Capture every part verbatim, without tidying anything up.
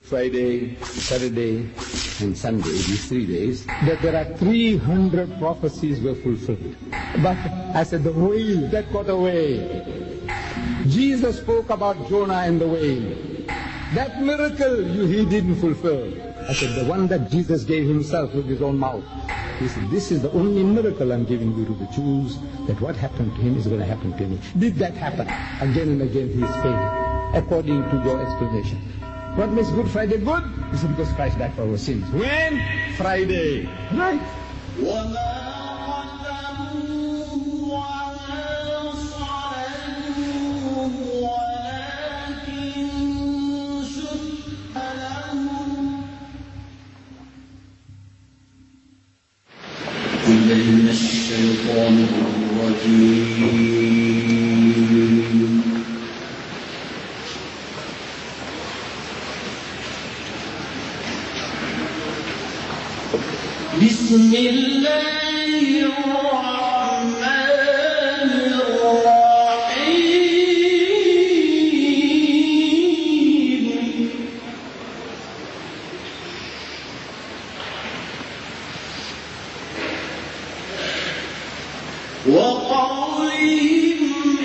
Friday, Saturday, and Sunday, these three days, that there are three hundred prophecies were fulfilled. But I said, the whale, that got away. Jesus spoke about Jonah and the whale. That miracle you, he didn't fulfill. I said, the one that Jesus gave himself with his own mouth. He said, this is the only miracle I'm giving you to the Jews, that what happened to him is going to happen to me. Did that happen? Again and again he is failing, according to your explanation. What makes Good Friday good? It's because Christ died for our sins. When? Friday. Right? من الشيطان الرجيم بسم الله الرحمن الرحيم وقولهم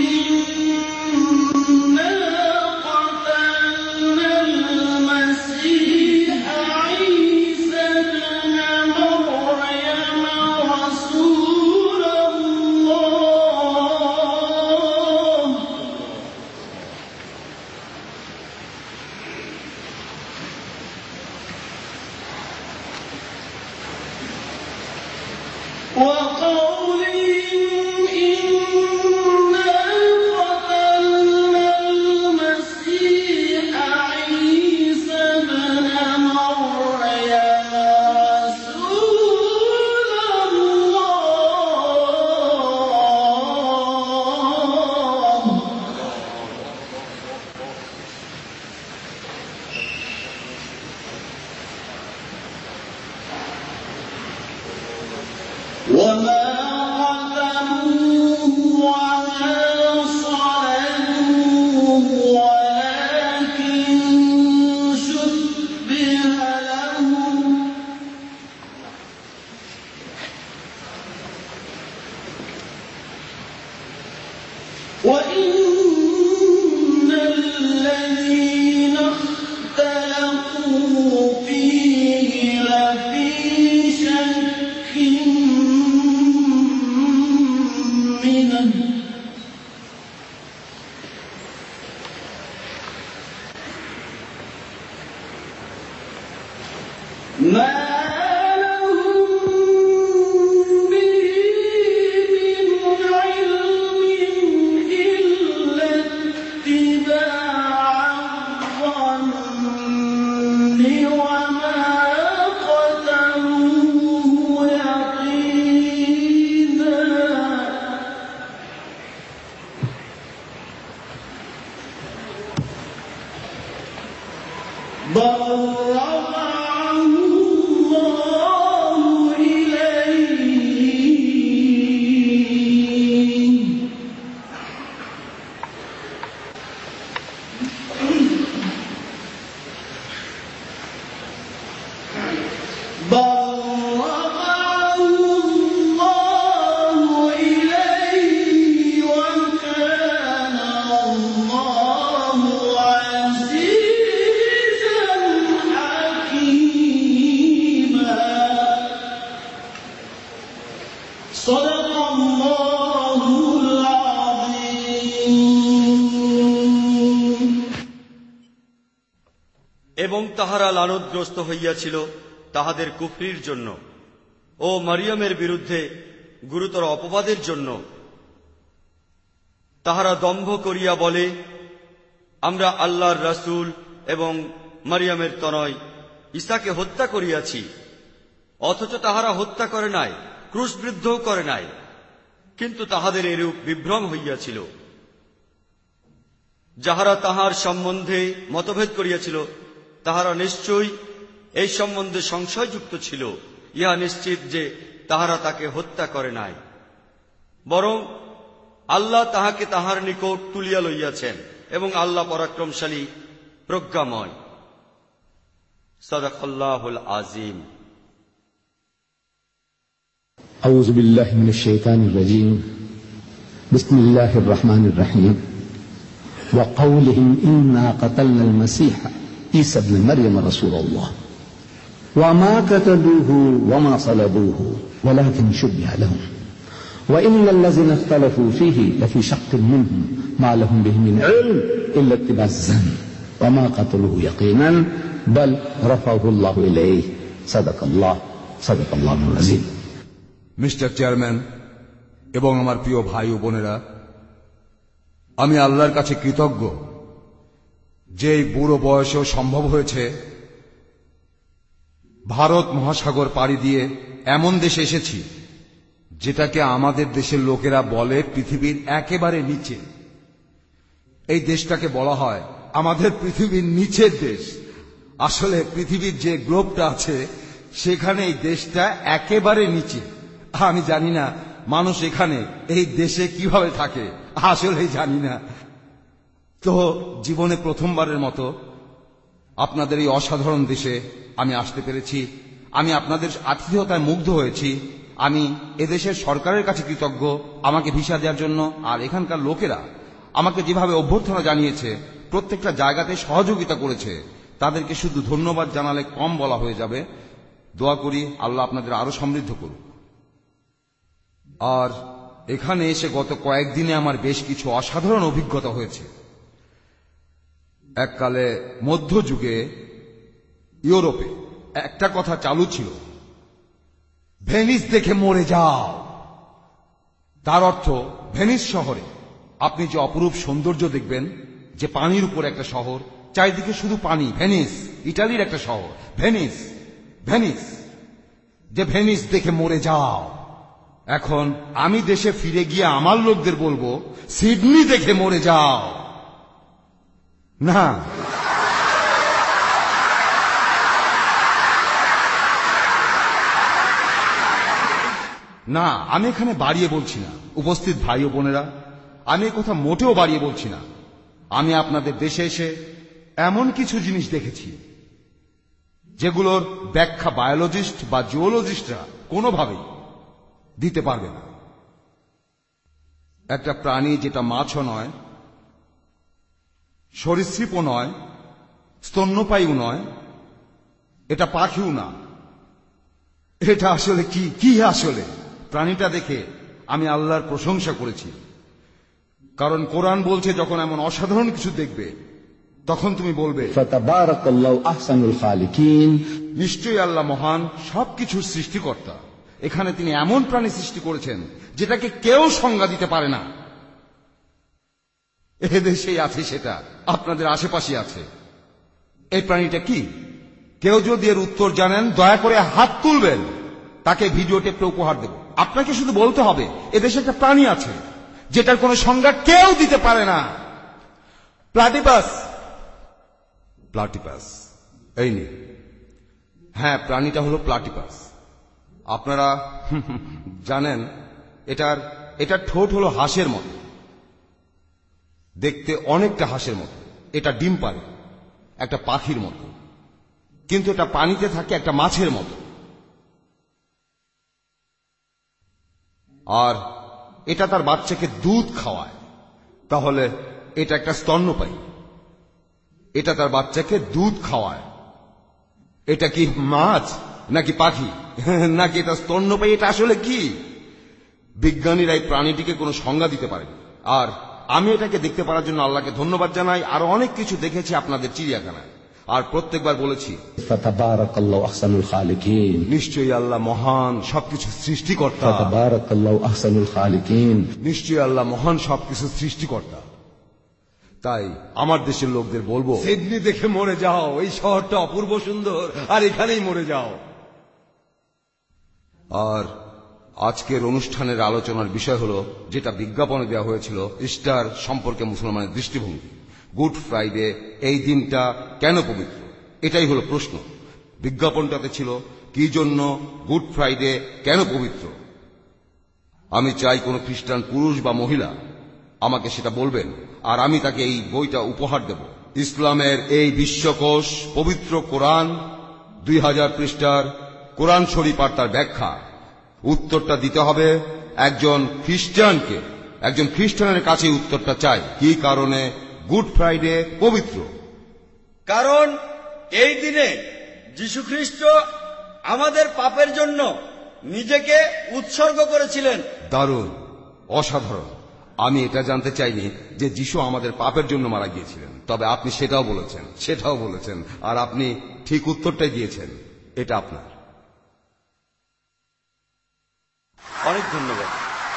إنا قتلنا المسيح عيسى ابن مريم رسول الله وقولهم إنا قتلنا المسيح عيسى ابن مريم رسول الله وما قتلوه وما صلبوه ولكن شبه لهم وإن الذين اختلفوا فيه لفي شك منه ما لهم به من علم إلا اتباع الظن وما قتلوه يقينا بل رفعه الله إليه بل رفعه الله إليه وكان الله عزيزا حكيما صدق الله العظيم এবং তাহারা লানতগ্রস্ত হইয়াছিল তাহাদের কুফরির জন্য ও মরিয়মের বিরুদ্ধে গুরুতর অপবাদের জন্য। তাহারা দম্ভ করিয়া বলে, আমরা আল্লাহর রাসূল এবং মরিয়মের তনয় ঈসাকে হত্যা করিয়াছি, অথচ তাহারা হত্যা করে নাই, ক্রুশবিদ্ধও করে নাই। কিন্তু তাহাদের এরূপ বিভ্রম হইয়াছিল। যাহারা তাহার সম্বন্ধে মতভেদ করিয়াছিল তাহারা নিশ্চয়ই এই সম্বন্ধে সংশয়যুক্ত ছিল। ইহা নিশ্চিত যে তাহারা তাকে হত্যা করে নাই, বরং আল্লাহ তাহাকে তাহার নিকট তুলিয়া লইয়াছেন এবং আল্লাহ পরাক্রমশালী, প্রজ্ঞাময়। সাদাকাল্লাহুল আযীম। আউযু বিল্লাহি মিনাশ শাইতানির রাজীম। বিসমিল্লাহির রহমানির রহিম। ওয়া ক্বাউলিহিম ইন্না কাতালনাল মাসীহা ঈসা ইবনে মারইয়াম রাসূলুল্লাহ ওয়া মা কাতালুহু ওয়া মা সালাবুহু ওয়ালাকিন শুববিহা লাহুম ওয়া ইন্নাল্লাযীনা ইখতালাফু ফীহি লাফী শাক্কিন মিনহু মা লাহুম বিহি মিন ইলম ইল্লা ইত্তিবা'আজ যান ওয়া মা কাতালুহু ইয়াকিনান বাল রাফা'াহু আল্লাহু ইলাইহি। সাদাকাল্লাহ সাদাকাল্লাহুল আযীম। মিস্টার চেয়ারম্যান এবং আমার প্রিয় ভাই ও বোনেরা, আমি আল্লাহর কাছে কৃতজ্ঞ যে এই বুড়ো বয়সেও সম্ভব হয়েছে ভারত মহাসাগর পাড়ি দিয়ে এমন দেশে এসেছি যেটাকে আমাদের দেশের লোকেরা বলে পৃথিবীর একেবারে নিচে। এই দেশটাকে বলা হয় আমাদের পৃথিবীর নিচের দেশ। আসলে পৃথিবীর যে গ্লোবটা আছে সেখানে এই দেশটা একেবারে নিচে। আমি জানি না মানুষ এখানে এই দেশে কিভাবে থাকে, আসলে জানি না। তো জীবনে প্রথমবারের মতো আপনাদের এই অসাধারণ দেশে আমি আসতে পেরেছি। আমি আপনাদের আতিথেয়তায় মুগ্ধ হয়েছি। আমি এদেশের সরকারের কাছে কৃতজ্ঞ আমাকে ভিসা দেওয়ার জন্য। আর এখানকার লোকেরা আমাকে যেভাবে অভ্যর্থনা জানিয়েছে, প্রত্যেকটা জায়গাতে সহযোগিতা করেছে, তাদেরকে শুধু ধন্যবাদ জানালে কম বলা হয়ে যাবে। দোয়া করি আল্লাহ আপনাদের আরো সমৃদ্ধ করুন। আর এখানে এসে গত কয়েকদিনে আমার বেশ কিছু অসাধারণ অভিজ্ঞতা হয়েছে। এককালে মধ্যযুগে ইউরোপে একটা কথা চালু ছিল, ভেনিস দেখে মরে যাও। তার অর্থ ভেনিস শহরে আপনি যে অপরূপ সৌন্দর্য দেখবেন, যে পানির উপর একটা শহর, চারিদিকে শুধু পানি। ভেনিস ইটালির একটা শহর, ভেনিস ভেনিস যে ভেনিস দেখে মরে যাও। এখন আমি দেশে ফিরে গিয়ে আমার লোকদের বলবো, সিডনি দেখে মরে যাও। না, না, আমি এখানে বাড়িয়ে বলছি না। উপস্থিত ভাই ও বোনেরা, আমি এই কথা মোটেও বাড়িয়ে বলছি না। আমি আপনাদের দেশে এসে এমন কিছু জিনিস দেখেছি যেগুলোর ব্যাখ্যা বায়োলজিস্ট বা জিওলজিস্টরা কোনোভাবেই দিতে পারবে না। একটা প্রাণী যেটা মাছও নয়, সরীসৃপও নয়, স্তন্যপায়ীও নয়, এটা পাখিও না। এটা আসলে কি কি আসলে প্রাণীটা দেখে আমি আল্লাহর প্রশংসা করেছি। কারণ কোরআন বলছে, যখন এমন অসাধারণ কিছু দেখবে তখন তুমি বলবে ফাতাবারাকাল্লাহু আহসানুল খালিকিন। নিশ্চয়ই আল্লাহ মহান, সবকিছুর সৃষ্টিকর্তা। এখানে তিনি এমন প্রাণী সৃষ্টি করেছেন যেটাকে কেউ সংজ্ঞা দিতে পারে না। এ দেশেই আছে, সেটা আপনাদের আশেপাশে আছে। এই প্রাণীটা কি? কেউ যদি এর উত্তর জানেন দয়া করে হাত তুলবেন, তাকে ভিডিও টেপে উপহার দেব। আপনাকে শুধু বলতে হবে এদেশে একটা প্রাণী আছে যেটার কোনো সংজ্ঞা কেউ দিতে পারে না। প্লাটিপাস। প্লাটিপাস এই নে, হ্যাঁ, প্রাণীটা হলো প্লাটিপাস। আপনারা জানেন এটার এটার ঠোঁট হলো হাঁসের মতো, দেখতে অনেকটা হাঁসের মতো। এটা ডিম পারে একটা পাখির মতো, কিন্তু এটা পানিতে থাকে একটা মাছের মতো। আর এটা তার বাচ্চাকে দুধ খাওয়ায়। তাহলে এটা একটা স্তন্যপায়ী, এটা তার বাচ্চাকে দুধ খাওয়ায়। এটা কি মাছ নাকি পাখি নাকি এটা স্তন্যপায়ী? এটা আসলে কি? বিজ্ঞানীরা এই প্রাণীটিকে কোনো সংজ্ঞা দিতে পারেন। আর আমি এটাকে দেখতে পারার জন্য আল্লাহকে ধন্যবাদ জানাই। আর অনেক কিছু দেখেছি আপনাদের চিড়িয়াখানায়, আর প্রত্যেকবার বলেছি ফাতাবারাকাল্লাহু আহসানুল খালিকিন। নিশ্চয়ই আল্লাহ মহান, সবকিছু সৃষ্টিকর্তা। ফাতাবারাকাল্লাহু আহসানুল খালিকিন। নিশ্চয়ই আল্লাহ মহান, সবকিছু সৃষ্টিকর্তা। তাই আমার দেশের লোকদের বলবো, সিডনি দেখে মরে যাও। এই শহরটা অপূর্ব সুন্দর, আর এখানেই মরে যাও। আর আজকের অনুষ্ঠানের আলোচনার বিষয় হলো, যেটা বিজ্ঞাপনে দেওয়া হয়েছিল, ইস্টার সম্পর্কে মুসলমানের দৃষ্টিভঙ্গি। গুড ফ্রাইডে এই দিনটা কেন পবিত্র, এটাই হলো প্রশ্ন। বিজ্ঞাপনটাতে ছিল কি জন্য গুড ফ্রাইডে কেন পবিত্র। আমি চাই কোনো খ্রিস্টান পুরুষ বা মহিলা আমাকে সেটা বলবেন, আর আমি তাকে এই বইটা উপহার দেব। ইসলামের এই বিশ্বকোষ পবিত্র কোরআন দুই হাজার পৃষ্ঠার কোরআন শরীফ আর তার ব্যাখ্যা? উত্তরটা দিতে হবে একজন খ্রিস্টানকে। একজন খ্রিস্টানের কাছে উত্তরটা চাই। কি কারণে গুড ফ্রাইডে পবিত্র? কারণ এই দিনে যীশুখ্রিস্ট আমাদের পাপের জন্য নিজেকে উৎসর্গ করেছিলেন। দারুণ, অসাধারণ। আমি এটা জানতে চাইনি যে যিশু আমাদের পাপের জন্য মারা গিয়েছিলেন, তবে আপনি সেটাও বলেছেন, সেটাও বলেছেন, আর আপনি ঠিক উত্তরটাই দিয়েছেন। এটা আপনার। অনেক ধন্যবাদ।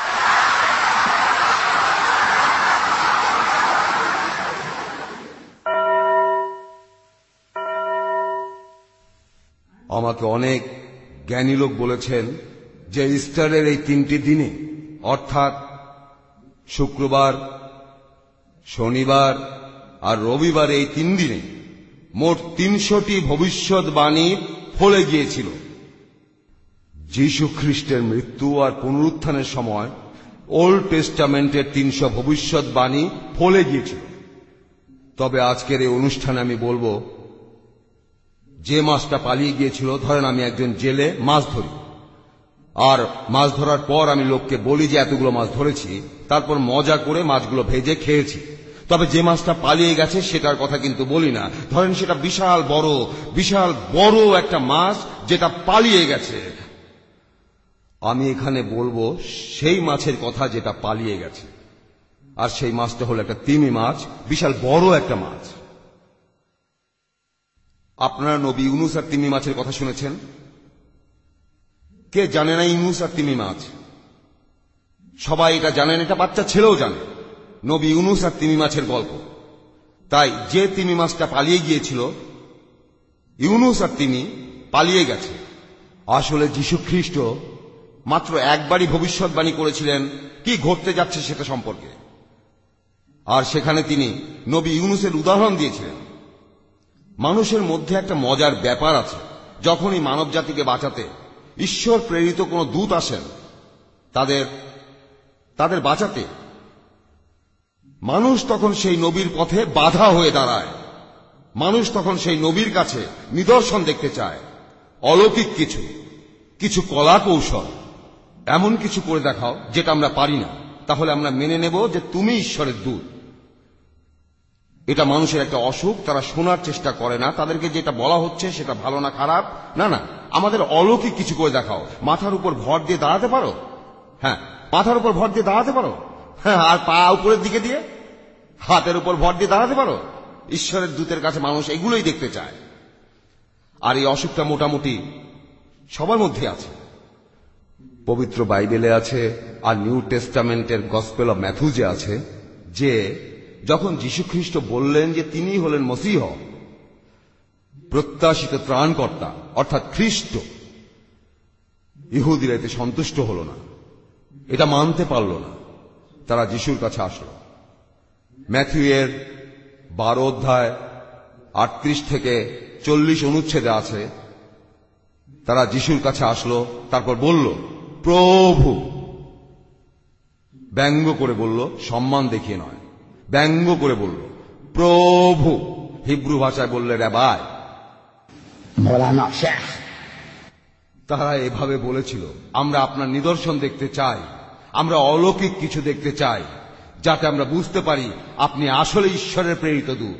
আমাকে অনেক জ্ঞানী লোক বলেছেন যে ইস্টারের এই তিনটি দিনে, অর্থাৎ শুক্রবার, শনিবার আর রবিবার, এই তিন দিনে মোট তিনশোটি ভবিষ্যৎবাণী ফলে গিয়েছিল। যীশু খ্রিস্টের মৃত্যু আর পুনরুত্থানের সময় ওল্ড টেস্টামেন্টের তিনশো ভবিষ্যৎবাণী ফলে গিয়েছিল। তবে আজকের এই অনুষ্ঠানে আমি বলবো, যে মাছটা পালিয়ে গিয়েছিল, ধরেন আমি একজন জেলে মাছ ধরি, আর মাছ ধরার পর আমি লোককে বলি যে এতগুলো মাছ ধরেছি, তারপর মজা করে মাছগুলো ভেজে খেয়েছি। তবে যে মাছটা পালিয়ে গেছে সেটার কথা কিন্তু বলি না। ধরেন সেটা বিশাল বড় বিশাল বড় একটা মাছ যেটা পালিয়ে গেছে। আমি এখানে বলবো সেই মাছের কথা যেটা পালিয়ে গেছে, আর সেই মাছটা হলো একটা তিমি মাছ, বিশাল বড় একটা মাছ। আপনারা নবী ইউনুস আর তিমি মাছের কথা শুনেছেন? কে জানে না ইউনুস আর তিমি মাছ? সবাই এটা জানেন, এটা বাচ্চা ছেলেও জানে। নবী ইউনুস আর তিমি মাছের গল্প। তাই যে তিমি মাছটা পালিয়ে গিয়েছিল, ইউনুস আর তিমি পালিয়ে গেছে। আসলে যীশু খ্রিস্ট মাত্র একবারই ভবিষ্যৎবাণী করেছিলেন কি ঘটতে যাচ্ছে সেটা সম্পর্কে, আর সেখানে তিনি নবী ইউনুসের উদাহরণ দিয়েছিলেন। মানুষের মধ্যে একটা মজার ব্যাপার আছে। যখনই মানব জাতিকে বাঁচাতে ঈশ্বর প্রেরিত কোনো দূত আসেন তাদের তাদের বাঁচাতে, মানুষ তখন সেই নবীর পথে বাধা হয়ে দাঁড়ায়। মানুষ তখন সেই নবীর কাছে নিদর্শন দেখতে চায়, অলৌকিক কিছু, কিছু কলা কৌশল, এমন কিছু করে দেখাও যেটা আমরা পারি না, তাহলে আমরা মেনে নেব যে তুমি ঈশ্বরের দূত। এটা মানুষের একটা অসুখ, তারা শোনার চেষ্টা করে না। তাদেরকে যেটা বলা হচ্ছে সেটা ভালো না খারাপ, না না, আমাদের অলৌকিক কিছু করে দেখাও। মাথার উপর ভর দিয়ে দাঁড়াতে পারো? হ্যাঁ, মাথার উপর ভর দিয়ে দাঁড়াতে পারো। হ্যাঁ, আর পা উপরের দিকে দিয়ে হাতের উপর ভর দিয়ে দাঁড়াতে পারো? ঈশ্বরের দূতের কাছে মানুষ এগুলোই দেখতে চায়। আর এই অসুখটা মোটামুটি সবার মধ্যে আছে। পবিত্র বাইবেলে আছে, আর নিউ টেস্টামেন্টের গসপেল অব ম্যাথুজে আছে, যে যখন যীশুখ্রিস্ট বললেন যে তিনি হলেন মসীহ, প্রত্যাশিত ত্রাণকর্তা, অর্থাৎ খ্রিস্ট, ইহুদিরা এতে সন্তুষ্ট হল না, এটা মানতে পারল না। তারা যিশুর কাছে আসলো। ম্যাথিউয়ের বারো অধ্যায় আটত্রিশ থেকে চল্লিশ অনুচ্ছেদে আছে, তারা যিশুর কাছে আসলো, তারপর বলল প্রভু। ব্যঙ্গ করে বলল, সম্মান দেখিয়ে নয়, ব্যঙ্গ করে বলল প্রভু। হিব্রু ভাষায় বললে রাবাই। তারা এভাবে বলেছিল, আমরা আপনার নিদর্শন দেখতে চাই, আমরা অলৌকিক কিছু দেখতে চাই, যাতে আমরা বুঝতে পারি আপনি আসলে ঈশ্বরের প্রেরিত দূত।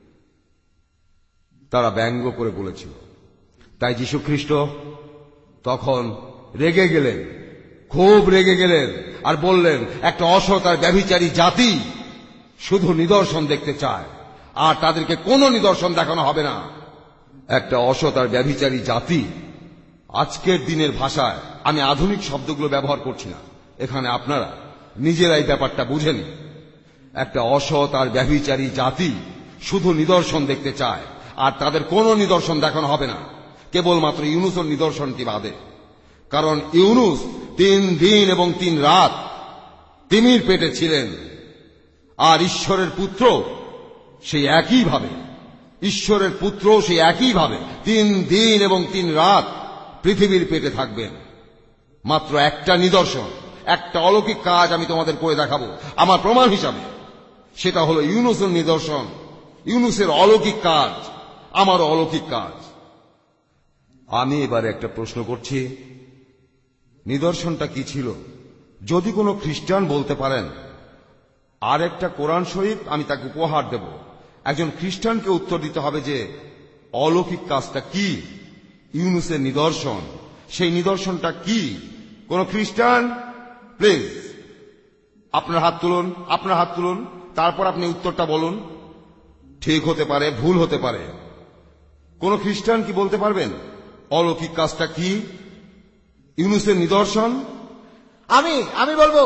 তারা ব্যঙ্গ করে বলেছিল। তাই যীশু খ্রিস্ট তখন রেগে গেলেন, খুব রেগে গেলেন, আর বললেন একটা অসৎ আর ব্যভিচারী জাতি শুধু নিদর্শন দেখতে চায়, আর তাদেরকে কোনো নিদর্শন দেখানো হবে না। একটা অসৎ আর ব্যভিচারী জাতি, আজকের দিনের ভাষায়, আমি আধুনিক শব্দগুলো ব্যবহার করছি না, এখানে আপনারা নিজেরাই ব্যাপারটা বুঝেন। একটা অসৎ আর ব্যভিচারী জাতি শুধু নিদর্শন দেখতে চায়, আর তাদের কোনো নিদর্শন দেখানো হবে না, কেবলমাত্র ইউনুসের নিদর্শনটি বাদে। কারণ ইউনুস তিন দিন এবং তিন রাত তিমির পেটে ছিলেন, আর ঈশ্বরের পুত্র সেই একইভাবে ঈশ্বরের পুত্র সেই একইভাবে তিন দিন এবং তিন রাত পৃথিবীর পেটে থাকবেন। মাত্র একটা নিদর্শন, একটা অলৌকিক কাজ আমি তোমাদের করে দেখাবো আমার প্রমাণ হিসাবে। সেটা হলো ইউনুসের নিদর্শন, ইউনুসের অলৌকিক কাজ, আমারও অলৌকিক কাজ। আমি এবারে একটা প্রশ্ন করছি, নিদর্শনটা কি ছিল? যদি কোনো খ্রিস্টান বলতে পারেন, আর একটা কোরআন শরীফ আমি তাকে উপহার দেব। একজন খ্রিস্টানকে উত্তর দিতে হবে যে অলৌকিক কাজটা কি, ইউনুসের নিদর্শন, সেই নিদর্শনটা কি? কোন খ্রিস্টান প্লিজ আপনার হাত তুলুন, আপনার হাত তুলুন, তারপর আপনি উত্তরটা বলুন। ঠিক হতে পারে, ভুল হতে পারে। কোন খ্রিস্টান কি বলতে পারবেন অলৌকিক কাজটা কি, ইউনুসের নিদর্শন? আমি আমি বলবো।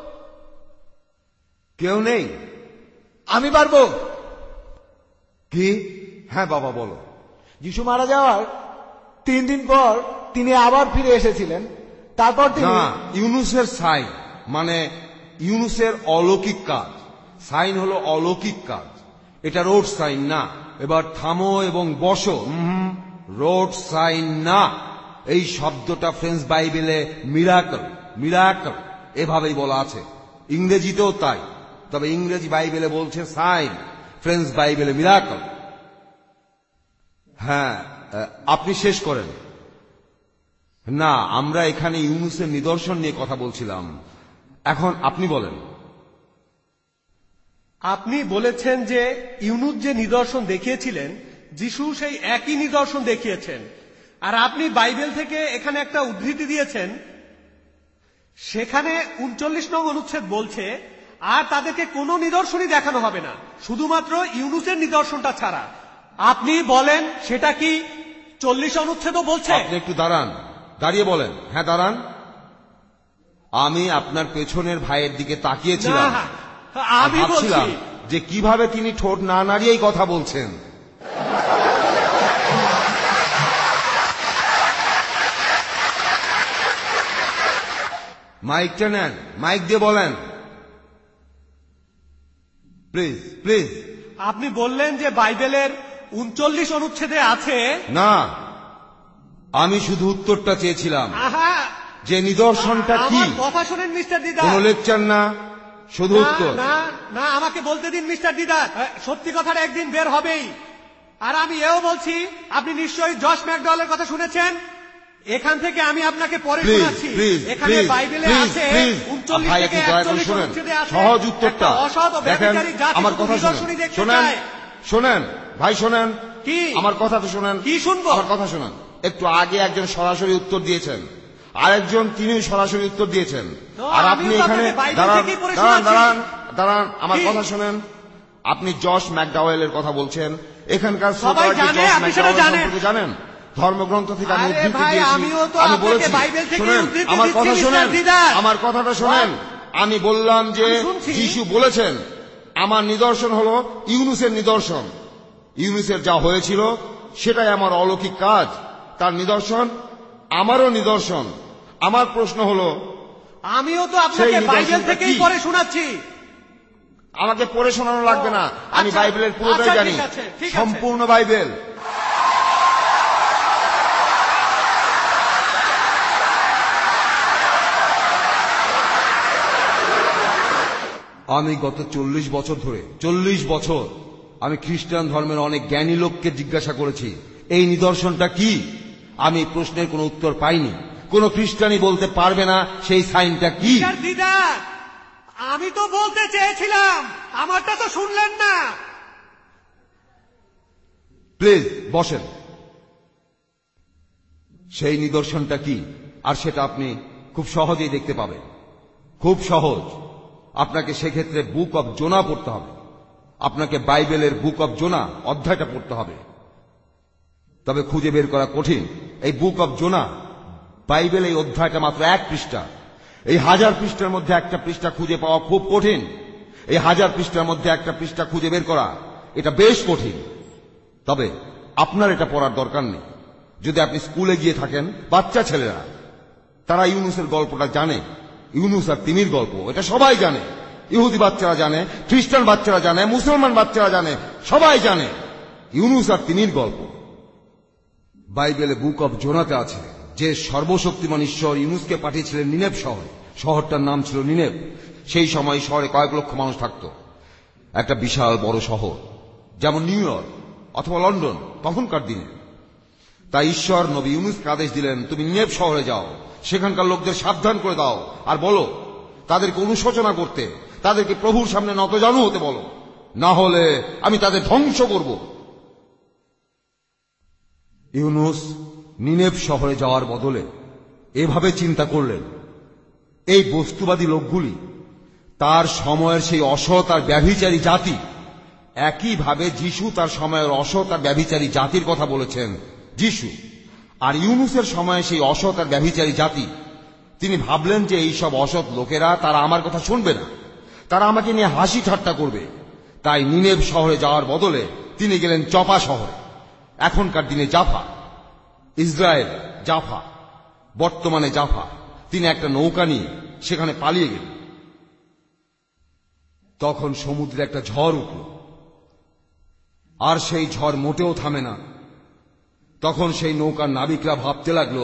কেউ নেই? আমি পারবো। কি? হ্যাঁ বাবা বলো। যিশু মারা যাওয়ার তিন দিন পর তিনি আবার ফিরে এসেছিলেন। তারপর তিনি না, ইউনুসের সাইন মানে ইউনুসের অলৌকিক কাজ। সাইন হলো অলৌকিক কাজ, এটা রোড সাইন না। এবার থামো এবং বসো। রোড সাইন না, এই শব্দটা ফ্রেঞ্চ বাইবেলে মিরাকল মিরাকল এভাবেই বলা আছে, ইংরেজিতেও তাই। তবে ইংরেজি বাইবেলে বলছে সাইন, ফ্রেঞ্চ বাইবেলে মিরাকল। হ্যাঁ, আপনি শেষ করেন। না, আমরা এখানে ইউনুসের নিদর্শন নিয়ে কথা বলছিলাম। এখন আপনি বলেন। আপনি বলেছেন যে ইউনুস যে নিদর্শন দেখিয়েছিলেন, যিশু সেই একই নিদর্শন দেখিয়েছেন। আর আপনি বাইবেল থেকে এখানে একটা উদ্ধৃতি দিয়েছেন, সেখানে উনচল্লিশ নং অনুচ্ছেদ বলছে আর তাদেরকে কোনো নিদর্শনই দেখানো হবে না, শুধুমাত্র ইউনুসের নিদর্শনটা ছাড়া। আপনি বলেন সেটা কি চল্লিশ অনুচ্ছেদও বলছে? আপনি একটু দাঁড়ান, দাঁড়িয়ে বলেন। হ্যাঁ দাঁড়ান। আমি আপনার পেছনের ভাইয়ের দিকে তাকিয়েছিলাম, আমি ভাবছিলাম যে কিভাবে তিনি ঠোঁট না নাড়িয়েই কথা বলছেন। মাইকটা নেন, মাইক দিয়ে বলেন প্লিজ প্লিজ। আপনি বললেন যে বাইবেলের উনচল্লিশ অনুচ্ছেদে আছে। না, আমি শুধু উত্তরটা চেয়েছিলাম যে নিদর্শনটা কি। কথা শোনেন মিস্টার দিদা, কোন লেকচার না, শুধু উত্তর। না না, আমাকে বলতে দিন মিস্টার দিদা, সত্যি কথাটা একদিন বের হবেই। আর আমি এও বলছি, আপনি নিশ্চয়ই জশ ম্যাকডওয়েলের কথা শুনেছেন। এখান থেকে আমি আপনাকে পরে শোনাচ্ছি। এখানে বাইবেলে আছে উনচল্লিশ থেকে একচল্লিশ অনুচ্ছেদে আছে সহজ উত্তরটা। অসৎ ও ব্যভিচারী জাতি আমার কথা নিদর্শনই দেখতে শোনেন, চায়। শোনেন ভাই, শোনেন। কি? আমার কথা তো শোনেন। কি শুনবো? আমার কথা শোনেন। একটু আগে একজন সরাসরি উত্তর দিয়েছেন, আরেকজন তিনি সরাসরি উত্তর দিয়েছেন, আর আপনি এখানে দাঁড়ান দাঁড়ান দাঁড়ান দাঁড়ান আমার কথা শোনেন। আপনি জশ ম্যাকডাওয়েলের কথা বলছেন। এখানকার সবাই জানে, আপনি সেটা জানেন। জানেন ধর্মগ্রন্থ থেকে আমি আরে উদ্ধৃতি ভাই, দিয়েছি। আমিও তো আমি আপনাকে বলেছি, বাইবেল থেকে শুনেন উদ্ধৃতি আমার কথা দিচ্ছি, শোনেন, মিস্টার দিদা। আমার কথাটা শোনেন। আমি বললাম যে আমি শুনছি। যিশু বলেছেন আমার নিদর্শন হলো ইউনুসের নিদর্শন। ইউনুসের যা হয়েছিল সেটাই আমার অলৌকিক কাজ, তার নিদর্শন আমারও নিদর্শন। আমার প্রশ্ন হলো, আমিও তো আপনাকে বাইবেল থেকেই পড়ে শোনাচ্ছি। আমাকে পড়ে শোনানো লাগবে না, আমি আচ্ছা, বাইবেলের পুরোটাই আচ্ছা, জানি, ঠিক আছে, ঠিক আছে। সম্পূর্ণ বাইবেল। আমি গত চল্লিশ বছর ধরে চল্লিশ বছর আমি খ্রিস্টান ধর্মের অনেক জ্ঞানী লোককে জিজ্ঞাসা করেছি এই নিদর্শনটা কি। আমি প্রশ্নের কোনো উত্তর পাইনি। কোন খ্রিস্টানই বলতে পারবে না সেই সাইনটা কি। দিদা, আমি তো বলতে চেয়েছিলাম, আমারটা তো শুনলেন না। প্লিজ বসেন। সেই নিদর্শনটা কি, আর সেটা আপনি খুব সহজেই দেখতে পাবেন। খুব সহজ। আপনাকে সেক্ষেত্রে বুক অব জোনা পড়তে হবে, আপনাকে বাইবেলের বুক অব জোনা অধ্যায়টা পড়তে হবে। তবে খুঁজে বের করা কঠিন। এই বুক অব জোনা বাইবেল এই অধ্যায়টা মাত্র এক পৃষ্ঠা। এই হাজার পৃষ্ঠার মধ্যে একটা পৃষ্ঠা খুঁজে পাওয়া খুব কঠিন। এই হাজার পৃষ্ঠার মধ্যে একটা পৃষ্ঠা খুঁজে বের করা এটা বেশ কঠিন। তবে আপনার এটা পড়ার দরকার নেই। যদি আপনি স্কুলে গিয়ে থাকেন, বাচ্চা ছেলেরা তারা ইউনুসের গল্পটা জানে। ইউনুস আর তিমির গল্প এটা সবাই জানে। ইহুদি বাচ্চারা জানে, খ্রিস্টান বাচ্চারা জানে, মুসলমান বাচ্চারা জানে, সবাই জানে ইউনুস আর তিমির গল্প। বাইবেলে বুক অব জোনাতে আছে যে সর্বশক্তিমান ঈশ্বর ইউনুসকে পাঠিয়েছিলেন নিনেভ শহরে। শহরটার নাম ছিল নিনেভ। সেই সময় শহরে কয়েক লক্ষ মানুষ থাকত। একটা বিশাল বড় শহর, যেমন নিউ ইয়র্ক অথবা লন্ডন তখনকার দিনে। তাই ঈশ্বর নবী ইউনুসকে আদেশ দিলেন, তুমি নিনেভ শহরে যাও, সেখানকার লোকদের সাবধান করে দাও, আর বলো তাদেরকে অনুশোচনা করতে, তাদেরকে প্রভুর সামনে নতজানু হতে বলো, না হলে আমি তাদের ধ্বংস করব। ইউনুস নিনেভ শহরে যাওয়ার বদলে এভাবে চিন্তা করলেন, এই বস্তুবাদী লোকগুলি তার সময়ের সেই অসৎ আর ব্যভিচারী জাতি, একইভাবে যিশু তার সময়ের অসৎ আর ব্যভিচারী জাতির কথা বলেছেন। যিশু আর ইউনুসের সময়ে সেই অসৎ আর ব্যভিচারী জাতি, তিনি ভাবলেন যে এই সব অসৎ লোকেরা তারা আমার কথা শুনবে না, তারা আমাকে নিয়ে হাসি ঠাট্টা করবে। তাই নিনেভ শহরে যাওয়ার বদলে তিনি গেলেন চপা শহরে, এখনকার দিনে জাফা, ইসরায়েল জাফা, বর্তমানে জাফা। তিনি একটা নৌকা নিয়ে সেখানে পালিয়ে গেলেন। তখন সমুদ্রে একটা ঝড় উঠল, আর সেই ঝড় মোটেও থামে না। তখন সেই নৌকার নাবিকরা ভাবতে লাগলো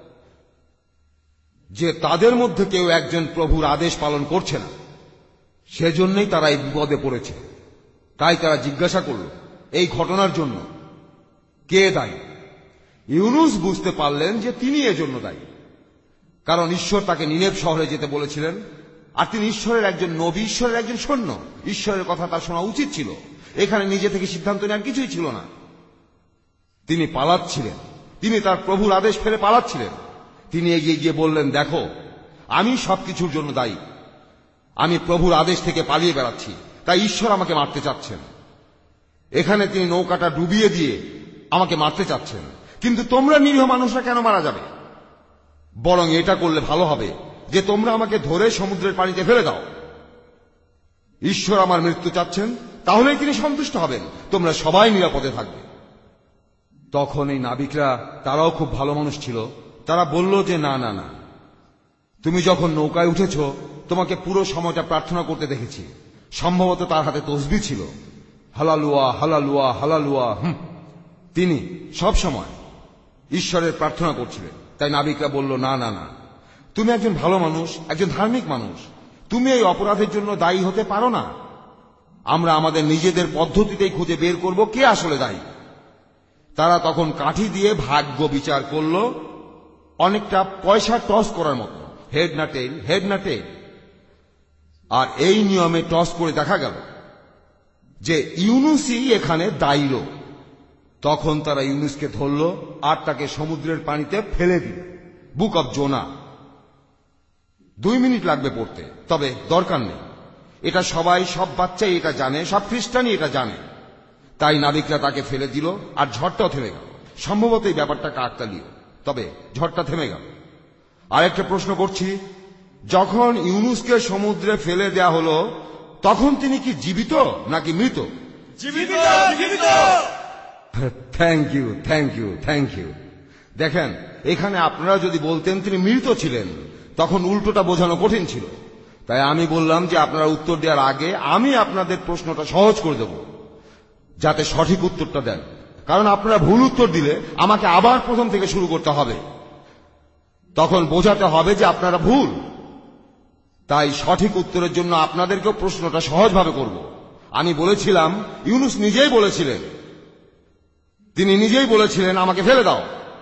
যে তাদের মধ্যে কেউ একজন প্রভুর আদেশ পালন করছে না, সেজন্যই তারা এই বিপদে পড়েছে। তাই তারা জিজ্ঞাসা করল, এই ঘটনার জন্য কে দায়ী? ইউনুস বুঝতে পারলেন যে তিনি এজন্য দায়ী, কারণ ঈশ্বর তাকে নিনেভ শহরে যেতে বলেছিলেন, আর তিনি ঈশ্বরের একজন নবী, ঈশ্বরের একজন সৈন্য। ঈশ্বরের কথা তার শোনা উচিত ছিল। এখানে নিজে থেকে সিদ্ধান্ত নেওয়ার কিছুই ছিল না। তিনি পালাচ্ছিলেন, তিনি তার প্রভুর আদেশ ফেলে পালাচ্ছিলেন। তিনি এগিয়ে গিয়ে বললেন, দেখো আমি সবকিছুর জন্য দায়ী, আমি প্রভুর আদেশ থেকে পালিয়ে বেড়াচ্ছি, তাই ঈশ্বর আমাকে মারতে চাচ্ছেন। এখানে তিনি নৌকাটা ডুবিয়ে দিয়ে আমাকে মারতে চাচ্ছেন, কিন্তু তোমরা নিরীহ মানুষরা কেন মারা যাবে? বরং এটা করলে ভালো হবে যে তোমরা আমাকে ধরে সমুদ্রের পানিতে ফেলে দাও। ঈশ্বর আমার মৃত্যু চাচ্ছেন, তাহলেই তিনি সন্তুষ্ট হবেন, তোমরা সবাই নিরাপদে থাকবে। তখন এই নাবিকরা, তারাও খুব ভালো মানুষ ছিল, তারা বলল যে না না না, তুমি যখন নৌকায় উঠেছ তোমাকে পুরো সময়টা প্রার্থনা করতে দেখেছি। সম্ভবত তার হাতে তসবিহ ছিল, হালালুয়া হালালুয়া হালালুয়া। হুম, তিনি সব সময় ঈশ্বরের প্রার্থনা করছিলেন। তাই নাবিকরা বলল, না না না, তুমি একজন ভালো মানুষ, একজন ধার্মিক মানুষ, তুমি এই অপরাধের জন্য দায়ী হতে পারো না। আমরা আমাদের নিজেদের পদ্ধতিতেই খুঁজে বের করব কে আসলে দায়ী। তারা তখন কাঠি দিয়ে ভাগ্য বিচার করল, অনেকটা পয়সা টস করার মতো, হেড না টেইল, হেড না টেইল। আর এই নিয়মে টস করে দেখা গেল যে ইউনুসই এখানে দায়ী লোক। তখন তারা ইউনুসকে ধরল আর তাকে সমুদ্রের পানিতে ফেলে দিল। Book of Jonah. দুই মিনিট লাগবে পড়তে, তবে দরকার নেই। এটা সবাই, সব বাচ্চাই এটা জানে, সব খ্রিস্টানই এটা জানে। তাই নাবিকরা তাকে ফেলে দিল আর ঝড়টাও থেমে গেল। সম্ভবত এই ব্যাপারটা কাকতালীয়, তবে ঝড়টা থেমে গেল। আর একটা প্রশ্ন করছি, যখন ইউনুসকে সমুদ্রে ফেলে দেয়া হলো তখন তিনি কি জীবিত নাকি মৃত? জীবিত, জীবিত। Thank you, thank you, thank you. দেখেন, এখানে আপনারা যদি বলতেন তিনি মৃত ছিলেন, তখন উল্টোটা বোঝানো কঠিন ছিল। তাই আমি বললাম যে আপনারা উত্তর দেওয়ার আগে আমি আপনাদের প্রশ্নটা সহজ করে দেব, যাতে সঠিক উত্তরটা দেন। কারণ আপনারা ভুল উত্তর দিলে আমাকে আবার প্রথম থেকে শুরু করতে হবে, তখন বোঝাতে হবে যে আপনারা ভুল। তাই সঠিক উত্তরের জন্য আপনাদেরকেও প্রশ্নটা সহজভাবে করব। আমি বলেছিলাম, ইউনুস নিজেই বলেছিলেন, তিনি নিজেই বলেছিলেন আমাকে ফেলে দাও।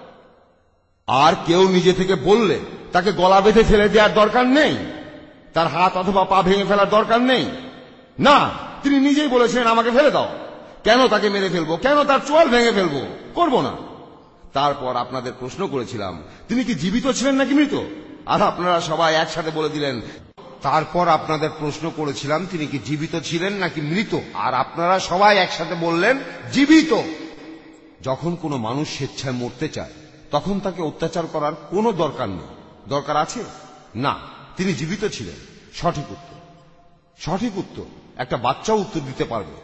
আর কেউ নিজে থেকে বললে তাকে গলা বেঁধে ফেলে দেওয়ার দরকার নেই, তার হাত অথবা পা ভেঙে ফেলার দরকার নেই। না, তিনি নিজেই বলেছিলেন আমাকে ফেলে দাও। কেন তাকে মেরে ফেলবো? কেন তার চোয়াল ভেঙে ফেলবো? করব না। তারপর আপনাদের প্রশ্ন করেছিলাম তিনি কি জীবিত ছিলেন নাকি মৃত, আর আপনারা সবাই একসাথে বলে দিলেন। তারপর আপনাদের প্রশ্ন করেছিলাম তিনি কি জীবিত ছিলেন নাকি মৃত, আর আপনারা সবাই একসাথে বললেন জীবিত। যখন কোনো মানুষ স্বেচ্ছায় মরতে চায় তখন তাকে অত্যাচার করার কোনো দরকার নেই। দরকার আছে না, তিনি জীবিত ছিলেন। সঠিক উত্তর, সঠিক উত্তর। একটা বাচ্চাও উত্তর দিতে পারবে।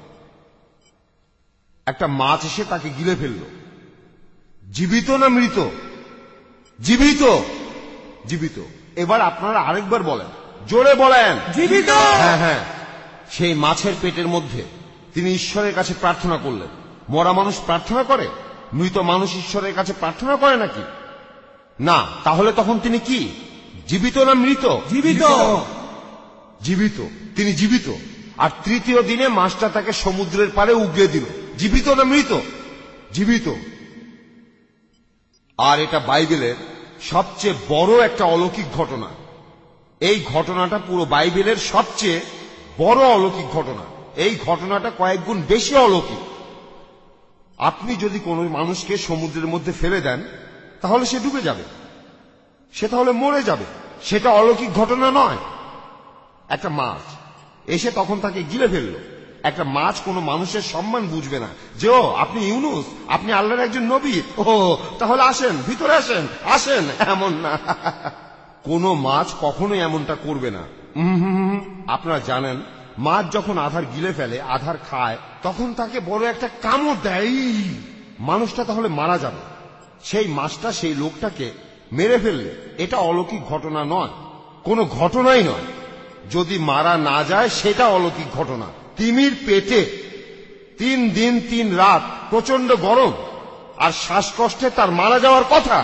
একটা মাছ এসে তাকে গিলে ফেলল। জীবিত না মৃত? জীবিত, জীবিত। এবার আপনারা আরেকবার বলেন, জোরে বলেন, জীবিত। হ্যাঁ হ্যাঁ। সেই মাছের পেটের মধ্যে তিনি ঈশ্বরের কাছে প্রার্থনা করলেন। মরা মানুষ প্রার্থনা করে? মৃত মানুষ ঈশ্বরের কাছে প্রার্থনা করে নাকি? না। তাহলে তখন তিনি কি, জীবিত না মৃত? জীবিত, জীবিত। তিনি জীবিত। আর তৃতীয় দিনে মাছটা তাকে সমুদ্রের পাড়ে উগড়ে দিল। জীবিত না মৃত? জীবিত। আর এটা বাইবেলের সবচেয়ে বড় একটা অলৌকিক ঘটনা। এই ঘটনাটা পুরো বাইবেলের সবচেয়ে বড় অলৌকিক ঘটনা। এই ঘটনাটা কয়েক গুণ বেশি অলৌকিক। আপনি যদি কোনো মানুষকে সমুদ্রের মধ্যে ফেলে দেন তাহলে সে ডুবে যাবে, সে তাহলে মরে যাবে। সেটা অলৌকিক ঘটনা নয়। একটা মাছ এসে তখন তাকে গিলে ফেললো। একটা মাছ কোনো মানুষের সম্মান বুঝবে না যে ও আপনি ইউনুস, আপনি আল্লাহর একজন নবী, ও তাহলে আসেন, ভিতরে আসেন, আসেন, এমন না। কোনো মাছ কখনোই এমনটা করবে না। আপনারা জানেন, মাছ যখন আধার গিলে ফেলে, আধার খায়, তখন তাকে বড় একটা কামড় দেয়, মানুষটা তাহলে মারা যাবে। সেই মাছটা সেই লোকটাকে মেরে ফেললে এটা অলৌকিক ঘটনা নয়, কোনো ঘটনাই নয়। যদি মারা না যায় সেটা অলৌকিক ঘটনা। তিমির পেটে তিন দিন তিন রাত প্রচন্ড গরম আর শ্বাসকষ্টে তার মারা যাওয়ার কথা,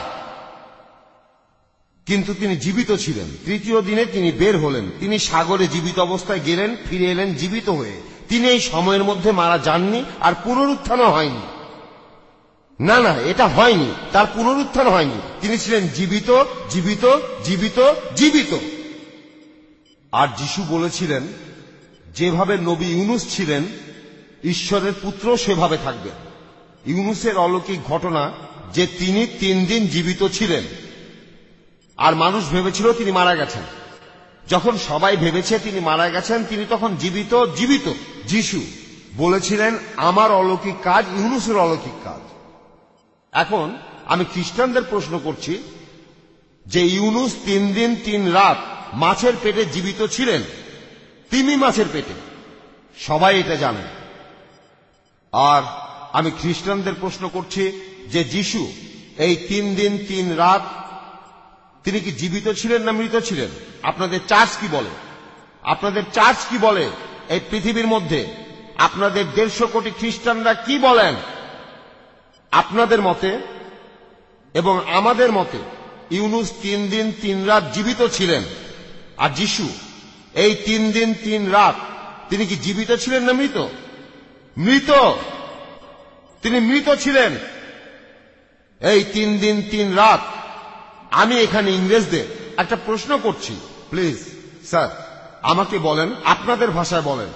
কিন্তু তিনি জীবিত ছিলেন। তৃতীয় দিনে তিনি বের হলেন, তিনি সাগরে জীবিত অবস্থায় গেলেন, ফিরে এলেন জীবিত হয়ে। তিনি এই সময়ের মধ্যে মারা যাননি আর পুনরুত্থানও হয়নি। না না, এটা হয়নি, তার পুনরুত্থান হয়নি। তিনি ছিলেন জীবিত, জীবিত, জীবিত, জীবিত। আর যিশু বলেছিলেন, যেভাবে নবী ইউনুস ছিলেন, ঈশ্বরের পুত্র সেভাবে থাকবেন। ইউনুসের অলৌকিক ঘটনা যে তিনি তিন দিন জীবিত ছিলেন, আর মানুষ ভেবেছিল তিনি মারা গেছেন। যখন সবাই ভেবেছে তিনি মারা গেছেন, তিনি তখন জীবিত, জীবিত। যিশু বলেছিলেন, আমার অলৌকিক কাজ ইউনুসের অলৌকিক কাজ। এখন আমি খ্রিস্টানদের প্রশ্ন করছি যে ইউনুস তিন দিন তিন রাত মাছের পেটে জীবিত ছিলেন, তিমি মাছের পেটে, সবাই এটা জানে। আর আমি খ্রিস্টানদের প্রশ্ন করছি যে যিশু এই তিন দিন তিন রাত তিনি কি জীবিত ছিলেন না মৃত ছিলেন? আপনাদের চার্চ কি বলে? আপনাদের চার্চ কি বলে? এই পৃথিবীর মধ্যে আপনাদের দেড়শো কোটি খ্রিস্টানরা কি বলেন? আপনাদের মতে এবং আমাদের মতে ইউনুস তিন দিন তিন রাত জীবিত ছিলেন, আর যিশু এই তিন দিন তিন রাত তিনি কি জীবিত ছিলেন না মৃত? মৃত। তিনি মৃত ছিলেন এই তিন দিন তিন রাত। আমি এখানে ইংরেজদের একটা প্রশ্ন করছি, প্লিজ স্যার আমাকে বলেন, আপনাদের ভাষায় বলেন,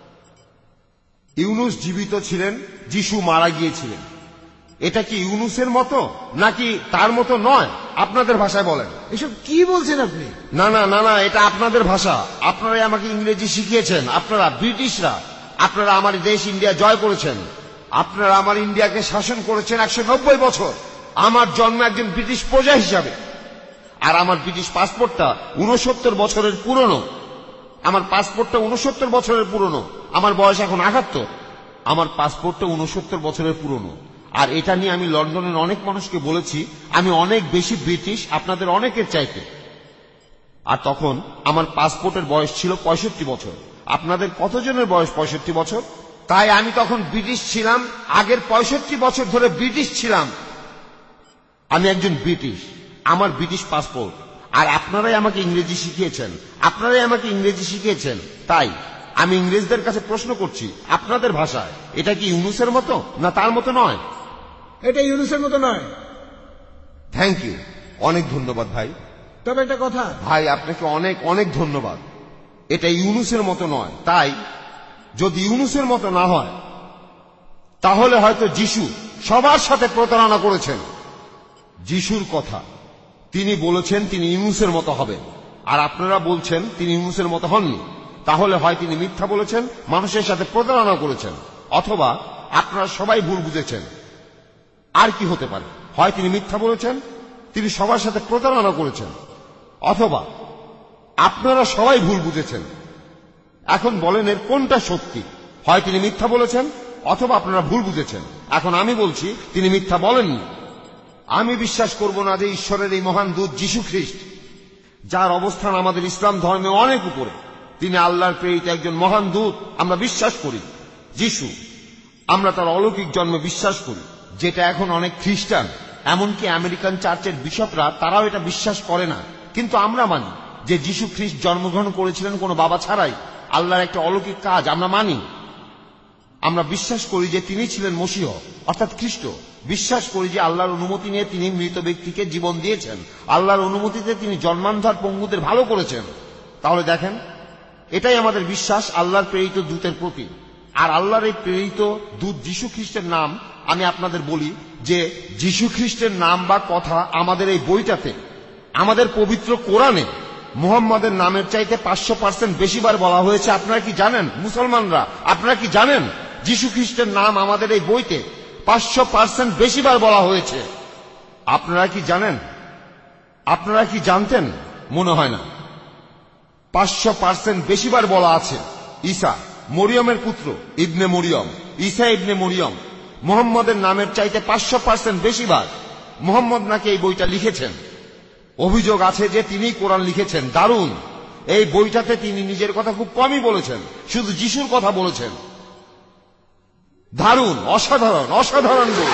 ইউনুস জীবিত ছিলেন, যিশু মারা গিয়েছিলেন, এটা কি ইউনুসের মতো নাকি তার মতো নয়? আপনাদের ভাষায় বলেন। এসব কি বলছেন আপনি? না না না না, এটা আপনাদের ভাষা। আপনারাই আমাকে ইংরেজি শিখিয়েছেন, আপনারা ব্রিটিশরা। আপনারা আমার দেশ ইন্ডিয়া জয় করেছেন, আপনারা আমার ইন্ডিয়াকে শাসন করেছেন একশো নব্বই বছর। আমার জন্ম একজন ব্রিটিশ প্রজা হিসাবে, আর আমার ব্রিটিশ পাসপোর্টটা উনসত্তর বছরের পুরনো। আমার পাসপোর্টটা উনসত্তর বছরের পুরনো। আমার বয়স এখন আটাত্তর। আমার পাসপোর্টটা উনসত্তর বছরের পুরনো। আর এটা নিয়ে আমি লন্ডনের অনেক মানুষকে বলেছি আমি অনেক বেশি ব্রিটিশ আপনাদের অনেকের চাইতে। আর তখন আমার পাসপোর্টের বয়স ছিল পঁয়ষট্টি বছর। আপনাদের কতজনের বয়স পঁয়ষট্টি বছর? তাই আমি তখন ব্রিটিশ ছিলাম, আগের পঁয়ষট্টি বছর ধরে ব্রিটিশ ছিলাম। আমি একজন ব্রিটিশ, আমার ব্রিটিশ পাসপোর্ট। আর আপনারাই আমাকে ইংরেজি শিখিয়েছেন, আপনারাই আমাকে ইংরেজি শিখিয়েছেন। তাই আমি ইংরেজদের কাছে প্রশ্ন করছি আপনাদের ভাষায়, এটা কি ইউনুসের মতো না তার মতো নয়? এটা ইউনুসের মতো নয়। থ্যাংক ইউ, অনেক ধন্যবাদ ভাই। তবে একটা কথা ভাই, আপনাকে অনেক অনেক ধন্যবাদ। এটা ইউনুসের মতো নয়। তাই যদি ইউনুসের মতো না হয় তাহলে হয়তো যিশু সবার সাথে প্রতারণা করেছেন। যিশুর কথা তিনি বলেছেন তিনি ইউনুসের মতো হবেন, আর আপনারা বলছেন তিনি ইউনুসের মতো হননি। তাহলে হয় তিনি মিথ্যা বলেছেন, মানুষের সাথে প্রতারণা করেছেন, অথবা আপনারা সবাই ভুল বুঝেছেন। আর কি হতে পারে? হয় তিনি মিথ্যা বলেছেন, তিনি সবার সাথে প্রতারণা করেছেন, অথবা আপনারা সবাই ভুল বুঝেছেন। এখন বলেন এর কোনটা সত্যি? হয় তিনি মিথ্যা বলেছেন, অথবা আপনারা ভুল বুঝেছেন। এখন আমি বলছি তিনি মিথ্যা বলেননি। আমি বিশ্বাস করব না যে ঈশ্বরের এই মহান দূত যীশু খ্রিস্ট, যার অবস্থান আমাদের ইসলাম ধর্মে অনেক উপরে, তিনি আল্লাহর প্রেরিত একজন মহান দূত। আমরা বিশ্বাস করি যিশু, আমরা তার অলৌকিক জন্মে বিশ্বাস করি, যেটা এখন অনেক খ্রিস্টান, এমনকি আমেরিকান চার্চের বিশপরা, তারাও এটা বিশ্বাস করে না। কিন্তু আমরা মানি যে যীশু খ্রিস্ট জন্মগ্রহণ করেছিলেন কোনো বাবা ছাড়াই, আল্লাহর একটা অলৌকিক কাজ আমরা মানি। আমরা বিশ্বাস করি যে তিনি ছিলেন মসীহ অর্থাৎ খ্রিস্ট। বিশ্বাস করি যে আল্লাহর অনুমতি নিয়ে তিনি মৃত ব্যক্তিকে জীবন দিয়েছেন, আল্লাহর অনুমতিতে তিনি জন্মান্ধর পঙ্গুদের ভালো করেছেন। তাহলে দেখেন, এটাই আমাদের বিশ্বাস আল্লাহর প্রেরিত দূতের প্রতি। আর আল্লাহর এই প্রেরিত দূত যীশু খ্রিস্টের নাম আমি আপনাদের বলি যে যীশু খ্রিস্টের নাম বা কথা আমাদের এই বইটাতে, আমাদের পবিত্র কোরআনে মুহাম্মাদের নামের চাইতে পাঁচশো পার্সেন্ট বেশিবার বলা হয়েছে। আপনারা কি জানেন মুসলমানরা, আপনারা কি জানেন যীশু খ্রিস্টের নাম আমাদের এই বইতে পাঁচশো পার্সেন্ট বেশিবার বলা হয়েছে? আপনারা কি জানেন? আপনারা কি জানতেন? মনে হয় না। পাঁচশো পার্সেন্ট বেশিবার বলা আছে ঈসা মরিয়মের পুত্র ইবনে মরিয়ম, ঈসা ইবনে মরিয়ম মুহাম্মদের নামের চাইতে পাঁচশো পার্সেন্ট বেশিবার। মুহাম্মদ নাকি এই বইটা লিখেছেন। অভিযোগ আছে যে তিনি কোরআন লিখেছেন। দারুণ! এই বইটাতে তিনি নিজের কথা খুব কমই বলেছেন, শুধু যিশুর কথা বলেছেন। দারুণ, অসাধারণ, অসাধারণ বই।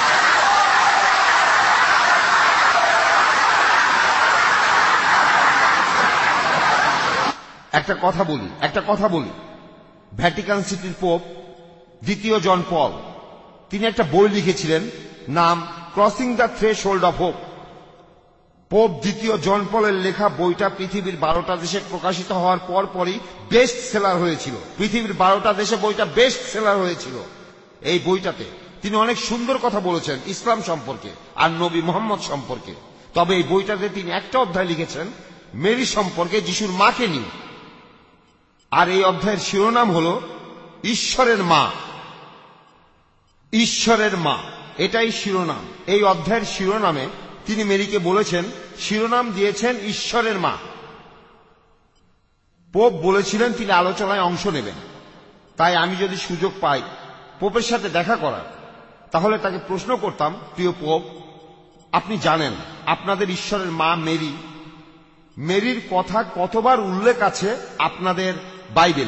একটা কথা বলি একটা কথা বলি ভ্যাটিকান সিটির পোপ দ্বিতীয় জন পল, তিনি একটা বই লিখেছিলেন, নাম crossing the threshold of hope. Pope দ্বিতীয় জন পলের লেখা বইটা পৃথিবীর বারোটা দেশে প্রকাশিত হওয়ার পর পরই বেস্ট সেলার হয়েছিল। পৃথিবীর বারোটা দেশে বইটা বেস্ট সেলার হয়েছিল। এই বইটাতে তিনি অনেক সুন্দর কথা বলেছেন ইসলাম সম্পর্কে আর নবী মুহাম্মদ সম্পর্কে। তবে এই বইটাতে তিনি একটা অধ্যায় লিখেছেন মেরি সম্পর্কে, যিশুর মাকে নিয়ে। আর এই অধ্যায়ের শিরোনাম হল ঈশ্বরের মা। ঈশ্বরের মা, এটাই শিরোনাম। এই অধ্যায়ের শিরোনামে তিনি মেরিকে বলেছেন, শিরোনাম দিয়েছেন ঈশ্বরের মা। পোপ বলেছিলেন তিনি আলোচনায় অংশ নেবেন। তাই আমি যদি সুযোগ পাই পোপের সাথে দেখা করার, তাহলে তাকে প্রশ্ন করতাম, প্রিয় পোপ, আপনি জানেন আপনাদের ঈশ্বরের মা মেরি, মেরির কথা কতবার উল্লেখ আছে আপনাদের বাইবেল?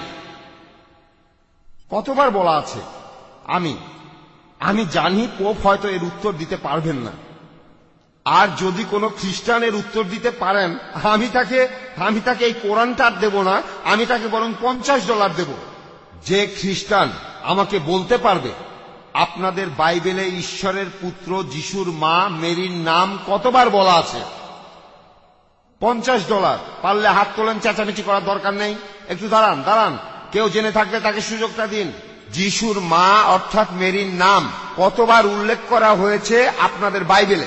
কতবার বলা আছে? আমি আমি জানি পোপ হয়তো এর উত্তর দিতে পারবেন না। আর যদি কোনো খ্রিস্টান এর উত্তর দিতে পারেন, আমি তাকে আমি তাকে এই কোরআনটা আর দেব না, আমি তাকে বরং পঞ্চাশ ডলার দেব। যে খ্রিস্টান আমাকে বলতে পারবে আপনাদের বাইবেলে ঈশ্বরের পুত্র যিশুর মা মেরির নাম কতবার বলা আছে, পঞ্চাশ ডলার। পারলে হাত তোলেন, চেঁচামেচি করার দরকার নেই। একটু দাঁড়ান দাঁড়ান কেউ জেনে থাকলে তাকে সুযোগটা দিন। যিশুর মা অর্থাৎ মেরির নাম কতবার উল্লেখ করা হয়েছে আপনাদের বাইবেলে?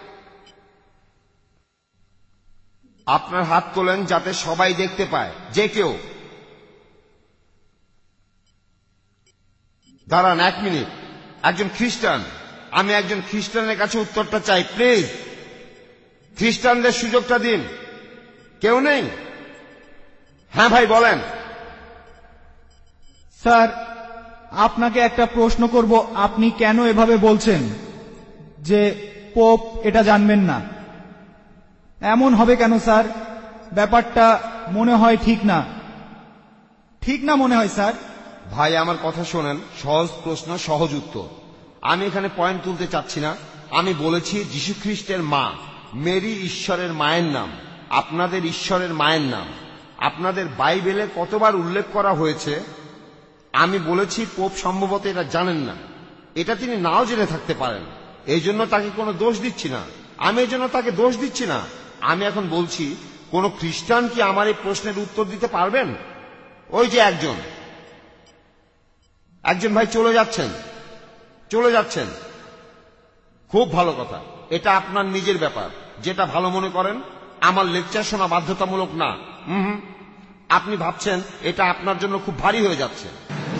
আপনার হাত তোলেন যাতে সবাই দেখতে পায়। যে কেউ দাঁড়ান এক মিনিট। একজন খ্রিস্টান, আমি একজন খ্রিস্টানের কাছে উত্তরটা চাই, প্লিজ। খ্রিস্টানদের সুযোগটা দিন। কেউ নেই? হ্যাঁ ভাই বলেন। স্যার, আপনাকে একটা প্রশ্ন করব, আপনি কেন এভাবে বলছেন যে পোপ এটা জানবেন না? এমন হবে কেন স্যার? ব্যাপারটা মনে হয় ঠিক না। ঠিক না মনে হয় স্যার। ভাই আমার কথা শোনেন, সহজ প্রশ্ন সহজ উত্তর। আমি এখানে পয়েন্ট তুলতে চাচ্ছি না। আমি বলেছি যীশু খ্রিস্টের মা মেরি ঈশ্বরের মায়ের নাম, আপনাদের ঈশ্বরের মায়ের নাম। আপনাদের বাইবেলে কতবার উল্লেখ করা হয়েছে আমি বলেছি পোপ সম্ভবত এটা জানেন না। এটা তিনি নাও জেনে থাকতে পারেন, এই জন্য তাকে কোনো দোষ দিচ্ছি না। আমি এই জন্য তাকে দোষ দিচ্ছি না। আমি এখন বলছি, কোন খ্রিস্টান কি আমার এই প্রশ্নের উত্তর দিতে পারবেন? ওই যে একজন একজন ভাই চলে যাচ্ছেন চলে যাচ্ছেন খুব ভালো কথা। এটা আপনার নিজের ব্যাপার, যেটা ভালো মনে করেন। আমার লেকচার শোনা বাধ্যতামূলক না। হুম আপনি ভাবছেন এটা আপনার জন্য খুব ভারী হয়ে যাচ্ছে।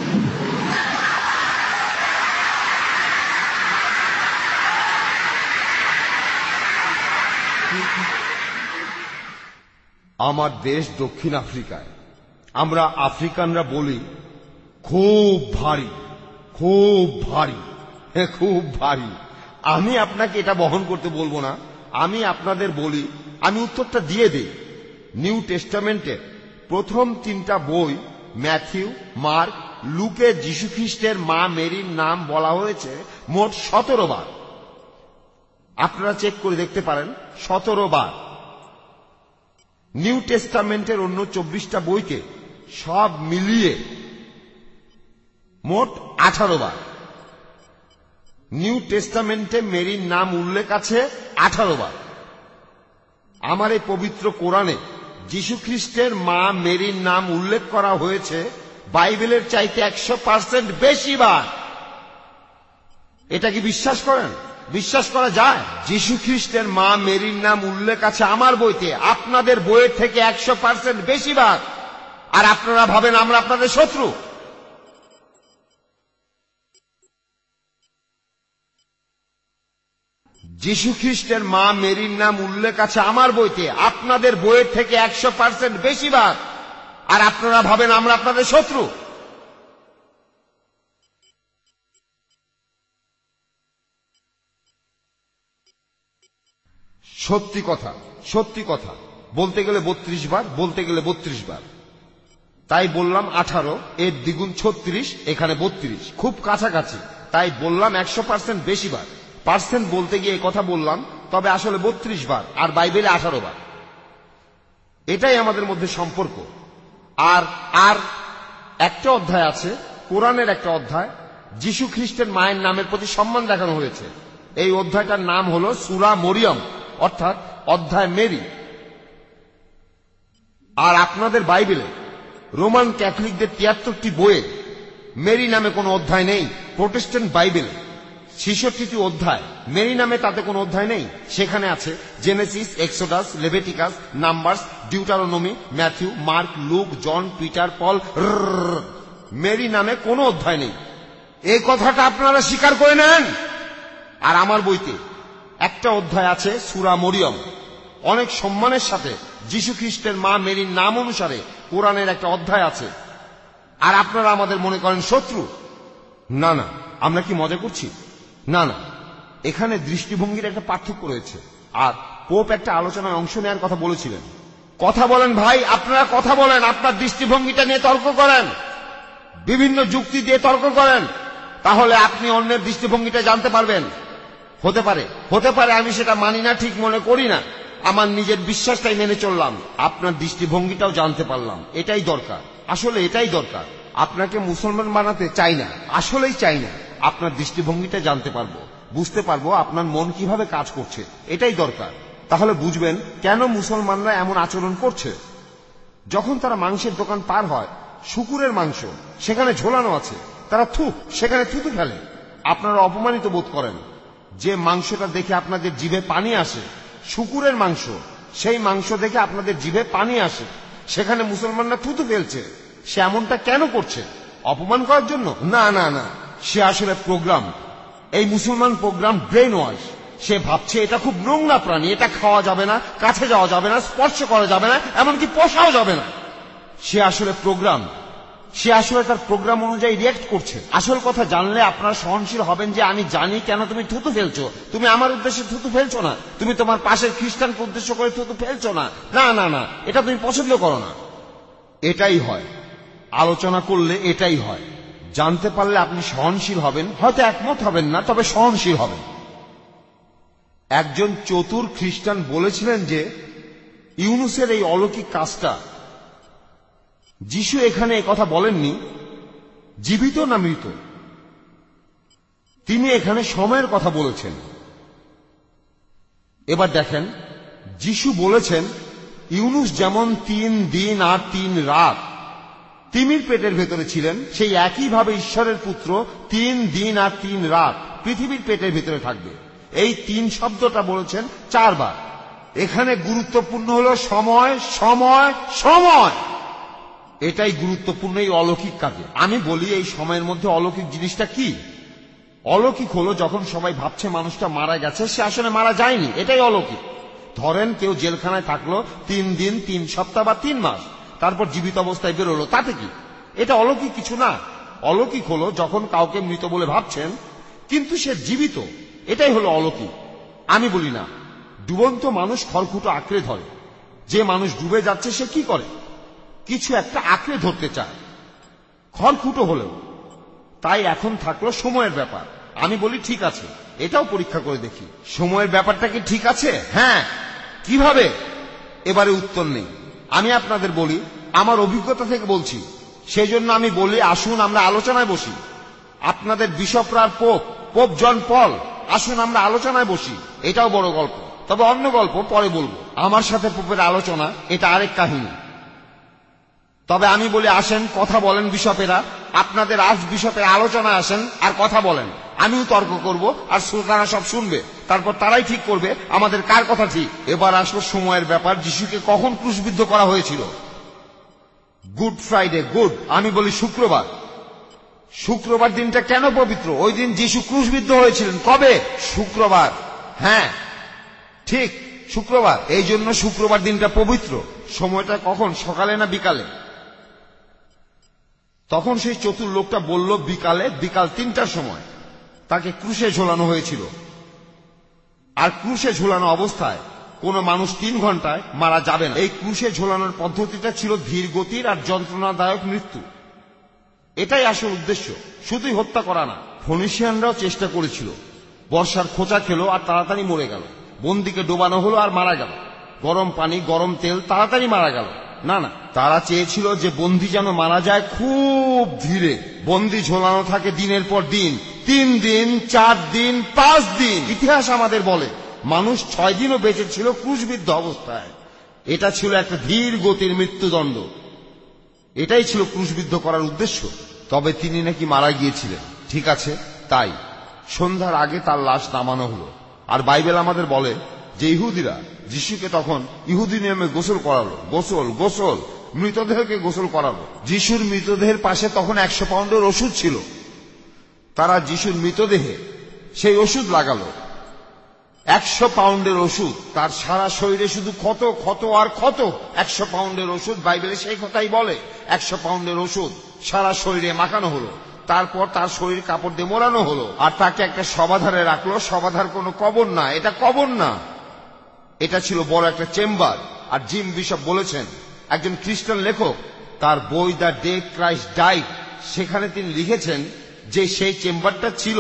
আমার দেশ দক্ষিণ আফ্রিকায়। আমরা আফ্রিকানরা বলি খুব ভারী, খুব ভারী, হ্যাঁ খুব ভারী। আমি আপনাকে এটা বহন করতে বলবো না, আমি আপনাদের বলি, আমি উত্তরটা দিয়ে দিই। নিউ টেস্টামেন্টের প্রথম তিনটা বই ম্যাথিউ, মার্ক, লুকে যীশু খ্রিস্টের মা মেরির নাম বলা হয়েছে মোট সতেরো বার। আপনারা চেক করে দেখতে পারেন, সতেরো বার। নিউ টেস্টামেন্টের অন্য চব্বিশটা বইকে সব মিলিয়ে মোট আঠারো বার। নিউ টেস্টামেন্টে মেরির নাম উল্লেখ আছে আঠারো বার। আমার এই পবিত্র কোরআনে যীশু খ্রিস্টের মা মেরির নাম উল্লেখ করা হয়েছে বাইবেলের চাইতে একশো পার্সেন্ট বেশি বার। এটা কি বিশ্বাস করেন? বিশ্বাস করা যায়? যীশু খ্রিস্টের মা মেরির নাম উল্লেখ আছে আমার বইতে আপনাদের বইয়ের থেকে একশো পার্সেন্ট বেশি বার, আর আপনারা ভাবেন আমরা আপনাদের শত্রু। যীশু খ্রিস্টের মা মেরির নাম উল্লেখ আছে আমার বইতে আপনাদের বইয়ের থেকে একশো পার্সেন্ট বেশি বার, আর আপনারা ভাবেন আমরা আপনাদের শত্রু। সত্যি কথা, সত্যি কথা বলতে গেলে বত্রিশ বার, বলতে গেলে বত্রিশ বার। তাই বললাম আঠারো, এর দ্বিগুণ ছত্রিশ, এখানে বত্রিশ, খুব কাছাকাছি। তাই বললাম একশো পার্সেন্ট বেশি বার। পার্সেন্ট বলতে গিয়ে কথা বললাম, তবে আসলে বত্রিশ বার, আর বাইবেলে আঠারো বার। এটাই আমাদের মধ্যে সম্পর্ক। আর আর একটা অধ্যায় আছে, কোরআনের একটা অধ্যায়, যীশু খ্রিস্টের মায়ের নামের প্রতি সম্মান দেখানো হয়েছে। এই অধ্যায়টার নাম হলো সূরা মরিয়ম, অর্থাৎ অধ্যায় মেরি। আর আপনাদের বাইবেলে রোমান ক্যাথলিকদের তিয়াত্তরটি বইয়ে মেরি নামে কোনো অধ্যায় নেই। প্রোটেস্ট্যান্ট বাইবেলে ছেষট্টিটি অধ্যায়, মেরি নামে তাতে কোনো অধ্যায় নেই। সেখানে আছে Genesis, Exodus, Leviticus, Numbers, Deuteronomy, Matthew, Mark, Luke, John, Peter, Paul. Mary নামে কোনো অধ্যায় নেই। এই কথাটা আপনারা স্বীকার করে নেন। আর আমার বইতে একটা অধ্যায় আছে সূরা মরিয়ম। অনেক সম্মানের সাথে যীশু খ্রিস্টের মা মেরির নাম অনুসারে কোরআনের একটা অধ্যায় আছে, আর আপনারা আমাদের মনে করেন শত্রু। না না, আমরা কি মজা করছি? না না, এখানে দৃষ্টিভঙ্গির একটা পার্থক্য রয়েছে। আর পোপ একটা আলোচনায় অংশ নেওয়ার কথা বলেছিলেন। কথা বলেন ভাই, আপনারা কথা বলেন, আপনার দৃষ্টিভঙ্গিটা নিয়ে তর্ক করেন, বিভিন্ন যুক্তি দিয়ে তর্ক করেন, তাহলে আপনি অন্যের দৃষ্টিভঙ্গিটা জানতে পারবেন। হতে পারে হতে পারে আমি সেটা মানি না, ঠিক মনে করি না, আমার নিজের বিশ্বাসটাই মেনে চললাম, আপনার দৃষ্টিভঙ্গিটাও জানতে পারলাম। এটাই দরকার, আসলে এটাই দরকার। আপনাকে মুসলমান বানাতে চাই না, আসলেই চাই না। আপনার দৃষ্টিভঙ্গিটা জানতে পারবো, বুঝতে পারবো আপনার মন কিভাবে কাজ করছে, এটাই দরকার। তাহলে বুঝবেন কেন মুসলমানরা এমন আচরণ করছে। যখন তারা মাংসের দোকান পার হয়, শুকুরের মাংস সেখানে ঝোলানো আছে, তারা থু সেখানে থুতু ফেলে। আপনারা অপমানিত বোধ করেন। যে মাংসটা দেখে আপনাদের জিভে পানি আসে, শুকুরের মাংস, সেই মাংস দেখে আপনাদের জিভে পানি আসে, সেখানে মুসলমানরা থুতু ফেলছে। সে এমনটা কেন করছে? অপমান করার জন্য? না না না, সে আসলে প্রোগ্রাম। এই মুসলমান প্রোগ্রাম ব্রেন ওয়াশ। সে ভাবছে এটা খুব নোংরা প্রাণী, এটা খাওয়া যাবে না, কাছে যাওয়া যাবে না, স্পর্শ করা যাবে না, এমনকি পোষাও যাবে না। সে আসলে প্রোগ্রাম, সে আসলে তার প্রোগ্রাম অনুযায়ী রিয়েক্ট করছে। আসল কথা জানলে আপনারা সহনশীল হবেন যে আমি জানি কেন তুমি থুতু ফেলছো। তুমি আমার উদ্দেশ্যে থুতু ফেলছো না, তুমি তোমার পাশের খ্রিস্টানকে উদ্দেশ্য করে থুতু ফেলছো না। না না না, এটা তুমি পছন্দ করো না। এটাই হয়, আলোচনা করলে এটাই হয়। জানতে পারলে আপনি সহনশীল হবেন, হয়তো একমত হবেন না, তবে সহনশীল হবেন। একজন চতুর খ্রিস্টান বলেছিলেন যে ইউনুসের এই অলৌকিক কাজটা, যিশু এখানে কথা বলেননি জীবিত না মৃত, তিনি এখানে সময়ের কথা বলেছেন। এবার দেখেন, যিশু বলেছেন ইউনুস যেমন তিন দিন আর তিন রাত তিমির পেটের ভেতরে ছিলেন, সেই একইভাবে ঈশ্বরের পুত্র তিন দিন আর তিন রাত পৃথিবীর পেটের ভেতরে থাকবে। এই তিন শব্দটা বলেছেন চারবার। এখানে গুরুত্বপূর্ণ হলো সময়, সময়, সময়। এটাই গুরুত্বপূর্ণ এই অলৌকিক কাজে। আমি বলি এই সময়ের মধ্যে অলৌকিক জিনিসটা কি? অলৌকিক হলো যখন সবাই ভাবছে মানুষটা মারা গেছে, সে আসলে মারা যায়নি, এটাই অলৌকিক। ধরেন কেউ জেলখানায় থাকলো তিন দিন, তিন সপ্তাহ বা তিন মাস, তারপর জীবিত অবস্থায় বেরোলো, তাতে কি? এটা অলৌকিক কিছু না। অলৌকিক হলো যখন কাউকে মৃত বলে ভাবছেন কিন্তু সে জীবিত, এটাই হলো অলৌকিক। আমি বলি না, ডুবন্ত মানুষ খড়কুটো আঁকড়ে ধরে। যে মানুষ ডুবে যাচ্ছে সে কি করে? কিছু একটা আঁকড়ে ধরতে চায়, খড়কুটো হলেও। তাই এখন থাকলো সময়ের ব্যাপার। আমি বলি ঠিক আছে, এটাও পরীক্ষা করে দেখি সময়ের ব্যাপারটা কি ঠিক আছে। হ্যাঁ, কিভাবে? এবারে উত্তর নেই। আমি আপনাদের বলি, আমার অভিজ্ঞতা থেকে বলছি, সেই জন্য আমি বলি আসুন আমরা আলোচনায় বসি। আপনাদের বিশপরা আর পোপ পোপ জন পল, আসুন আমরা আলোচনায় বসি। এটাও বড় গল্প, তবে অন্য গল্প পরে বলবো। আমার সাথে পোপের আলোচনা এটা আরেক কাহিনী। তবে আমি বলি, আসেন কথা বলেন বিশপেরা, আপনাদের আজ বিশপের আলোচনা আসেন আর কথা বলেন। আমিও তর্ক করব আর শ্রোতারা সব শুনবে, তারপর তারাই ঠিক করবে আমাদের কার কথা ঠিক। এবার আসলো সময়ের ব্যাপার, যিশুকে কখন ক্রুশবিদ্ধ করা হয়েছিল। গুড ফ্রাইডে, গুড, আমি বলি শুক্রবার। শুক্রবার দিনটা কেন পবিত্র? ওই দিন যিশু ক্রুশবিদ্ধ হয়েছিলেন। কবে? শুক্রবার। হ্যাঁ ঠিক, শুক্রবার। এই জন্য শুক্রবার দিনটা পবিত্র। সময়টা কখন? সকালে না বিকালে? তখন সেই চতুর লোকটা বলল বিকালে, বিকাল তিনটার সময় তাকে ক্রুশে ঝোলানো হয়েছিল। আর ক্রুশে ঝোলানো অবস্থায় কোনো মানুষ তিন ঘন্টায় মারা যাবে না। এই ক্রুশে ঝোলানোর পদ্ধতিটা ছিল ধীর গতির আর যন্ত্রণাদায়ক মৃত্যু। এটাই আসল উদ্দেশ্য, শুধুই হত্যা করা না। ফনিশিয়ানরাও চেষ্টা করেছিল, বর্ষার খোঁচা খেলো আর তাড়াতাড়ি মরে গেল। বন্দীকে ডোবানো হলো আর মারা গেল। গরম পানি, গরম তেল, তাড়াতাড়ি মারা গেল। না না, তারা চেয়েছিল যে বন্দী যেন মারা যায় খুব ধীরে। বন্দী ঝোলানো থাকে দিনের পর দিন, তিন দিন, চার দিন, পাঁচ দিন। ইতিহাস আমাদের বলে মানুষ ছয় দিনও বেঁচে ছিল ক্রুশবিদ্ধ অবস্থায়। এটা ছিল একটা ধীর গতির মৃত্যুদণ্ড। এটাই ছিল ক্রুশবিদ্ধ করার উদ্দেশ্য। তবে তিনি নাকি মারা গিয়েছিলেন। ঠিক আছে, তাই সন্ধ্যার আগে তার লাশ নামানো হলো। আর বাইবেল আমাদের বলে যে ইহুদিরা যিশুকে তখন ইহুদি নিয়মে গোসল করালো। গোসল গোসল মৃতদেহকে গোসল করালো। যিশুর মৃতদেহের পাশে তখন একশো পাউন্ডের ওষুধ ছিল। তারা যিশুর মৃতদেহে সেই ওষুধ লাগালো। একশো পাউন্ডের ওষুধ, তার সারা শরীরে শুধু ক্ষত ক্ষত আর ক্ষত। একশো পাউন্ডের ওষুধ, বাইবেলে সেই কথাই বলে। একশো পাউন্ডের ওষুধ সারা শরীরে মাখানো হলো। তারপর তার শরীর কাপড় দিয়ে মোড়ানো হলো আর তাকে একটা সমাধারে রাখলো। সমাধার কোনো কবর না, এটা কবর না, এটা ছিল বড় একটা চেম্বার। আর জিম বিশপ বলেছেন, একজন খ্রিস্টান লেখক তার বই দ্য ডে ক্রাইস্ট ডাইড, সেখানে তিনি লিখেছেন যে সেই চেম্বারটা ছিল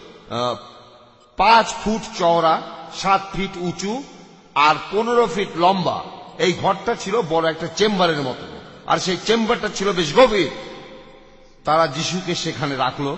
পাঁচ ফুট চওড়া, সাত ফিট উঁচু আর পনেরো ফিট লম্বা। এই ঘরটা ছিল বড় একটা চেম্বারের মতো, আর সেই চেম্বারটা ছিল বেশ গভীর। তারা যিশুকে সেখানে রাখলো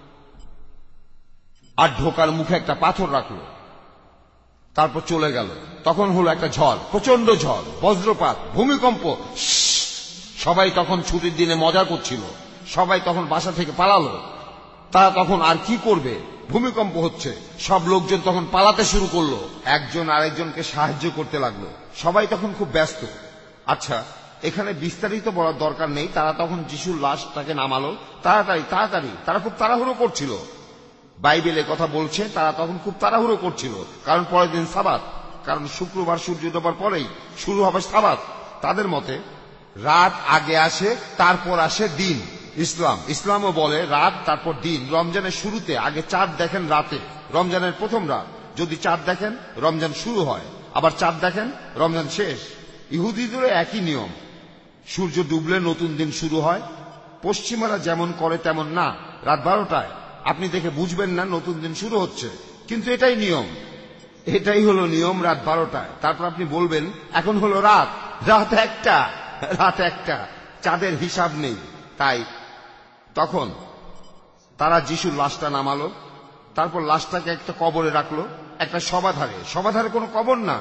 আর ঢোকার মুখে একটা পাথর রাখলো। তারপর চলে গেল। তখন হলো একটা ঝড়, প্রচন্ড ঝড়, বজ্রপাত, ভূমিকম্প। সবাই তখন ছুটির দিনে মজা করছিল, সবাই তখন বাসা থেকে পালালো। তারা তখন আর কি করবে? ভূমিকম্প হচ্ছে, সব লোকজন তখন পালাতে শুরু করলো। একজন আরেকজনকে সাহায্য করতে লাগলো। সবাই তখন খুব ব্যস্ত। আচ্ছা, এখানে বিস্তারিত বলার দরকার নেই। তারা তখন যিশুর লাশটাকে নামালো তাড়াতাড়ি তাড়াতাড়ি। তারা খুব তাড়াহুড়ো করছিল। বাইবেলে কথা বলছে তারা তখন খুব তাড়াহুড়ো করছিল, কারণ পরের দিন সাবাত। কারণ শুক্রবার সূর্য ডোবার পরেই শুরু হবে সাবাত। তাদের মতে রাত আগে আসে, তারপর আসে দিন। ইসলাম ইসলামও বলে রাত তারপর দিন। রমজানের শুরুতে আগে চাঁদ দেখেন রাতে, রমজানের প্রথম রাত। যদি চাঁদ দেখেন রমজান শুরু হয়, আবার চাঁদ দেখেন রমজান শেষ। ইহুদিদেরও একই নিয়ম। সূর্য ডুবলে নতুন দিন শুরু হয়। পশ্চিমারা যেমন করে তেমন না। রাত বারোটায় আপনি দেখে বুঝবেন না নতুন দিন শুরু হচ্ছে, কিন্তু এটাই নিয়ম। এটাই হলো নিয়ম, রাত বারোটায়। তারপর আপনি বলবেন এখন হলো রাত, রাত একটা, রাত একটা, চাঁদের হিসাব নেই। তাই তখন তারা যিশুর লাশটা নামালো, তারপর লাশটাকে একটা কবরে রাখলো, একটা সমাধারে। সমাধারে কোনো কবর না।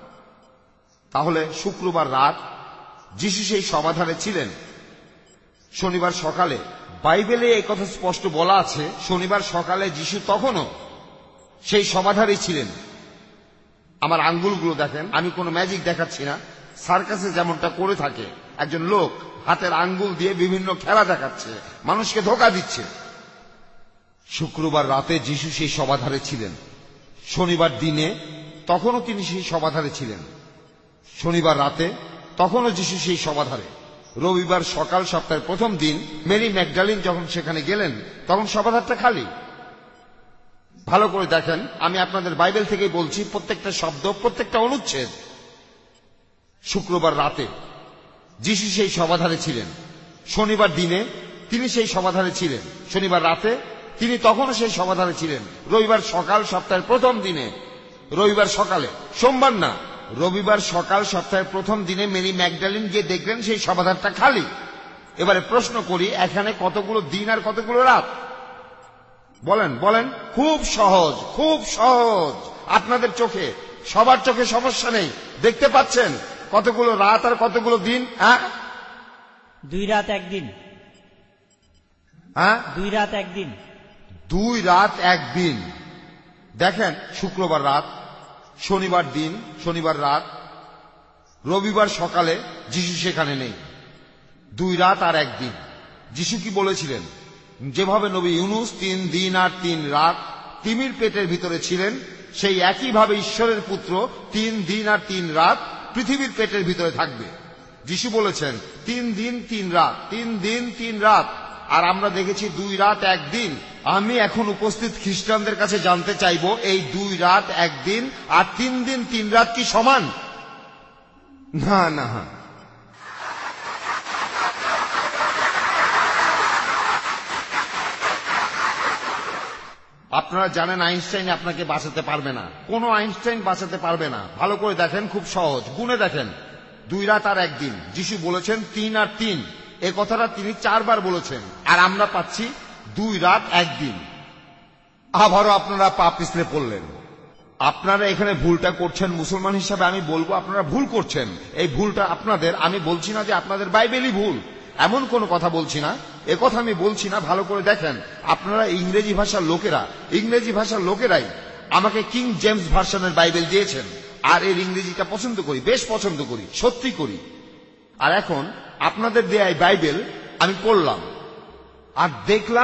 তাহলে শুক্রবার রাত যিশু সেই সমাধারে ছিলেন। শনিবার সকালে বাইবেলে এই কথা স্পষ্ট বলা আছে, শনিবার সকালে যিশু তখনও সেই সমাধারে ছিলেন। আমার আঙ্গুলগুলো দেখেন, আমি কোনো ম্যাজিক দেখাচ্ছি না। সার্কাসে যেমনটা করে থাকে, একজন লোক হাতের আঙ্গুল দিয়ে বিভিন্ন খেলা দেখাচ্ছে, মানুষকে ধোঁকা দিচ্ছে। শুক্রবার রাতে যিশু সেই সমাধারে ছিলেন। শনিবার দিনে তখনও তিনি সেই সমাধারে ছিলেন। শনিবার রাতে তখনও যিশু সেই সমাধারে। রবিবার সকাল সপ্তাহের প্রথম দিন মেরি ম্যাগডালিন যখন সেখানে গেলেন, তখন সমাধারটা খালি। ভালো করে দেখেন, আমি আপনাদের বাইবেল থেকেই বলছি, প্রত্যেকটা শব্দ, প্রত্যেকটা অনুচ্ছেদ। শুক্রবার রাতে যিশু সেই সমাধারে ছিলেন। শনিবার দিনে তিনি সেই সমাধারে ছিলেন। শনিবার রাতে তিনি তখনও সেই সমাধারে ছিলেন। রবিবার সকাল সপ্তাহের প্রথম দিনে, রবিবার সকালে, সোমবার না, রবিবার সকাল সপ্তাহের প্রথম দিনে মেরি ম্যাগডালিন গিয়ে দেখলেন সেই সমাধারটা খালি। এবারে প্রশ্ন করি, এখানে কতগুলো দিন আর কতগুলো রাত? বলেন বলেন। খুব সহজ, খুব সহজ। আপনাদের চোখে, সবার চোখে সমস্যা নেই। দেখতে পাচ্ছেন কতগুলো রাত আর কতগুলো দিন? হ্যাঁ, দুই রাত একদিন। হ্যাঁ, দুই রাত একদিন। দুই রাত একদিন। দেখেন, শুক্রবার রাত, শনিবার দিন, শনিবার রাত, রবিবার সকালে যিশু সেখানে নেই। দুই রাত আর একদিন। যিশু কি বলেছিলেন? যেভাবে নবী ইউনুস তিন দিন আর তিন রাত তিমির পেটের ভিতরে ছিলেন, সেই একইভাবে ঈশ্বরের পুত্র তিন দিন আর তিন রাত পৃথিবীর পেটের ভিতরে থাকবে। যিশু বলেছেন তিন দিন তিন রাত, তিন দিন তিন রাত, আর আমরা দেখেছি দুই রাত একদিন। আমি এখন উপস্থিত খ্রিস্টানদের কাছে জানতে চাইব, এই দুই রাত একদিন আর তিন দিন তিন রাত কি সমান? না না, আপনারা জানেন আইনস্টাইন আপনাকে বাঁচাতে পারবে না, কোনো আইনস্টাইন বাঁচাতে পারবে না। ভালো করে দেখেন, খুব সহজ, গুণে দেখেন। দুই রাত আর একদিন, যিশু বলেছেন তিন আর তিন, এ কথাটা তিনি চারবার বলেছেন, আর আমরা পাচ্ছি দুই রাত একদিন। আবারও আপনারা পা পিছলে পড়লেন। আপনারা এখানে ভুলটা করছেন, মুসলমান হিসাবে আমি বলবো আপনারা ভুল করছেন। এই ভুলটা আপনাদের, আমি বলছি না যে আপনাদের বাইবেলই ভুল, এমন কোনো কথা বলছি না, এ কথা আমি বলছি না। ভালো করে দেখেন, আপনারা ইংরেজি ভাষার লোকেরা, ইংরেজি ভাষার লোকেরাই আমাকে কিং জেমস ভার্সনের বাইবেল দিয়েছেন, আর এর ইংরেজিটা পছন্দ করি, বেশ পছন্দ করি, সত্যি করি। আর এখন আপনাদের দেয়া এই বাইবেল আমি পড়লাম আর দেখলাম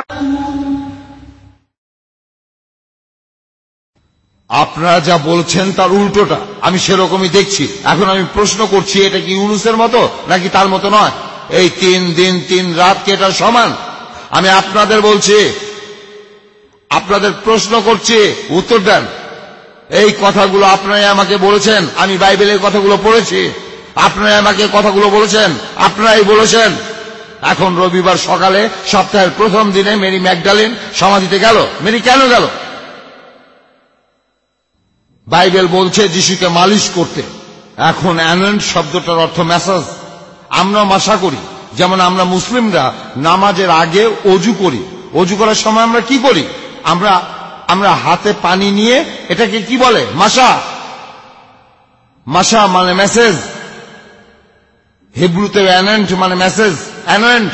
আপনারা যা বলছেন তার উল্টোটা, আমি সেরকমই দেখছি। এখন আমি প্রশ্ন করছি, এটা কি ইউনুসের মতো নাকি তার মতো নয়? এই তিন দিন তিন রাত কি এটা সমান? আমি আপনাদের বলছি, আপনাদের প্রশ্ন করছি, উত্তর দেন। এই কথাগুলো আপনারাই আমাকে বলেছেন, আমি বাইবেলের কথাগুলো পড়েছি, আপনারাই আমাকে কথাগুলো বলেছেন, আপনারাই বলেছেন। এখন রবিবার সকালে সপ্তাহের প্রথম দিনে মেরি ম্যাগডালিন সমাধিতে গেল। মেরি কেন গেল? বাইবেল বলছে যিশুকে মালিশ করতে। এখন অ্যানয়েন্ট শব্দটার অর্থ ম্যাসাজ। আমরা মাসা করি, যেমন আমরা মুসলিমরা নামাজের আগে অজু করি। অজু করার সময় আমরা কি করি? আমরা আমরা হাতে পানি নিয়ে, এটাকে কি বলে? মাসা। মাসা মানে মেসেজ, হিব্রুতে অ্যানয়েন্ট মানে মেসেজ, অ্যানয়েন্ট।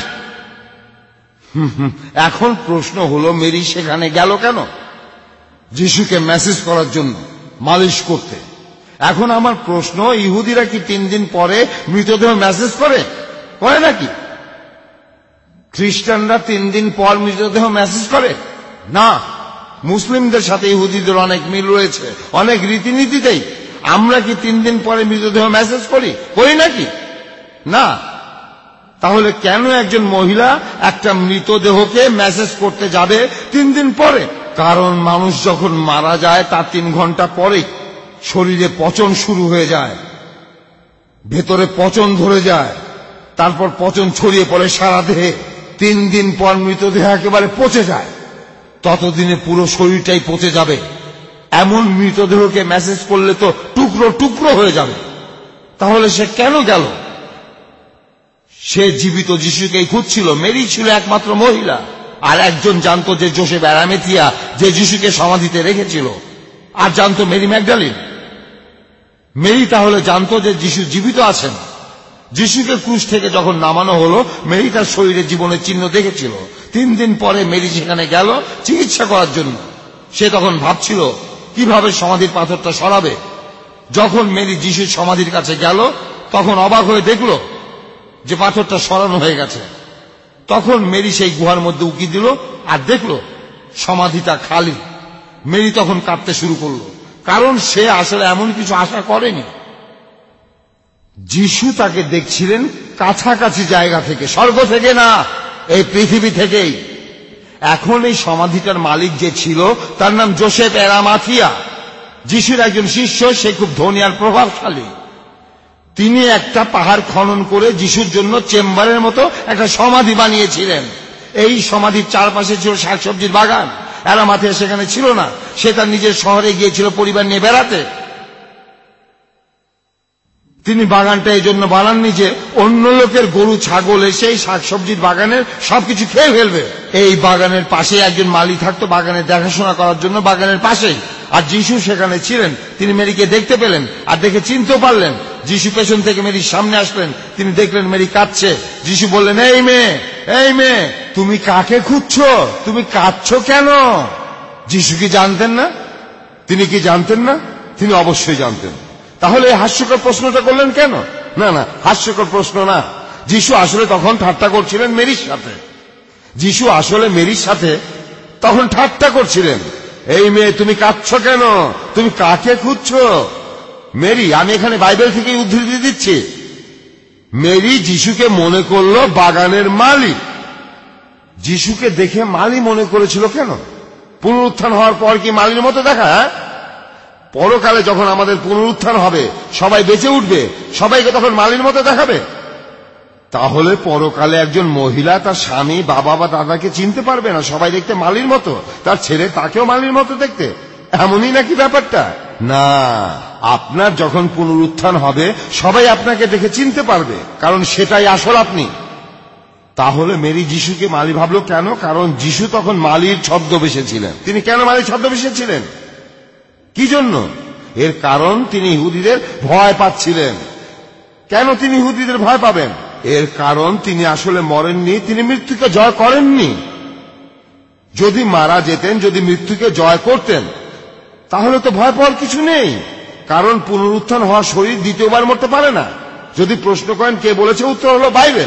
এখন প্রশ্ন হলো, মেরি সেখানে গেল কেন? যিশুকে মেসেজ করার জন্য, মালিশ করতে। এখন আমার প্রশ্ন, ইহুদিরা কি তিন দিন পরে মৃতদেহ মেসেজ করে করে নাকি? খ্রিস্টানরা তিন দিন পর মৃতদেহ মেসেজ করে না। মুসলিমদের সাথে ইহুদিদের অনেক মিল রয়েছে, অনেক রীতিনীতিতেই। আমরা কি তিন দিন পরে মৃতদেহ মেসেজ করি করি নাকি? না। তাহলে কেন একজন মহিলা একটা মৃতদেহকে মেসেজ করতে যাবে তিন দিন পরে? কারণ মানুষ যখন মারা যায় তার তিন ঘন্টা পরে শরীরে পচন শুরু হয়ে যায়, ভেতরে পচন ধরে যায়, তারপর পচন ছড়িয়ে পড়ে সারা দেহে। তিন দিন পর মৃতদেহ একেবারে পচে যায়, ততদিনে পুরো শরীরটাই পচে যাবে। এমন মৃতদেহকে মেসেজ করলে তো টুকরো টুকরো হয়ে যাবে। তাহলে সে কেন গেল? সে জীবিত যিশুকেই খুঁজছিল। মেরি ছিল একমাত্র মহিলা, আর একজন জানতো যে যোসেফ অ্যারামেথিয়া যে যিশুকে সমাধিতে রেখেছিল, আর জানতো মেরি ম্যাগডালিন। মেরি তাহলে জানতো যে যিশু জীবিত আছেন। যিশুকে ক্রুশ থেকে যখন নামানো হলো, মেরি তার শরীরে জীবনের চিহ্ন দেখেছিল। তিন দিন পরে মেরি সেখানে গেল চিকিৎসা করার জন্য। সে তখন ভাবছিল কিভাবে সমাধির পাথরটা সরাবে। যখন মেরি যিশুর সমাধির কাছে গেল, তখন অবাক হয়ে দেখল যে পাথরটা সরানো হয়ে গেছে। তখন মেরি সেই গুহার মধ্যে উকি দিল আর দেখল সমাধিটা খালি। মেরি তখন কাঁদতে শুরু করলো, কারণ সে আসলে এমন কিছু আশা করেনি। যিশু তাকে দেখছিলেন কাছাকাছি জায়গা থেকে, স্বর্গ থেকে না, এই পৃথিবী থেকেই। এখন এই সমাধিটার মালিক যে ছিল তার নাম যোসেফ অ্যারামাথিয়া। যিশুর একজন শিষ্য, সে খুব ধনী আর প্রভাবশালী। তিনি একটা পাহাড় খনন করে যিশুর জন্য চেম্বারের মতো একটা সমাধি বানিয়েছিলেন। এই সমাধির চারপাশে ছিল শাকসবজির বাগান। অ্যারামাথিয়া সেখানে ছিল না, সে তার নিজের শহরে গিয়েছিল পরিবার নিয়ে বেড়াতে। তিনি বাগানটা এই জন্য বানাননি যে অন্য লোকের গরু ছাগল এসে এই শাকসবজির বাগানের সবকিছু খেয়ে ফেলবে। এই বাগানের পাশে একজন মালি থাকতো বাগানের দেখাশোনা করার জন্য, বাগানের পাশেই। আর যিশু সেখানে ছিলেন, তিনি মেরিকে দেখতে পেলেন আর দেখে চিনতেও পারলেন। যিশু পেছন থেকে মেরির সামনে আসলেন, তিনি দেখলেন মেরি কাঁদছে। যিশু বললেন, এই মেয়ে, এই মেয়ে, তুমি কাকে খুঁজছো? তুমি কাঁদছো কেন? যিশু কি জানতেন না? তিনি কি জানতেন না? তিনি অবশ্যই জানতেন। তাহলে এই হাস্যকর প্রশ্নটা করলেন কেন? না না, হাস্যকর প্রশ্ন না। যিশু আসলে তখন ঠাট্টা করছিলেন মেরির সাথে। যিশু আসলে মেরির সাথে তখন ঠাট্টা করছিলেন। এই মেয়ে, তুমি কাঁদছো কেন? তুমি কাকে খুঁজছো? মেরি, আমি এখানে বাইবেল থেকে উদ্ধৃতি দিচ্ছি, মেরি যিশুকে মনে করলো বাগানের মালি। যিশুকে দেখে মালি মনে করেছিল কেন? পুনরুত্থান হওয়ার পর কি মালির মতো দেখা? পরকালে যখন আমাদের পুনরুত্থান হবে, সবাই বেঁচে উঠবে, সবাইকে তখন মালির মতো দেখাবে। তাহলে পরকালে একজন মহিলা তার স্বামী, বাবা বা দাদাকে চিনতে পারবে না, সবাই দেখতে মালির মতো, তার ছেলে তাকেও মালির মতো দেখতে। এমনই নাকি ব্যাপারটা? না, আপনার যখন পুনরুত্থান হবে সবাই আপনাকে দেখে চিনতে পারবে, কারণ সেটাই আসল আপনি। তাহলে মেরি যিশুকে মালি ভাবলো কেন? কারণ যিশু তখন মালির ছদ্মবেশে ছিলেন। তিনি কেন মালির ছদ্মবেশে ছিলেন? কি জন্য? এর কারণ তিনি ইহুদিদের ভয় পাচ্ছিলেন। কেন তিনি ইহুদিদের ভয় পাবেন? এর কারণ তিনি আসলে মরেননি, তিনি মৃত্যুকে জয় করেননি। যদি মারা যেতেন, যদি মৃত্যুকে জয় করতেন, তাহলে তো ভয় পাওয়ার কিছু নেই, কারণ পুনরুত্থান হওয়া শরীর দ্বিতীয়বার মরতে পারে না। যদি প্রশ্ন করেন কে বলেছে, উত্তর হলো বাইবেল।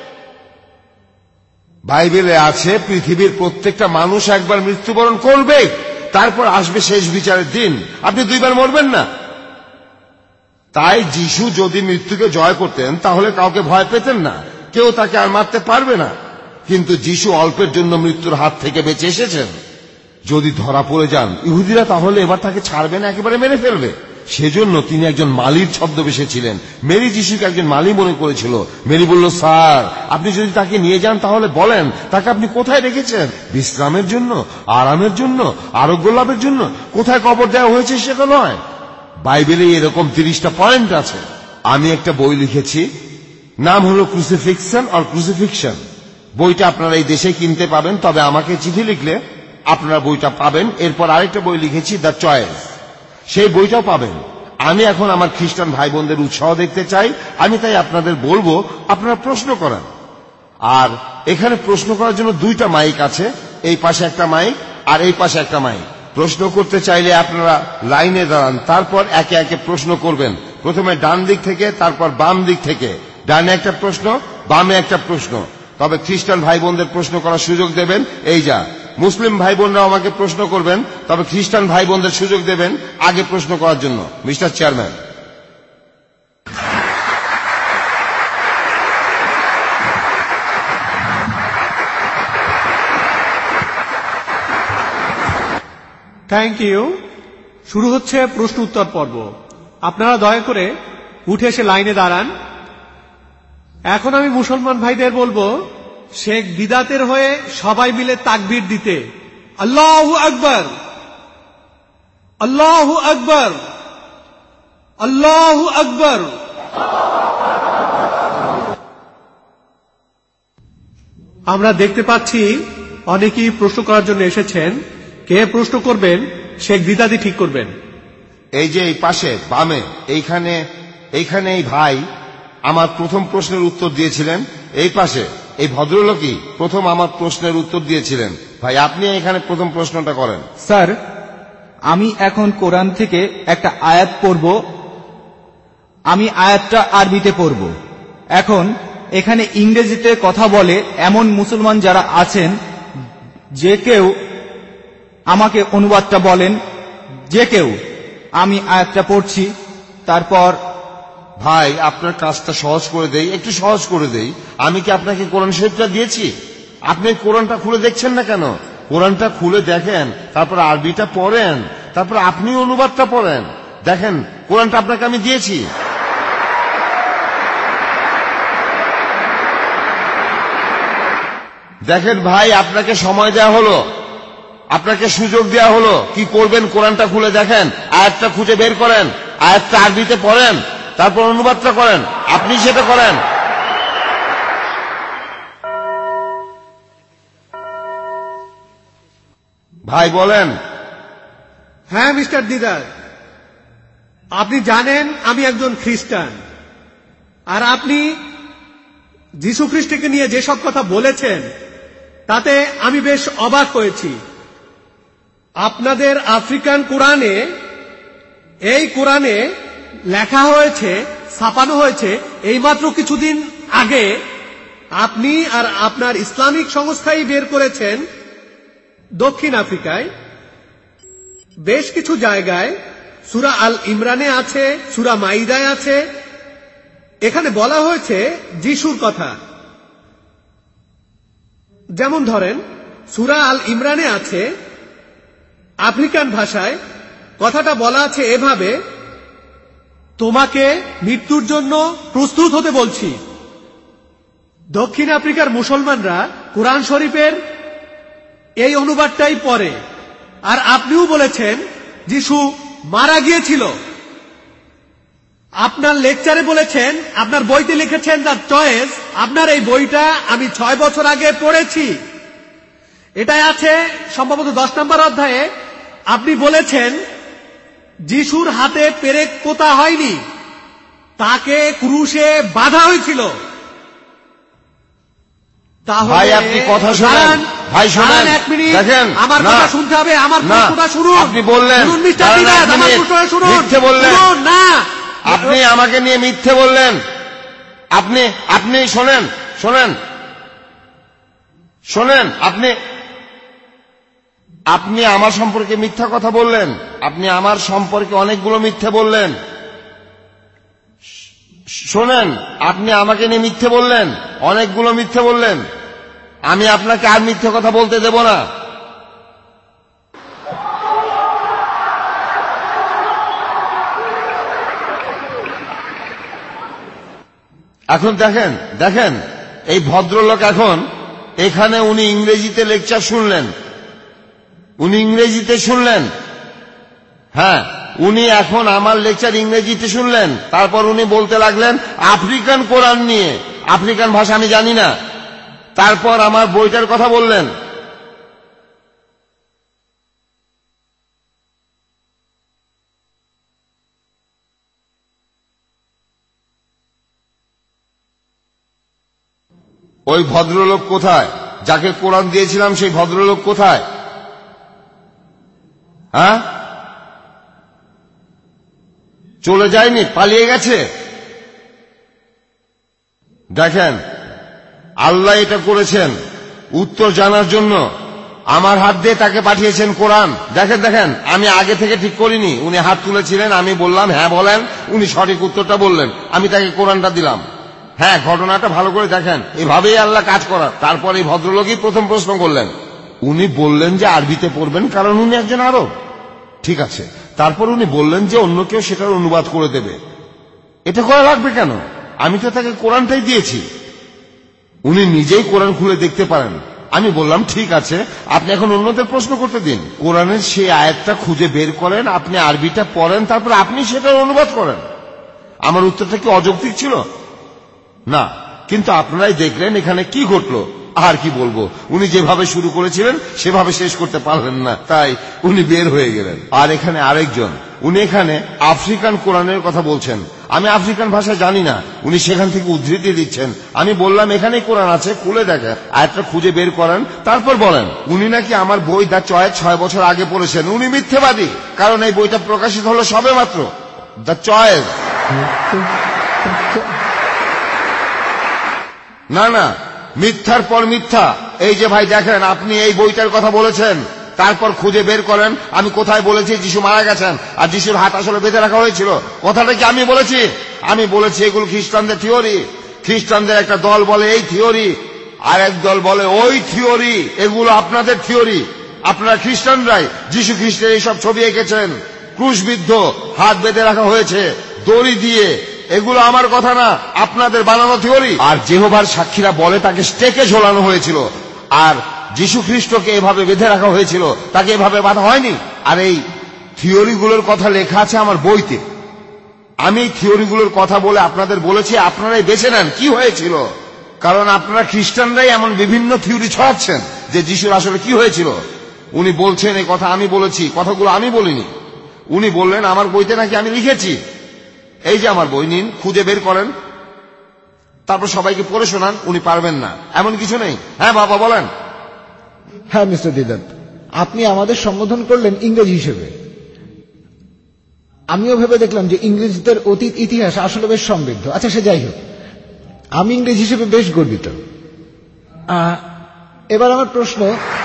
বাইবেলে আছে পৃথিবীর প্রত্যেকটা মানুষ একবার মৃত্যুবরণ করবে, তারপর আসবে শেষ বিচারের দিন। আপনি দুইবার মরবেন না। তাই যিশু যদি মৃত্যুকে জয় করতেন তাহলে কাউকে ভয় পেতেন না, কেউ তাকে আর মারতে পারবে না। কিন্তু যিশু অল্পের জন্য মৃত্যুর হাত থেকে বেঁচে এসেছেন। যদি ধরা পড়ে যান, ইহুদিরা তাহলে এবার তাকে ছাড়বে না, একেবারে মেরে ফেলবে। সেজন্য তিনি একজন মালির ছদ্মবেশে ছিলেন। মেরি যিশুকে একজন মালি মনে করেছিল। মেরি বলল, স্যার, আপনি যদি তাকে নিয়ে যান তাহলে বলেন তাকে আপনি কোথায় রেখেছেন? বিশ্রামের জন্য, আরামের জন্য, আরোগ্য লাভের জন্য? কোথায় কবর দেওয়া হয়েছে সেটা নয়। বাইবেলে এরকম তিরিশটা পয়েন্ট আছে। আমি একটা বই লিখেছি, নাম হলো ক্রুসিফিকশন আর ক্রুসিফিকশন। বইটা আপনারা এই দেশে কিনতে পাবেন, তবে আমাকে চিঠি লিখলে আপনারা বইটা পাবেন। এরপর আরেকটা বই লিখেছি, দ্য চয়েস, সেই বইটাও পাবেন। আমি এখন আমার খ্রিস্টান ভাই বোনদের উৎসাহ দেখতে চাই, আমি তাই আপনাদের বলবো আপনারা প্রশ্ন করেন। আর এখানে প্রশ্ন করার জন্য দুইটা মাইক আছে, এই পাশে একটা মাইক আর এই পাশে একটা মাইক। প্রশ্ন করতে চাইলে আপনারা লাইনে দাঁড়ান, তারপর একে একে প্রশ্ন করবেন। প্রথমে ডান দিক থেকে, তারপর বাম দিক থেকে। ডানে একটা প্রশ্ন, বামে একটা প্রশ্ন। তবে খ্রিস্টান ভাই বোনদের প্রশ্ন করার সুযোগ দেবেন। এই যা মুসলিম ভাই বোনরাও আমাকে প্রশ্ন করবেন, তবে খ্রিস্টান ভাই বোনদের সুযোগ দেবেন আগে প্রশ্ন করার জন্য। Mister chairman. Thank you. শুরু হচ্ছে প্রশ্ন উত্তর পর্ব। আপনারা দয়া করে উঠে এসে লাইনে দাঁড়ান। এখন আমি মুসলমান ভাইদের বলবো শেখ বিদাতের হয়ে সবাই মিলে তাকবীর দিতে। আল্লাহু আকবার, আল্লাহু আকবার, আল্লাহু আকবার। আমরা দেখতে পাচ্ছি অনেকেই প্রশ্ন করার জন্য এসেছেন। কে প্রশ্ন করবেন শেখ বিদাতি ঠিক করবেন। এই যে এই পাশে বামে, এইখানে এইখানে এই ভাই আমার প্রথম প্রশ্নের উত্তর দিয়েছিলেন। এই পাশে এই ভদ্রলোকই প্রথম আমার প্রশ্নের উত্তর দিয়েছিলেন। ভাই, আপনি এখানে প্রথম প্রশ্নটা করেন। স্যার, আমি এখন কোরআন থেকে একটা আয়াত পড়ব। আমি আয়াতটা আরবিতে পড়ব। এখন এখানে ইংরেজিতে কথা বলে এমন মুসলমান যারা আছেন, যে কেউ আমাকে অনুবাদটা বলেন। যে কেউ, আমি আয়াতটা পড়ছি, তারপর। ভাই, আপনার কাজটা সহজ করে দেই, একটু সহজ করে দেই। আমি কি আপনাকে কোরআন শরীফটা দিয়েছি? আপনি কোরআনটা খুলে দেখছেন না কেন? কোরআনটা খুলে দেখেন, তারপর আরবিটা পড়েন, তারপর আপনি অনুবাদটা পড়েন। দেখেন, কোরআনটা আপনাকে আমি দিয়েছি। দেখেন ভাই, আপনাকে সময় দেওয়া হলো, আপনাকে সুযোগ দেওয়া হলো। কি করবেন? কোরআনটা খুলে দেখেন, আয়াতটা খুঁজে বের করেন, আয়াতটা আরবিতে পড়েন, তারপর অনুবাদটা করেন, আপনি সেটা করেন। ভাই বলেন। হ্যাঁ মিস্টার দিদার, আপনি জানেন আমি একজন খ্রিস্টান, আর আপনি যীশু খ্রিস্টকে নিয়ে যেসব কথা বলেছেন তাতে আমি বেশ অবাক হয়েছি। আপনাদের আফ্রিকান কোরআনে, এই কোরআনে লেখা হয়েছে, ছাপানো হয়েছে এইমাত্র কিছুদিন আগে, আপনি আর আপনার ইসলামিক সংস্থাই বের করেছেন দক্ষিণ আফ্রিকায় বেশ কিছু জায়গায় সূরা আল ইমরানে আছে, সূরা মাইদায় আছে, এখানে বলা হয়েছে যিশুর কথা। যেমন ধরেন সূরা আল ইমরানে আছে, আফ্রিকান ভাষায় কথাটা বলা আছে এভাবে, তোমাকে মৃত্যুর জন্য প্রস্তুত হতে বলছি। দক্ষিণ আফ্রিকার মুসলমানরা কোরআন শরীফের এই অনুবাদটাই পড়ে, আর আপনিও বলেছেন যিশু মারা গিয়েছিল। আপনার লেকচারে বলেছেন, আপনার বইতে লিখেছেন দ্য চয়েস। আপনার এই বইটা আমি ছয় বছর আগে পড়েছি। এটাই আছে সম্ভবত দশ নম্বর অধ্যায়ে। আপনি বলেছেন যিশুর হাতে পেরেক পোতা হয়নি, তাকে ক্রুশে বাঁধা হয়েছিল। ভাই আপনি কথা শোনেন, ভাই শোনেন, এক মিনিট, দেখেন আমার কথা শুনতে হবে, আমার প্রশ্নটা শুনুন। আপনি বললেন মিস্টার দিদার, আমার প্রশ্নটা শুনুন। মিথ্যে বললেন না, আপনি আমাকে নিয়ে মিথ্যে বললেন। আপনি আপনি শোনেন শোনেন শোনেন আপনি আপনি আমার সম্পর্কে মিথ্যা কথা বললেন। আপনি আমার সম্পর্কে অনেকগুলো মিথ্যে বললেন। শোনেন, আপনি আমাকে নিয়ে মিথ্যে বললেন, অনেকগুলো মিথ্যে বললেন। আমি আপনাকে আর মিথ্যে কথা বলতে দেব না। এখন দেখেন দেখেন এই ভদ্রলোক এখন এখানে উনি ইংরেজিতে লেকচার শুনলেন, উনি ইংরেজিতে শুনলেন। হ্যাঁ, উনি এখন আমার লেকচার ইংরেজিতে শুনলেন, তারপর উনি বলতে লাগলেন আফ্রিকান কোরআন নিয়ে। আফ্রিকান ভাষা আমি জানি না। তারপর আমার বইটার কথা বললেন। ওই ভদ্রলোক কোথায়? যাকে কোরআন দিয়েছিলাম সেই ভদ্রলোক কোথায়? হ্যাঁ, চলে যায়নি, পালিয়ে গেছে? দেখেন, আল্লাহ এটা করেছেন উত্তর জানার জন্য। আমার হাত দিয়ে তাকে পাঠিয়েছেন কোরআন। দেখেন দেখেন আমি আগে থেকে ঠিক করিনি। উনি হাত তুলেছিলেন, আমি বললাম হ্যাঁ বলেন, উনি সঠিক উত্তরটা বললেন, আমি তাকে কোরআনটা দিলাম। হ্যাঁ, ঘটনাটা ভালো করে দেখেন, এভাবেই আল্লাহ কাজ করার। তারপর এই ভদ্রলোকই প্রথম প্রশ্ন করলেন। উনি বললেন যে আরবিতে পড়বেন, কারণ উনি একজন আরব। ঠিক আছে, তারপর উনি বললেন যে অন্য কেউ সেটার অনুবাদ করে দেবে। এটা করা লাগবে কেন? আমি তো তাকে কোরআনটাই দিয়েছি। উনি নিজেই কোরআন খুলে দেখতে পারেন। আমি বললাম ঠিক আছে, আপনি এখন অন্যদের প্রশ্ন করতে দিন। কোরআনের সেই আয়াতটা খুঁজে বের করেন, আপনি আরবিটা পড়েন, তারপর আপনি সেটার অনুবাদ করেন। আমার উত্তরটা কি অযৌক্তিক ছিল? না, কিন্তু আপনারাই দেখলেন এখানে কি ঘটলো। আর কি বলবো, উনি যেভাবে শুরু করেছিলেন সেভাবে শেষ করতে পারলেন না, তাই উনি বের হয়ে গেলেন। আর এখানে আরেকজন, উনি এখানে আফ্রিকান কোরআনের কথা বলছেন। আমি আফ্রিকান ভাষা জানি না, উনি সেখান থেকে উদ্ধৃতি দিচ্ছেন। আমি বললাম এখানেই কোরআন আছে, খুলে দেখেন, আয়াতটা খুঁজে বের করেন, তারপর বলেন। উনি নাকি আমার বই দ্য চয়েস ছয় বছর আগে পড়েছেন। উনি মিথ্যেবাদী, কারণ এই বইটা প্রকাশিত হলো সবে মাত্র। The choice. না না, মিথ্যার পর মিথ্যা। এই যে ভাই দেখেন, আপনি এই বইটার কথা বলেছেন, তারপর খুঁজে বের করেন আমি কোথায় বলেছি যিশু মারা গেছেন আর যিশুর হাত আসলে বেঁধে রাখা হয়েছিল। কথাটা কি আমি বলেছি? আমি বলেছি এগুলো খ্রিস্টানদের থিওরি। খ্রিস্টানদের একটা দল বলে এই থিওরি, আর এক দল বলে ওই থিওরি। এগুলো আপনাদের থিওরি। আপনারা খ্রিস্টানরাই যিশু খ্রিস্টের এইসব ছবি এঁকেছেন, ক্রুশবিদ্ধ, হাত বেঁধে রাখা হয়েছে দড়ি দিয়ে। এগুলো আমার কথা না, আপনাদের বানানো থিওরি। আর যেহোবার সাক্ষীরা বলে তাকে স্টেকে ঝোলানো হয়েছিল, আর যিশু খ্রিস্টকে এভাবে বেঁধে রাখা হয়েছিল, তাকে এভাবে বাঁধা হয়নি। আর এই থিওরিগুলোর কথা লেখা আছে আমার বইতে। আমি এই থিওরিগুলোর কথা বলে আপনাদের বলেছি আপনারাই বেছে নেন কি হয়েছিল, কারণ আপনারা খ্রিস্টানরাই এমন বিভিন্ন থিওরি ছড়াচ্ছেন যে যিশুর আসলে কি হয়েছিল। উনি বলছেন এই কথা আমি বলেছি, কথাগুলো আমি বলিনি। উনি বললেন আমার বইতে নাকি আমি লিখেছি। এই যে আমার বই নিন, খুঁজে বের করেন, তারপর সবাইকে পড়ে শোনান। উনি পারবেন না, এমন কিছু নেই। হ্যাঁ বাবা বলেন। হ্যাঁ মিস্টার দিদাত, আপনি আমাদের সম্বোধন করলেন ইংরেজি হিসেবে। আমিও ভেবে দেখলাম যে ইংরেজদের অতীত ইতিহাস আসলে বেশ সমৃদ্ধ। আচ্ছা সে যাই হোক, আমি ইংরেজ হিসেবে বেশ গর্বিত। এবার আমার প্রশ্ন,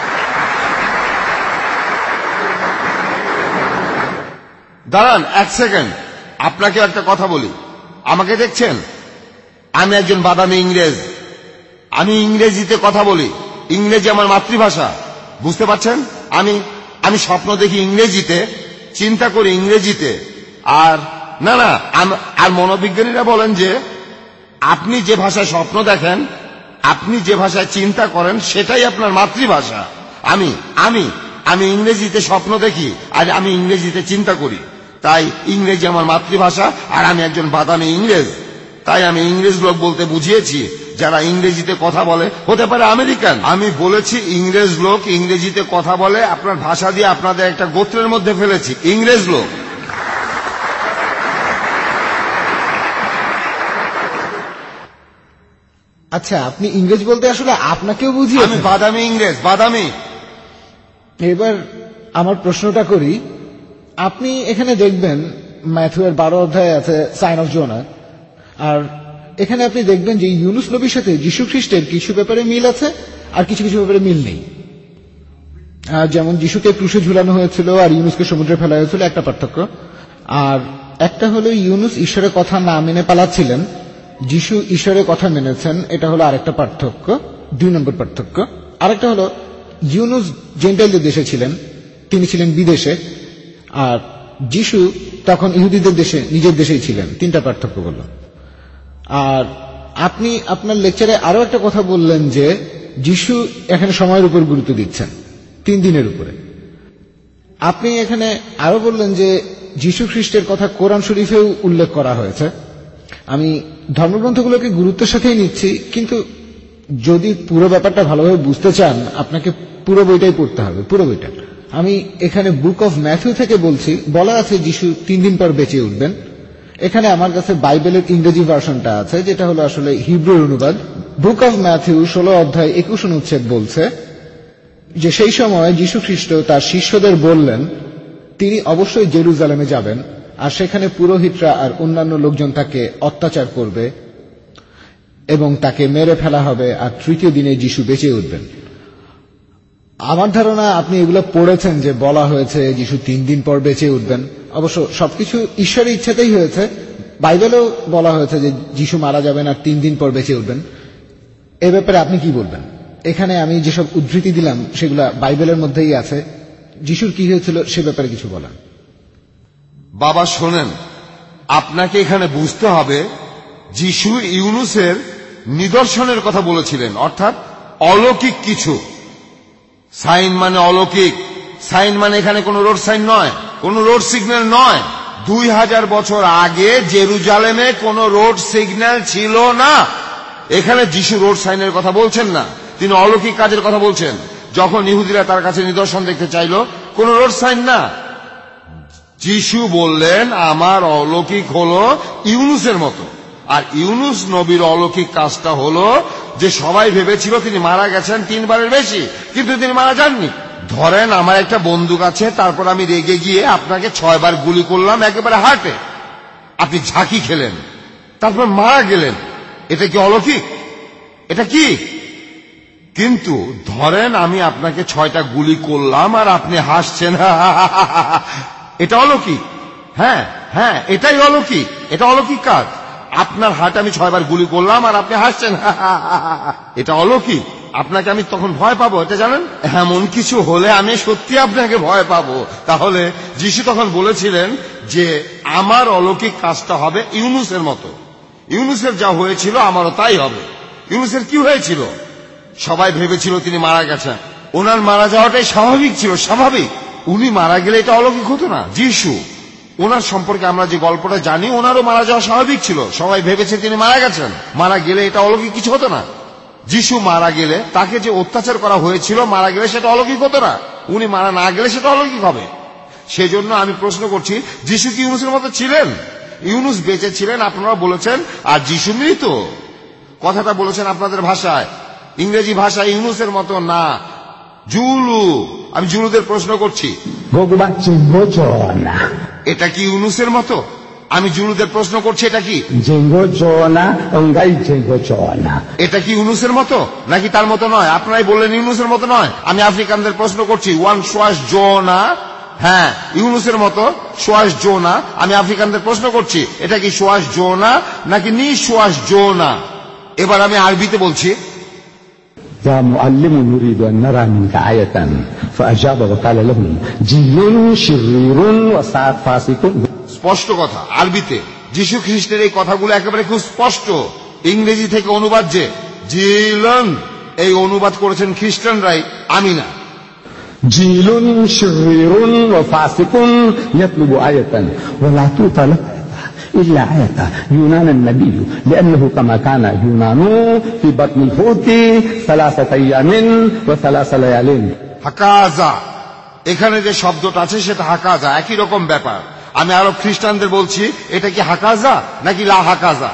দাঁড়ান এক সেকেন্ড, আপনাকে একটা কথা বলি। আমাকে দেখছেন, আমি একজন বাদামি ইংরেজ। আমি ইংরেজিতে কথা বলি, ইংরেজি আমার মাতৃভাষা, বুঝতে পারছেন? আমি আমি স্বপ্ন দেখি ইংরেজিতে, চিন্তা করি ইংরেজিতে। আর না না আর মনোবিজ্ঞানীরা বলেন যে আপনি যে ভাষায় স্বপ্ন দেখেন, আপনি যে ভাষায় চিন্তা করেন, সেটাই আপনার মাতৃভাষা। আমি আমি আমি ইংরেজিতে স্বপ্ন দেখি আর আমি ইংরেজিতে চিন্তা করি, তাই ইংরেজি আমার মাতৃভাষা আর আমি একজন বাদামি ইংরেজ। তাই আমি ইংরেজ লোক বলতে বুঝিয়েছি যারা ইংরেজিতে কথা বলে, হতে পারে আমেরিকান। আমি বলেছি ইংরেজ লোক ইংরেজিতে কথা বলে, আপনার ভাষা দিয়ে আপনাদের একটা গোত্রের মধ্যে ফেলেছি, ইংরেজ লোক। আচ্ছা আপনি ইংরেজ বলতে আসলে আপনাকেও বুঝিয়ে, আমি বাদামি ইংরেজ, বাদামি। এবার আমার প্রশ্নটা করি, আপনি এখানে দেখবেন ম্যাথুয়ের বারো অধ্যায় আছে সাইন অফ জোনা, আর এখানে আপনি দেখবেন যে ইউনুস নবীর সাথে যীশু খ্রিস্টের কিছু ব্যাপারে মিল আছে আর কিছু কিছু ব্যাপারে মিল নেই। যেমন যীশুকে ক্রুশে ঝুলানো হয়েছিল আর ইউনুসকে সমুদ্রে ফেলা হয়েছিল, একটা পার্থক্য। আর একটা হলো ইউনুস ঈশ্বরের কথা না মেনে পালাচ্ছিলেন, যীশু ঈশ্বরের কথা মেনেছেন, এটা হলো আরেকটা পার্থক্য, দুই নম্বর পার্থক্য। আরেকটা হলো ইউনুস জেন্টাইলদের দেশে ছিলেন, তিনি ছিলেন বিদেশে, আর যীশু তখন ইহুদিদের দেশে, নিজের দেশেই ছিলেন, তিনটা পার্থক্য বলল। আর আপনি আপনার লেকচারে আরো একটা কথা বললেন যে যীশু এখানে সময়ের উপর গুরুত্ব দিচ্ছেন, তিন দিনের উপরে। আপনি এখানে আরো বললেন যে যীশু খ্রিস্টের কথা কোরআন শরীফেও উল্লেখ করা হয়েছে। আমি ধর্মগ্রন্থগুলোকে গুরুত্বের সাথেই নিচ্ছি, কিন্তু যদি পুরো ব্যাপারটা ভালোভাবে বুঝতে চান আপনাকে পুরো বইটাই পড়তে হবে, পুরো বইটা। আমি এখানে বুক অফ ম্যাথিউ থেকে বলছি, বলা আছে যীশু তিন দিন পর বেঁচে উঠবেন। এখানে আমার কাছে বাইবেলের ইংরেজি ভার্সনটা আছে, যেটা হলো আসলে হিব্রুর অনুবাদ। বুক অফ ম্যাথিউ ষোলো অধ্যায় একুশ অনুচ্ছেদ বলছে যে সেই সময় যীশু খ্রিস্ট তার শিষ্যদের বললেন তিনি অবশ্যই জেরুজালেমে যাবেন, আর সেখানে পুরোহিতরা আর অন্যান্য লোকজন তাকে অত্যাচার করবে এবং তাকে মেরে ফেলা হবে, আর তৃতীয় দিনে যীশু বেঁচে উঠবেন। আমার ধারণা আপনি এগুলো পড়েছেন যে বলা হয়েছে যীশু তিন দিন পর বেঁচে উঠবেন। অবশ্য সবকিছু ঈশ্বরের ইচ্ছাতেই হয়েছে। বাইবেলেও বলা হয়েছে যে যীশু মারা যাবেন আর তিন দিন পর বেঁচে উঠবেন। এ ব্যাপারে আপনি কি বলবেন? এখানে আমি যেসব উদ্ধৃতি দিলাম সেগুলা বাইবেলের মধ্যেই আছে। যীশুর কি হয়েছিল সে ব্যাপারে কিছু বলেন। বাবা শোনেন, আপনাকে এখানে বুঝতে হবে যীশু ইউনুসের নিদর্শনের কথা বলেছিলেন, অর্থাৎ অলৌকিক কিছু। সাইন মানে অলৌকিক, সাইন মানে এখানে কোনো রোড সাইন নয়, কোনো রোড সিগন্যাল নয়। দুই হাজার বছর আগে জেরুজালেমে কোনো রোড সিগন্যাল ছিল না। এখানে যীশু রোড সাইনের কথা বলছেন না, তিনি অলৌকিক কাজের কথা বলছেন। যখন ইহুদিরা তার কাছে নিদর্শন দেখতে চাইল, কোনো রোড সাইন না। যীশু বললেন আমার অলৌকিক হলো ইউনুসের মতো। আর ইউনুস নবীর অলৌকিক কাজটা হলো যে সবাই ভেবেছিল তিনি মারা গেছেন তিনবারের বেশি, কিন্তু তিনি মারা যাননি। ধরেন আমার একটা বন্দুক আছে, তারপর আমি রেগে গিয়ে আপনাকে ছয়বার গুলি করলাম একেবারে হার্টে, আপনি ঝাঁকি খেলেন, তারপর মারা গেলেন। এটা কি অলৌকিক? এটা কি? কিন্তু ধরেন আমি আপনাকে ছয়টা গুলি করলাম আর আপনি হাসছেন, এটা অলৌকিক। হ্যাঁ হ্যাঁ এটাই অলৌকিক, এটা অলৌকিক কাজ। আপনার হার্টে আমি ছয়বার গুলি করলাম আর আপনি হাসছেন, এটা অলৌকিক। আপনাকে আমি তখন ভয় পাবো, এটা জানেন? এমন কিছু হলে আমি সত্যি আপনাকে ভয় পাবো। তাহলে যীশু তখন বলেছিলেন যে আমার অলৌকিক কাজটা হবে ইউনুসের মতো। ইউনুসের যা হয়েছিল আমারও তাই হবে। ইউনুসের কি হয়েছিল? সবাই ভেবেছিল তিনি মারা গেছেন, ওনার মারা যাওয়াটাই স্বাভাবিক ছিল, স্বাভাবিক। উনি মারা গেলে এটা অলৌকিক হতো না। যীশু ওনার সম্পর্কে আমরা যে গল্পটা জানি, ওনারও মারা যাওয়া স্বাভাবিক ছিল। সবাই ভেবেছে তিনি মারা গেছেন। মারা গেলে এটা অলৌকিক কিছু হতো না। যিশু মারা গেলে তাকে যে অত্যাচার করা হয়েছিল, মারা গেলে সেটা অলৌকিক হতো না। উনি মারা না গেলে সেটা অলৌকিক হবে। সেজন্য আমি প্রশ্ন করছি, যিশু কি ইউনুসের মতো ছিলেন? ইউনুস বেঁচে ছিলেন, আপনারা বলেছেন, আর যিশু মৃত। কথাটা বলেছেন আপনাদের ভাষায়, ইংরেজি ভাষায় ইউনুসের মতো না, জুলু। আমি জুলুদের প্রশ্ন করছি, এটা কি ইউনুসের মতো? আমি জুলুদের প্রশ্ন করছি, এটা কি এটা কি ইউনুসের মতো নাকি তার মতো নয়? আপনারাই বললেন ইউনুসের মতো নয়। আমি আফ্রিকানদের প্রশ্ন করছি, ওয়ান সোয়াস জোনা, হ্যাঁ ইউনুসের মতো সোয়াস জোনা। আমি আফ্রিকানদের প্রশ্ন করছি, এটা কি সোয়াস জোনা নাকি নি সোয়াস জোনা? এবার আমি আরবিতে বলছি। يا معلم نريد أن نرى منك آية فأجاب وقال لهم جيل شرير وساعة فاسق। স্পষ্ট কথা আরবিতে। যিশু খ্রিস্টের এই কথাগুলো একেবারে খুব স্পষ্ট। ইংরেজি থেকে অনুবাদ যে জিলন, এই অনুবাদ করেছেন খ্রিস্টানরাই, আমি না। জিলুন শরীরুন ওয়া ফাসিকুন ইয়াতলুবু আয়াতান ওয়া লা তুতালা إلا آية يونان النبي لأنه كما كان يونان في بطن الحوت ثلاثة أيام وثلاثة ليال। হাকাজা, এখানে যে শব্দটা আছে সেটা হাকাজা, একই রকম ব্যাপার। আমি আরো খ্রিস্টানদের বলছি, এটা কি হাকাজা নাকি লা হাকাজা?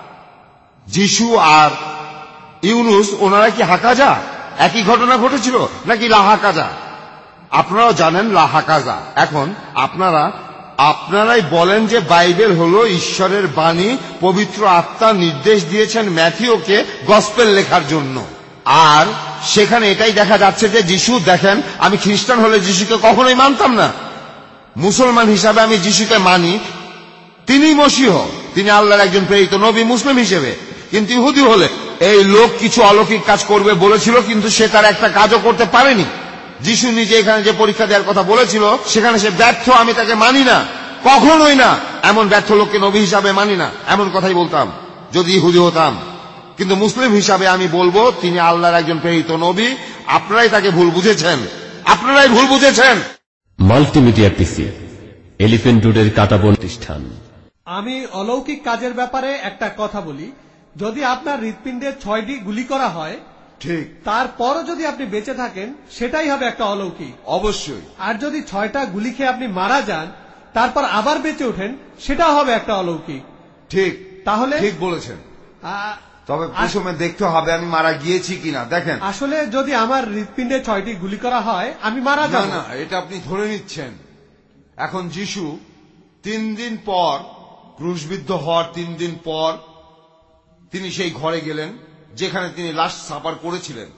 যিশু আর ইউনুস ওনারা কি হাকাজা? একই ঘটনা ঘটেছিল নাকি লা হাকাজা? আপনারাও জানেন লা হাকাজা। এখন আপনারা আপনারাই বলেন যে বাইবেল হলো ঈশ্বরের বাণী, পবিত্র আত্মা নির্দেশ দিয়েছেন ম্যাথিওকে গসপেল লেখার জন্য। আর সেখানে এটাই দেখা যাচ্ছে যে যিশু, দেখেন আমি খ্রিস্টান হলে যিশুকে কখনোই মানতাম না। মুসলমান হিসাবে আমি যিশুকে মানি, তিনি মসিহ, তিনি আল্লাহর একজন প্রেরিত নবী মুসলিম হিসেবে। কিন্তু ইহুদি হলে এই লোক কিছু অলৌকিক কাজ করবে বলেছিল, কিন্তু সে তার একটা কাজও করতে পারেনি। যিশু নিজে এখানে যে পরীক্ষা দেওয়ার কথা বলেছিল সেখানে সে ব্যর্থ, আমি তাকে মানি না, কখনোই না। এমন ব্যর্থ লোককে নবী হিসাবে মানি না, এমন কথাই বলতাম যদি ইহুদি হতাম। কিন্তু মুসলিম হিসাবে আমি বলবো তিনি আল্লাহর একজন প্রেরিত নবী। আপনারাই তাকে ভুল বুঝেছেন, আপনারাই ভুল বুঝেছেন। মাল্টিমিডিয়া পিসি, এলিফ্যান্ট রোডের কাটাবন প্রতিষ্ঠান। আমি অলৌকিক কাজের ব্যাপারে একটা কথা বলি। যদি আপনার হৃৎপিণ্ডে ছয়টি গুলি করা হয়, ঠিক, তারপরও যদি আপনি বেঁচে থাকেন, সেটাই হবে একটা অলৌকিক। অবশ্যই। আর যদি ছয়টা গুলি খেয়ে আপনি মারা যান, তারপর আবার বেঁচে ওঠেন, সেটাও হবে একটা অলৌকিক। ঠিক, তাহলে ঠিক বলেছেন। তবে প্রথমে দেখতে হবে আমি মারা গিয়েছি কিনা। দেখেন, আসলে যদি আমার হৃৎপিণ্ডে ছয়টি গুলি করা হয়, আমি মারা যাব না। এটা আপনি ধরে নিচ্ছেন। এখন যিশু তিন দিন পর, ক্রুশবিদ্ধ হওয়ার তিন দিন পর তিনি সেই ঘরে গেলেন যেখানে তিনি লাশ সাপার করেছিলেন।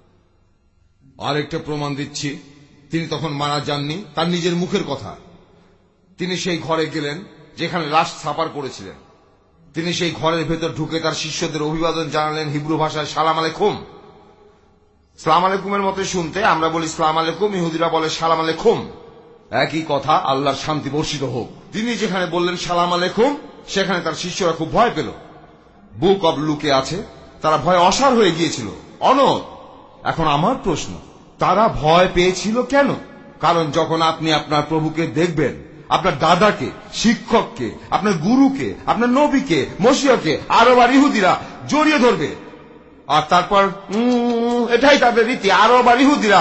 আরেকটা প্রমাণ দিচ্ছি, তিনি তখন মারা যাননি, তার নিজের মুখের কথা। তিনি সেই ঘরে গেলেন যেখানে লাশ সাপার করেছিলেন। তিনি সেই ঘরের ভেতর ঢুকে তার শিষ্যদের অভিবাদন জানালেন হিব্রু ভাষায়, সালাম আলাইকুম। সালাম আলাইকুমের মতো শুনতে, আমরা বলি সালাম আলাইকুম, ইহুদিরা বলে সালাম আলাইকুম। একই কথা, আল্লাহর শান্তি বর্ষিত হোক। তিনি যেখানে বললেন সালাম আলাইকুম, সেখানে তার শিষ্যরা খুব ভয় পেল। বুক অব লুকে আছে, তারা ভয় অসার হয়ে গিয়েছিল, অনড়। এখন আমার প্রশ্ন, তারা ভয় পেয়েছিল কেন? কারণ যখন আপনি আপনার প্রভুকে দেখবেন, আপনার দাদাকে, শিক্ষককে, আপনার গুরুকে, আপনার নবীকে, মসিহকে আরব আর ইহুদিরা জড়িয়ে ধরবে। আর তারপর এটাই তাদের রীতি, আরব আর ইহুদিরা।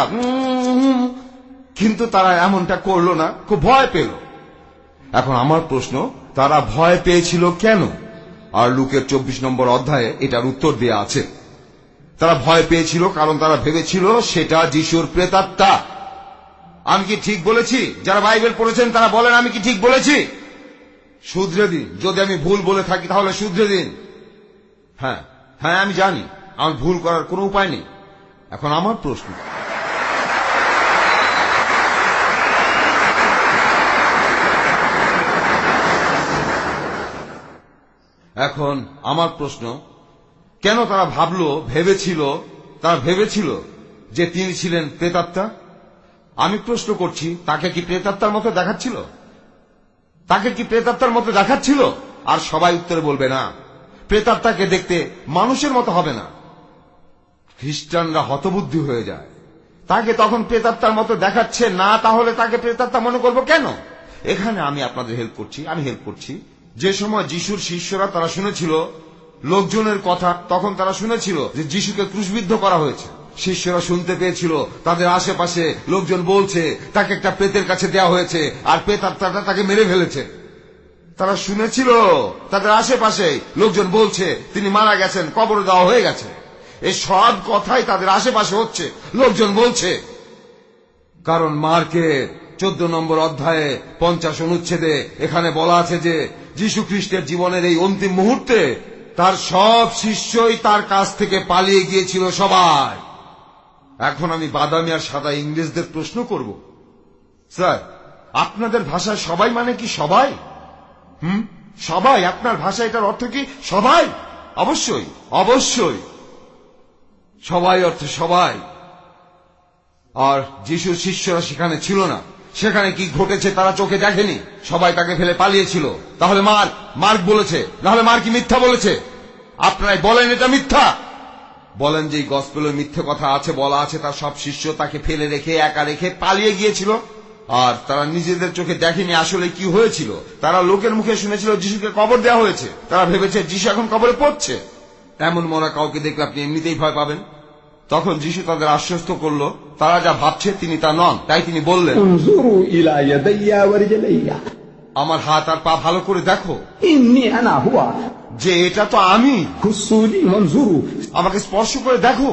কিন্তু তারা এমনটা করলো না, খুব ভয় পেল। এখন আমার প্রশ্ন, তারা ভয় পেয়েছিল কেন? আর লুকের চব্বিশ নম্বর অধ্যায়ে এটার উত্তর দেয়া আছে। তারা ভয় পেয়েছিল কারণ তারা ভেবেছিল সেটা যিশুর প্রেতাত্মা। আমি কি ঠিক বলেছি? যারা বাইবেল পড়েছেন তারা বলেন আমি কি ঠিক বলেছি? শুধরে দিন, যদি আমি ভুল বলে থাকি তাহলে শুধরে দিন। হ্যাঁ হ্যাঁ আমি জানি আমার ভুল করার কোনো উপায় নেই। এখন আমার প্রশ্ন, এখন আমার প্রশ্ন কেন তারা ভাবলো, ভেবেছিল, তারা ভেবেছিল যে তিনি ছিলেন প্রেতাত্মা? আমি প্রশ্ন করছি, তাকে কি প্রেতাত্মার মতো দেখাচ্ছিল? তাকে কি প্রেতাত্মার মতো দেখাচ্ছিল? আর সবাই উত্তরে বলবে না, প্রেতাত্মাকে দেখতে মানুষের মতো হবে না। খ্রিস্টানরা হতবুদ্ধি হয়ে যায়। তাকে তখন প্রেতাত্মার মতো দেখাচ্ছে না, তাহলে তাকে প্রেতাত্মা মনে করবো কেন? এখানে আমি আপনাদের হেল্প করছি, আমি হেল্প করছি। যে সময় যিশুর শিষ্যরা তারা শুনেছিল লোকজনের কথা, তখন তারা শুনেছিল যে যিশুকে ক্রুশবিদ্ধ করা হয়েছে। শিষ্যরা শুনতে পেয়েছিল তাদের আশেপাশে লোকজন বলছে তাকে একটা প্রেতের কাছে দেওয়া হয়েছে আর প্রেতাত্মাটা তাকে মেরে ফেলেছে। তারা শুনেছিল তাদের আশেপাশে লোকজন বলছে তিনি মারা গেছেন, কবর দেওয়া হয়ে গেছে। এই সব কথাই তাদের আশেপাশে হচ্ছে, লোকজন বলছে। কারণ মার্কে চোদ্দ নম্বর অধ্যায়ে পঞ্চাশ অনুচ্ছেদে এখানে বলা আছে যে যীশু খ্রিস্টের জীবনের এই অন্তিম মুহূর্তে তার সব শিষ্যই তার কাছ থেকে পালিয়ে গিয়েছিল সবাই। এখন আমি বাদামি আর সাদা ইংরেজদের প্রশ্ন করব, স্যার আপনাদের ভাষায় সবাই মানে কি সবাই? হুম সবাই? আপনার ভাষায় এটার অর্থ কি সবাই? অবশ্যই অবশ্যই সবাই অর্থে সবাই। আর যিশুর শিষ্যরা সেখানে ছিল না, সেখানে কি ঘটেছে তারা চোখে দেখেনি, সবাই তাকে ফেলে পালিয়েছিল। তাহলে মার্ক মার্ক বলেছে, নাহলে মার্ক কি মিথ্যা বলেছে? আপনারাই বলেন এটা মিথ্যা। বলেন যে গসপেলে মিথ্যে কথা আছে, বলা আছে তার সব শিষ্য তাকে ফেলে রেখে একা রেখে পালিয়ে গিয়েছিল আর তারা নিজেদের চোখে দেখেনি আসলে কি হয়েছিল। তারা লোকের মুখে শুনেছিল যিশুকে কবর দেওয়া হয়েছে, তারা ভেবেছে যিশু এখন কবরে পড়ছে। এমন মরা কাউকে দেখলে আপনি এমনিতেই ভয় পাবেন। তখন যিশু তাদের আশ্বস্ত করলো তারা যা ভাবছে তিনি তা নন। তাই তিনি বললেন, আমার হাত আর পা ভালো করে দেখো, যে এটা তো আমি, আমাকে স্পর্শ করে দেখো।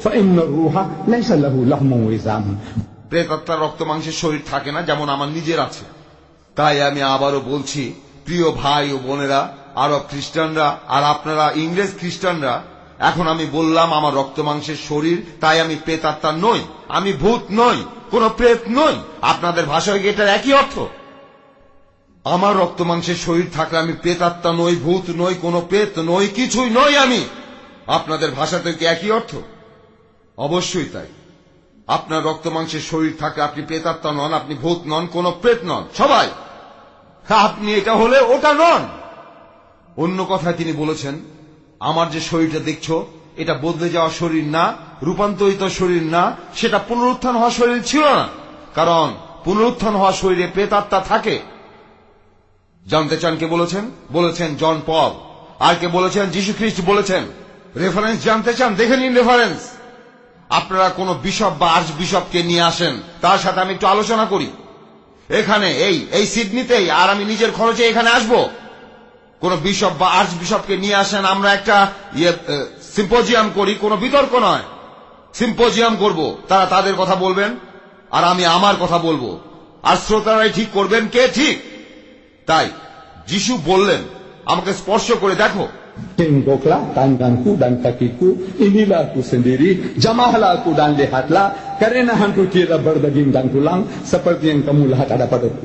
প্রেতাত্মার রক্ত মাংসের শরীর থাকে না, যেমন আমার নিজের আছে। তাই আমি আবারও বলছি, প্রিয় ভাই ও বোনেরা, আরব খ্রিস্টানরা আর আপনারা ইংরেজ খ্রিস্টানরা, এখন আমি বললাম আমার রক্ত মাংসের শরীর, তাই আমি প্রেতাত্মা নই, আমি ভূত নই, কোন প্রেত নই। আপনাদের ভাষায় এটার একই অর্থ। আমার রক্ত মাংসের শরীর থাকলে আমি প্রেতাত্মা নই, ভূত নই, কোন প্রেত নই, কিছুই নই আমি। আপনাদের ভাষাতে কি একই অর্থ? অবশ্যই তাই। আপনার রক্ত মাংসের শরীর থাকলে আপনি প্রেতাত্মা নন, আপনি ভূত নন, কোন প্রেত নন, সবাই। আপনি এটা হলে ওটা নন। অন্য কথায় তিনি বলেছেন, আমার যে শরীরটা দেখছো এটা বদলে যাওয়া শরীর না, রূপান্তরিত শরীর না, সেটা পুনরুত্থান হওয়া শরীর ছিল না। কারণ পুনরুত্থান হওয়া শরীরে প্রেতাত্মা থাকে। জানতে চান কে বলেছেন? বলেছেন জন পল। আর কে বলেছেন? যীশু খ্রিস্ট বলেছেন। রেফারেন্স জানতে চান? দেখে নিন রেফারেন্স। আপনারা কোন বিশপ বা আর্চ বিশপকে নিয়ে আসেন, তার সাথে আমি একটু আলোচনা করি এখানে এই এই সিডনিতেই, আর আমি নিজের খরচে এখানে আসব। কোন বিশপ বা আর্চ বিশপকে নিয়ে আসেন, আমরা একটা ইয়ে সিম্পোজিয়াম করি, কোন বিতর্ক নয়, সিম্পোজিয়াম করব। তারা তাদের কথা বলবেন আর আমি আমার কথা বলবো, আর শ্রোতারাই ঠিক করবেন কে ঠিক। তাই যিশু বললেন, আমাকে স্পর্শ করে দেখো। Temboklah tanganku dan kakiku, inilah aku sendiri, jamahlah aku dan lihatlah, karena hantu tidak berdaging dan tulang, seperti yang kamu lihat ada padaku.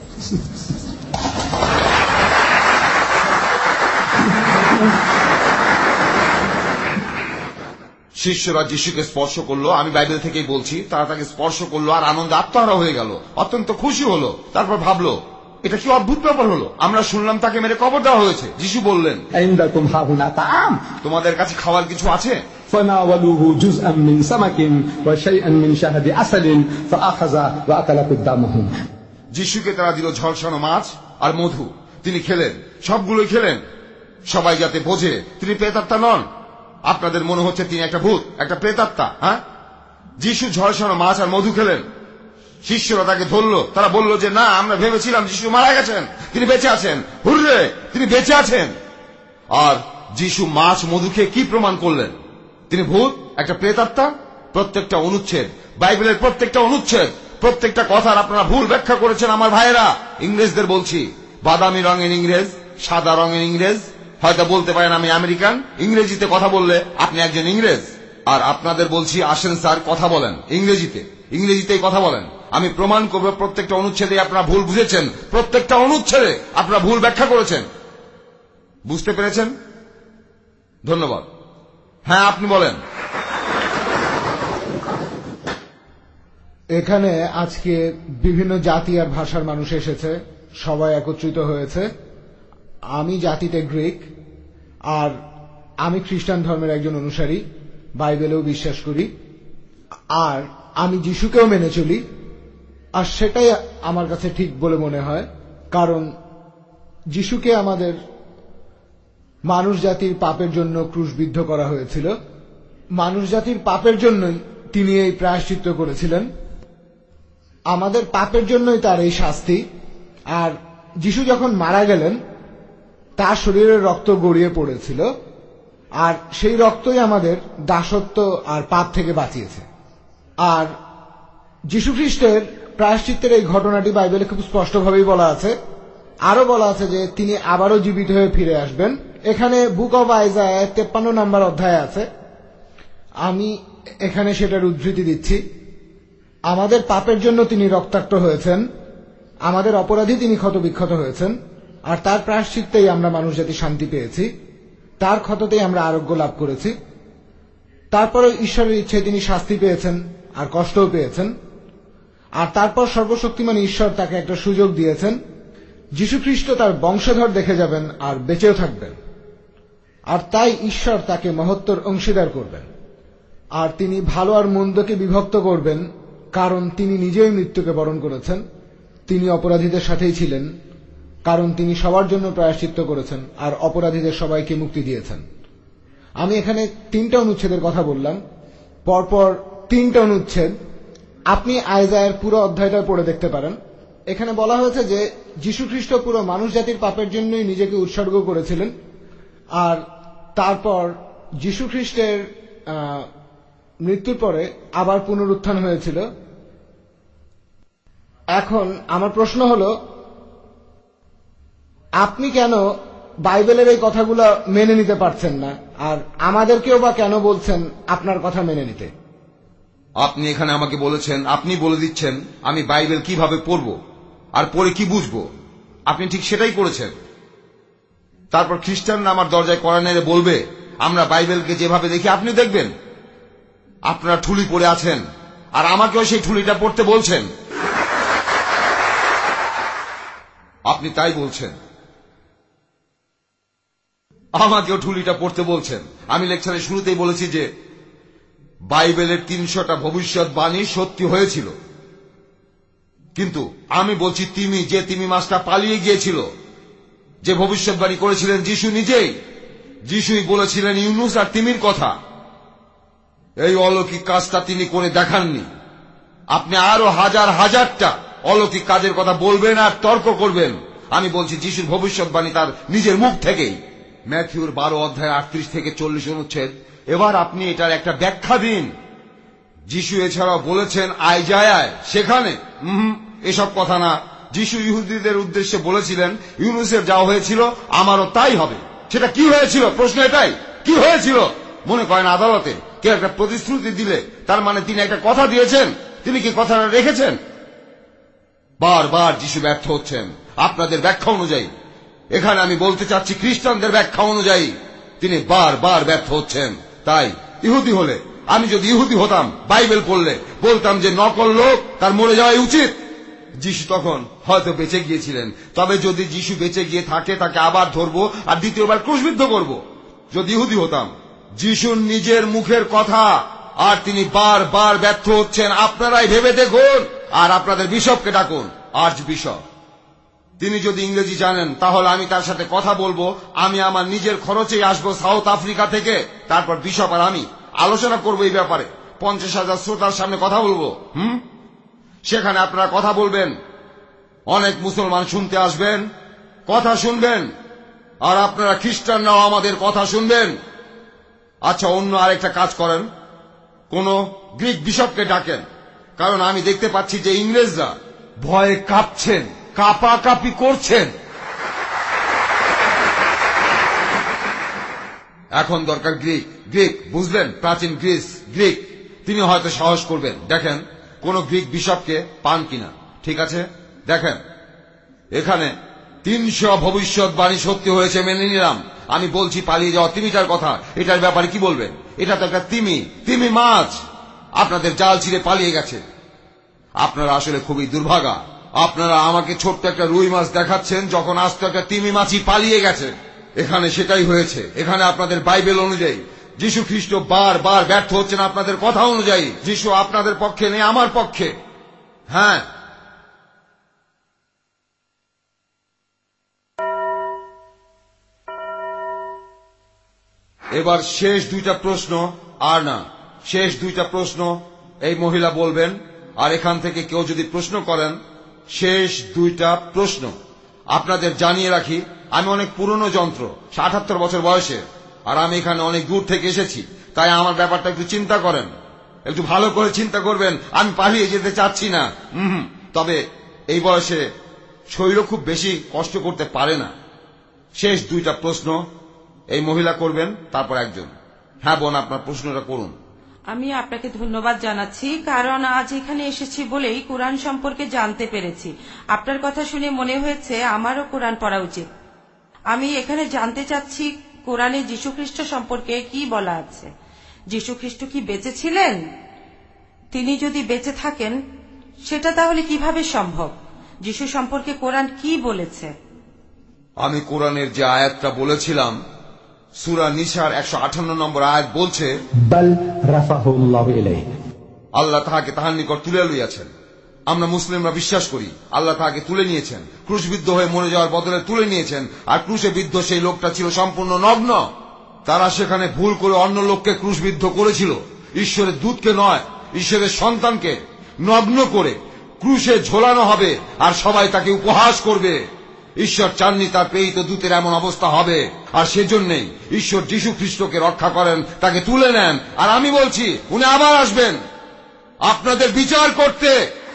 শিষ্যরা যিশুকে স্পর্শ করলো, আমি বাইবেল থেকেই বলছি, তারা তাকে স্পর্শ করলো আর আনন্দে আত্মহারা হয়ে গেল, অত্যন্ত খুশি হলো। তারপর ভাবলো এটা কি অদ্ভুত ব্যাপার হলো, আমরা শুনলাম তাকে মেরে কবর দেওয়া হয়েছে। যিশু বললেন, তোমাদের কাছে খাওয়ার কিছু আছে? فناولوه جزءا من سمك وشيئا من شهد عسل فأخذ وأكل قدامهم. যিশুকে তারা দিল ঝলসানো মাছ আর মধু, তিনি খেলেন, সবগুলোই খেলেন, সবাই যাতে বোঝে তিনি প্রেতাত্মা নন। আপনাদের মনে হচ্ছে তিনি একটা ভূত, একটা প্রেতাত্মা। হ্যাঁ, যিশু ঝলসানো মাছ আর মধু খেলেন। শিষ্যরা তাকে ধরল, তারা বলল যে না, আমরা ভেবেছিলাম যিশু মারা গেছেন, তিনি বেঁচে আছেন, হুররে তিনি বেঁচে আছেন। আর যিশু মাছ মধু খেয়ে কি প্রমাণ করলেন? তিনি ভূত, একটা প্রেতাত্মা। প্রত্যেকটা অনুচ্ছেদ, বাইবেলের প্রত্যেকটা অনুচ্ছেদ, প্রত্যেকটা কথার আপনারা ভুল ব্যাখ্যা করেছেন আমার ভাইয়েরা। ইংরেজদের বলছি, বাদামি রঙের ইংরেজ, সাদা রঙের ইংরেজ, হয়তো বলতে পারেন আমি আমেরিকান, ইংরেজিতে কথা বললে আপনি একজন ইংরেজ। আর আপনাদের বলছি, আসেন স্যার কথা বলেন ইংরেজিতে, ইংরেজিতেই কথা বলেন। আমি প্রমাণ করব প্রত্যেকটা অনুচ্ছেদে আপনারা ভুল বুঝেছেন, প্রত্যেকটা অনুচ্ছেদে আপনারা ভুল ব্যাখ্যা করেছেন। বুঝতে পেরেছেন? ধন্যবাদ। হ্যাঁ, আপনি বলেন। এখানে আজকে বিভিন্ন জাতি আর ভাষার মানুষ এসেছে, সবাই একত্রিত হয়েছে। আমি জাতিতে গ্রিক, আর আমি খ্রিস্টান ধর্মের একজন অনুসারী, বাইবেলেও বিশ্বাস করি, আর আমি যিশুকেও মেনে চলি। আর সেটাই আমার কাছে ঠিক বলে মনে হয়, কারণ যিশুকে আমাদের মানুষ জাতির পাপের জন্য ক্রুশবিদ্ধ করা হয়েছিল। মানুষ জাতির পাপের জন্যই তিনি এই প্রায়শ্চিত্ত করেছিলেন, আমাদের পাপের জন্যই তার এই শাস্তি। আর যিশু যখন মারা গেলেন তার শরীরের রক্ত গড়িয়ে পড়েছিল, আর সেই রক্তই আমাদের দাসত্ব আর পাপ থেকে বাঁচিয়েছে। আর যিশু খ্রিস্টের প্রায়শ্চিত্তের এই ঘটনাটি বাইবেলে খুব স্পষ্টভাবেই বলা আছে। আরো বলা আছে যে তিনি আবারও জীবিত হয়ে ফিরে আসবেন। এখানে বুক অব আইজায়া তেপ্পান্ন নম্বর অধ্যায় আছে, আমি এখানে সেটার উদ্ধৃতি দিচ্ছি। আমাদের পাপের জন্য তিনি রক্তাক্ত হয়েছেন, আমাদের অপরাধী তিনি ক্ষতবিক্ষত হয়েছেন, আর তার প্রায়শ্চিত্তেই আমরা মানুষ জাতি শান্তি পেয়েছি, তার ক্ষততেই আমরা আরোগ্য লাভ করেছি। তারপরে ঈশ্বরের ইচ্ছায় তিনি শাস্তি পেয়েছেন আর কষ্টও পেয়েছেন, আর তারপর সর্বশক্তিমান ঈশ্বর তাকে একটা সুযোগ দিয়েছেন, যীশু খ্রিস্ট তার বংশধর দেখে যাবেন আর বেঁচেও থাকবেন, আর তাই ঈশ্বর তাকে মহত্তর অংশীদার করবেন, আর তিনি ভালো আর মন্দকে বিভক্ত করবেন, কারণ তিনি নিজেই মৃত্যুকে বরণ করেছেন, তিনি অপরাধীদের সাথেই ছিলেন, কারণ তিনি সবার জন্য প্রায়শ্চিত্ত করেছেন আর অপরাধীদের সবাইকে মুক্তি দিয়েছেন। আমি এখানে তিনটা অনুচ্ছেদের কথা বললাম, পরপর তিনটা অনুচ্ছেদ, আপনি আইজায়ার পুরো অধ্যায়টা পড়ে দেখতে পারেন। এখানে বলা হয়েছে যে যীশু খ্রিস্ট পুরো মানুষ জাতির পাপের জন্যই নিজেকে উৎসর্গ করেছিলেন, আর তারপর যীশু খ্রিস্টের মৃত্যুর পরে আবার পুনরুত্থান হয়েছিল। এখন আমার প্রশ্ন হলো, আপনি কেন বাইবেলের এই কথাগুলো মেনে নিতে পারছেন না, আর আমাদেরকেও বা কেন বলছেন আপনার কথা মেনে নিতে? আপনি এখানে আমাকে বলেছেন, আপনি বলে দিচ্ছেন আমি বাইবেল কিভাবে পড়ব আর পড়ে কি বুঝবো। আপনি ঠিক সেটাই করেছেন। তারপর খ্রিস্টানরা আমার দরজায় কড়া নেড়ে বলবে আমরা বাইবেলকে যেভাবে দেখি আপনি দেখবেন। আপনারা ঠুলি পড়ে আছেন আর আমাকেও সেই ঠুলিটা পড়তে বলছেন। আপনি তাই বলছেন, আমাকেও ঠুলিটা পড়তে বলছেন। আমি লেকচারের শুরুতেই বলেছি যে বাইবেলের তিনশোটা ভবিষ্যৎবাণী সত্যি হয়েছিল, কিন্তু আমি বলছি তিমি যে তিমি মাছটা পালিয়ে গিয়েছিল, যে ভবিষ্যৎবাণী করেছিলেন যিশু নিজেই। যিশুই বলেছিলেন ইউনুস আর তিমির কথা। এই অলৌকিক কাজটা তিনি করে দেখাননি। আপনি আরো হাজার হাজারটা অলৌকিক কাজের কথা বলবেন আর তর্ক করবেন। আমি বলছি যিশুর ভবিষ্যৎবাণী তার নিজের মুখ থেকেই। ম্যাথিউর বারো অধ্যায় আটত্রিশ থেকে চল্লিশ অনুচ্ছেদ। এবার আপনি এটার একটা ব্যাখ্যা দিন। যিশু এছাড়াও বলেছেন আইজায়ায়, সেখানে এসব কথা না। যিশু ইহুদিদের উদ্দেশ্যে বলেছিলেন ইউনুসের যা হয়েছিল আমারও তাই হবে। সেটা কি হয়েছিল? প্রশ্ন এটাই, কি হয়েছিল? মনে করেন আদালতে কেউ একটা প্রতিশ্রুতি দিলে তার মানে তিনি একটা কথা দিয়েছেন, তিনি কি কথাটা রেখেছেন? বারবার যিশু ব্যর্থ হচ্ছেন আপনাদের ব্যাখ্যা অনুযায়ী। এখানে আমি বলতে চাচ্ছি খ্রিস্টানদের ব্যাখ্যা অনুযায়ী তিনি বারবার ব্যর্থ হচ্ছেন। তাই ইহুদি হলে, আমি যদি ইহুদি হতাম, বাইবেল পড়লে বলতাম যে নকল লোক তার মরে যাওয়াই উচিত। যিশু তখন হয়তো বেঁচে গিয়েছিলেন, তবে যদি যিশু বেঁচে গিয়ে থাকে তাকে আবার ধরবো আর দ্বিতীয়বার ক্রুশবিদ্ধ করব। যদি ইহুদি হতাম। যিশুর নিজের মুখের কথা, আর তিনি বারবার ব্যর্থ হচ্ছেন। আপনারাই ভেবে দেখুন, আর আপনাদের বিশপকে ডাকুন, আর্চ বিশপ। তিনি যদি ইংরেজি জানেন তাহলে আমি তার সাথে কথা বলবো। আমি আমার নিজের খরচেই আসবো সাউথ আফ্রিকা থেকে, তারপর বিশপ আর আমি আলোচনা করবো এই ব্যাপারে। পঞ্চাশ হাজার শ্রোতার সামনে কথা বলবো। হুম সেখানে আপনারা কথা বলবেন, অনেক মুসলমান শুনতে আসবেন, কথা শুনবেন, আর আপনারা খ্রিস্টানরাও আমাদের কথা শুনবেন। আচ্ছা, অন্য আরেকটা কাজ করেন, কোন গ্রিক বিশপকে ডাকেন, কারণ আমি দেখতে পাচ্ছি যে ইংরেজরা ভয়ে কাঁপছেন, কাঁপাকাঁপি করছেন। এখন দরকার গ্রিক। গ্রিক বুঝলেন, প্রাচীন গ্রিস, গ্রিক। তিনি হয়তো সাহস করবেন। দেখেন কোন গ্রিক বিশপকে পান কিনা। ঠিক আছে, দেখেন এখানে তিনশো ভবিষ্যৎবাণী সত্যি হয়েছে, মেনে নিলাম। আমি বলছি পালিয়ে যাওয়া তিমিটার কথা, এটার ব্যাপারে কি বলবেন? এটা তো একটা তিমি, তিমি মাছ আপনাদের জাল ছিঁড়ে পালিয়ে গেছে। আপনারা আসলে খুবই দুর্ভাগা। আপনারা আমাকে ছোট্ট একটা রুই মাছ দেখাচ্ছেন, যখন আজ তো একটা তিমি মাছই পালিয়ে গেছে। এখানে সেটাই হয়েছে। এখানে আপনাদের বাইবেল অনুযায়ী যিশু খ্রিস্ট বার বার ব্যর্থ হচ্ছেন আপনাদের কথা অনুযায়ী। যিশু আপনাদের পক্ষে নেই, আমার পক্ষে। হ্যাঁ, এবার শেষ দুইটা প্রশ্ন, আর না, শেষ দুইটা প্রশ্ন এই মহিলা বলবেন। আর এখান থেকে কেউ যদি প্রশ্ন করেন, শেষ দুইটা প্রশ্ন। আপনাদের জানিয়ে রাখি, আমি অনেক পুরনো যন্ত্র, আটাত্তর বছর বয়সে, আর আমি এখানে অনেক দূর থেকে এসেছি, তাই আমার ব্যাপারটা একটু চিন্তা করেন, একটু ভালো করে চিন্তা করবেন। আমি পালিয়ে যেতে চাচ্ছি না, হুম তবে এই বয়সে শরীর খুব বেশি কষ্ট করতে পারে না। শেষ দুইটা প্রশ্ন এই মহিলা করবেন, তারপর একজন। হ্যাঁ বোন, আপনার প্রশ্নটা করুন। আমি আপনাকে ধন্যবাদ জানাচ্ছি, কারণ আজ এখানে এসেছি বলেই কোরআন সম্পর্কে জানতে পেরেছি। আপনার কথা শুনে মনে হয়েছে আমারও কোরআন পড়া উচিত। আমি এখানে জানতে চাচ্ছি কোরআনে যীশু খ্রিস্ট সম্পর্কে কি বলা আছে। যীশু খ্রিস্ট কি বেঁচে ছিলেন? তিনি যদি বেঁচে থাকেন সেটা তাহলে কিভাবে সম্ভব? যীশু সম্পর্কে কোরআন কি বলেছে? আমি কোরআনের যে আয়াতটা বলেছিলাম, সূরা নিসার একশো আটান্ন নম্বর আয়াত বলছে, আল্লাহ তাহাকে তাহার নিকট তুলে লইয়াছেন। আমরা মুসলিমরা বিশ্বাস করি আল্লাহ তাহাকে তুলে নিয়েছেন, ক্রুশবিদ্ধ হয়ে মরে যাওয়ার বদলে তুলে নিয়েছেন। আর ক্রুশে বিদ্ধ সেই লোকটা ছিল সম্পূর্ণ নগ্ন। তারা সেখানে ভুল করে অন্য লোককে ক্রুশবিদ্ধ করেছিল, ঈশ্বরের দূতকে নয়, ঈশ্বরের সন্তানকে নগ্ন করে ক্রুশে ঝোলানো হবে, আর সবাই তাকে উপহাস করবে। ঈশ্বর চাননি তার প্রেরিত দূতের এমন অবস্থা হবে, আর সেজন্যই ঈশ্বর যীশু খ্রিস্টকে রক্ষা করেন, তাকে তুলে নেন। আর আমি বলছি উনি আবার আসবেন আপনাদের বিচার করতে।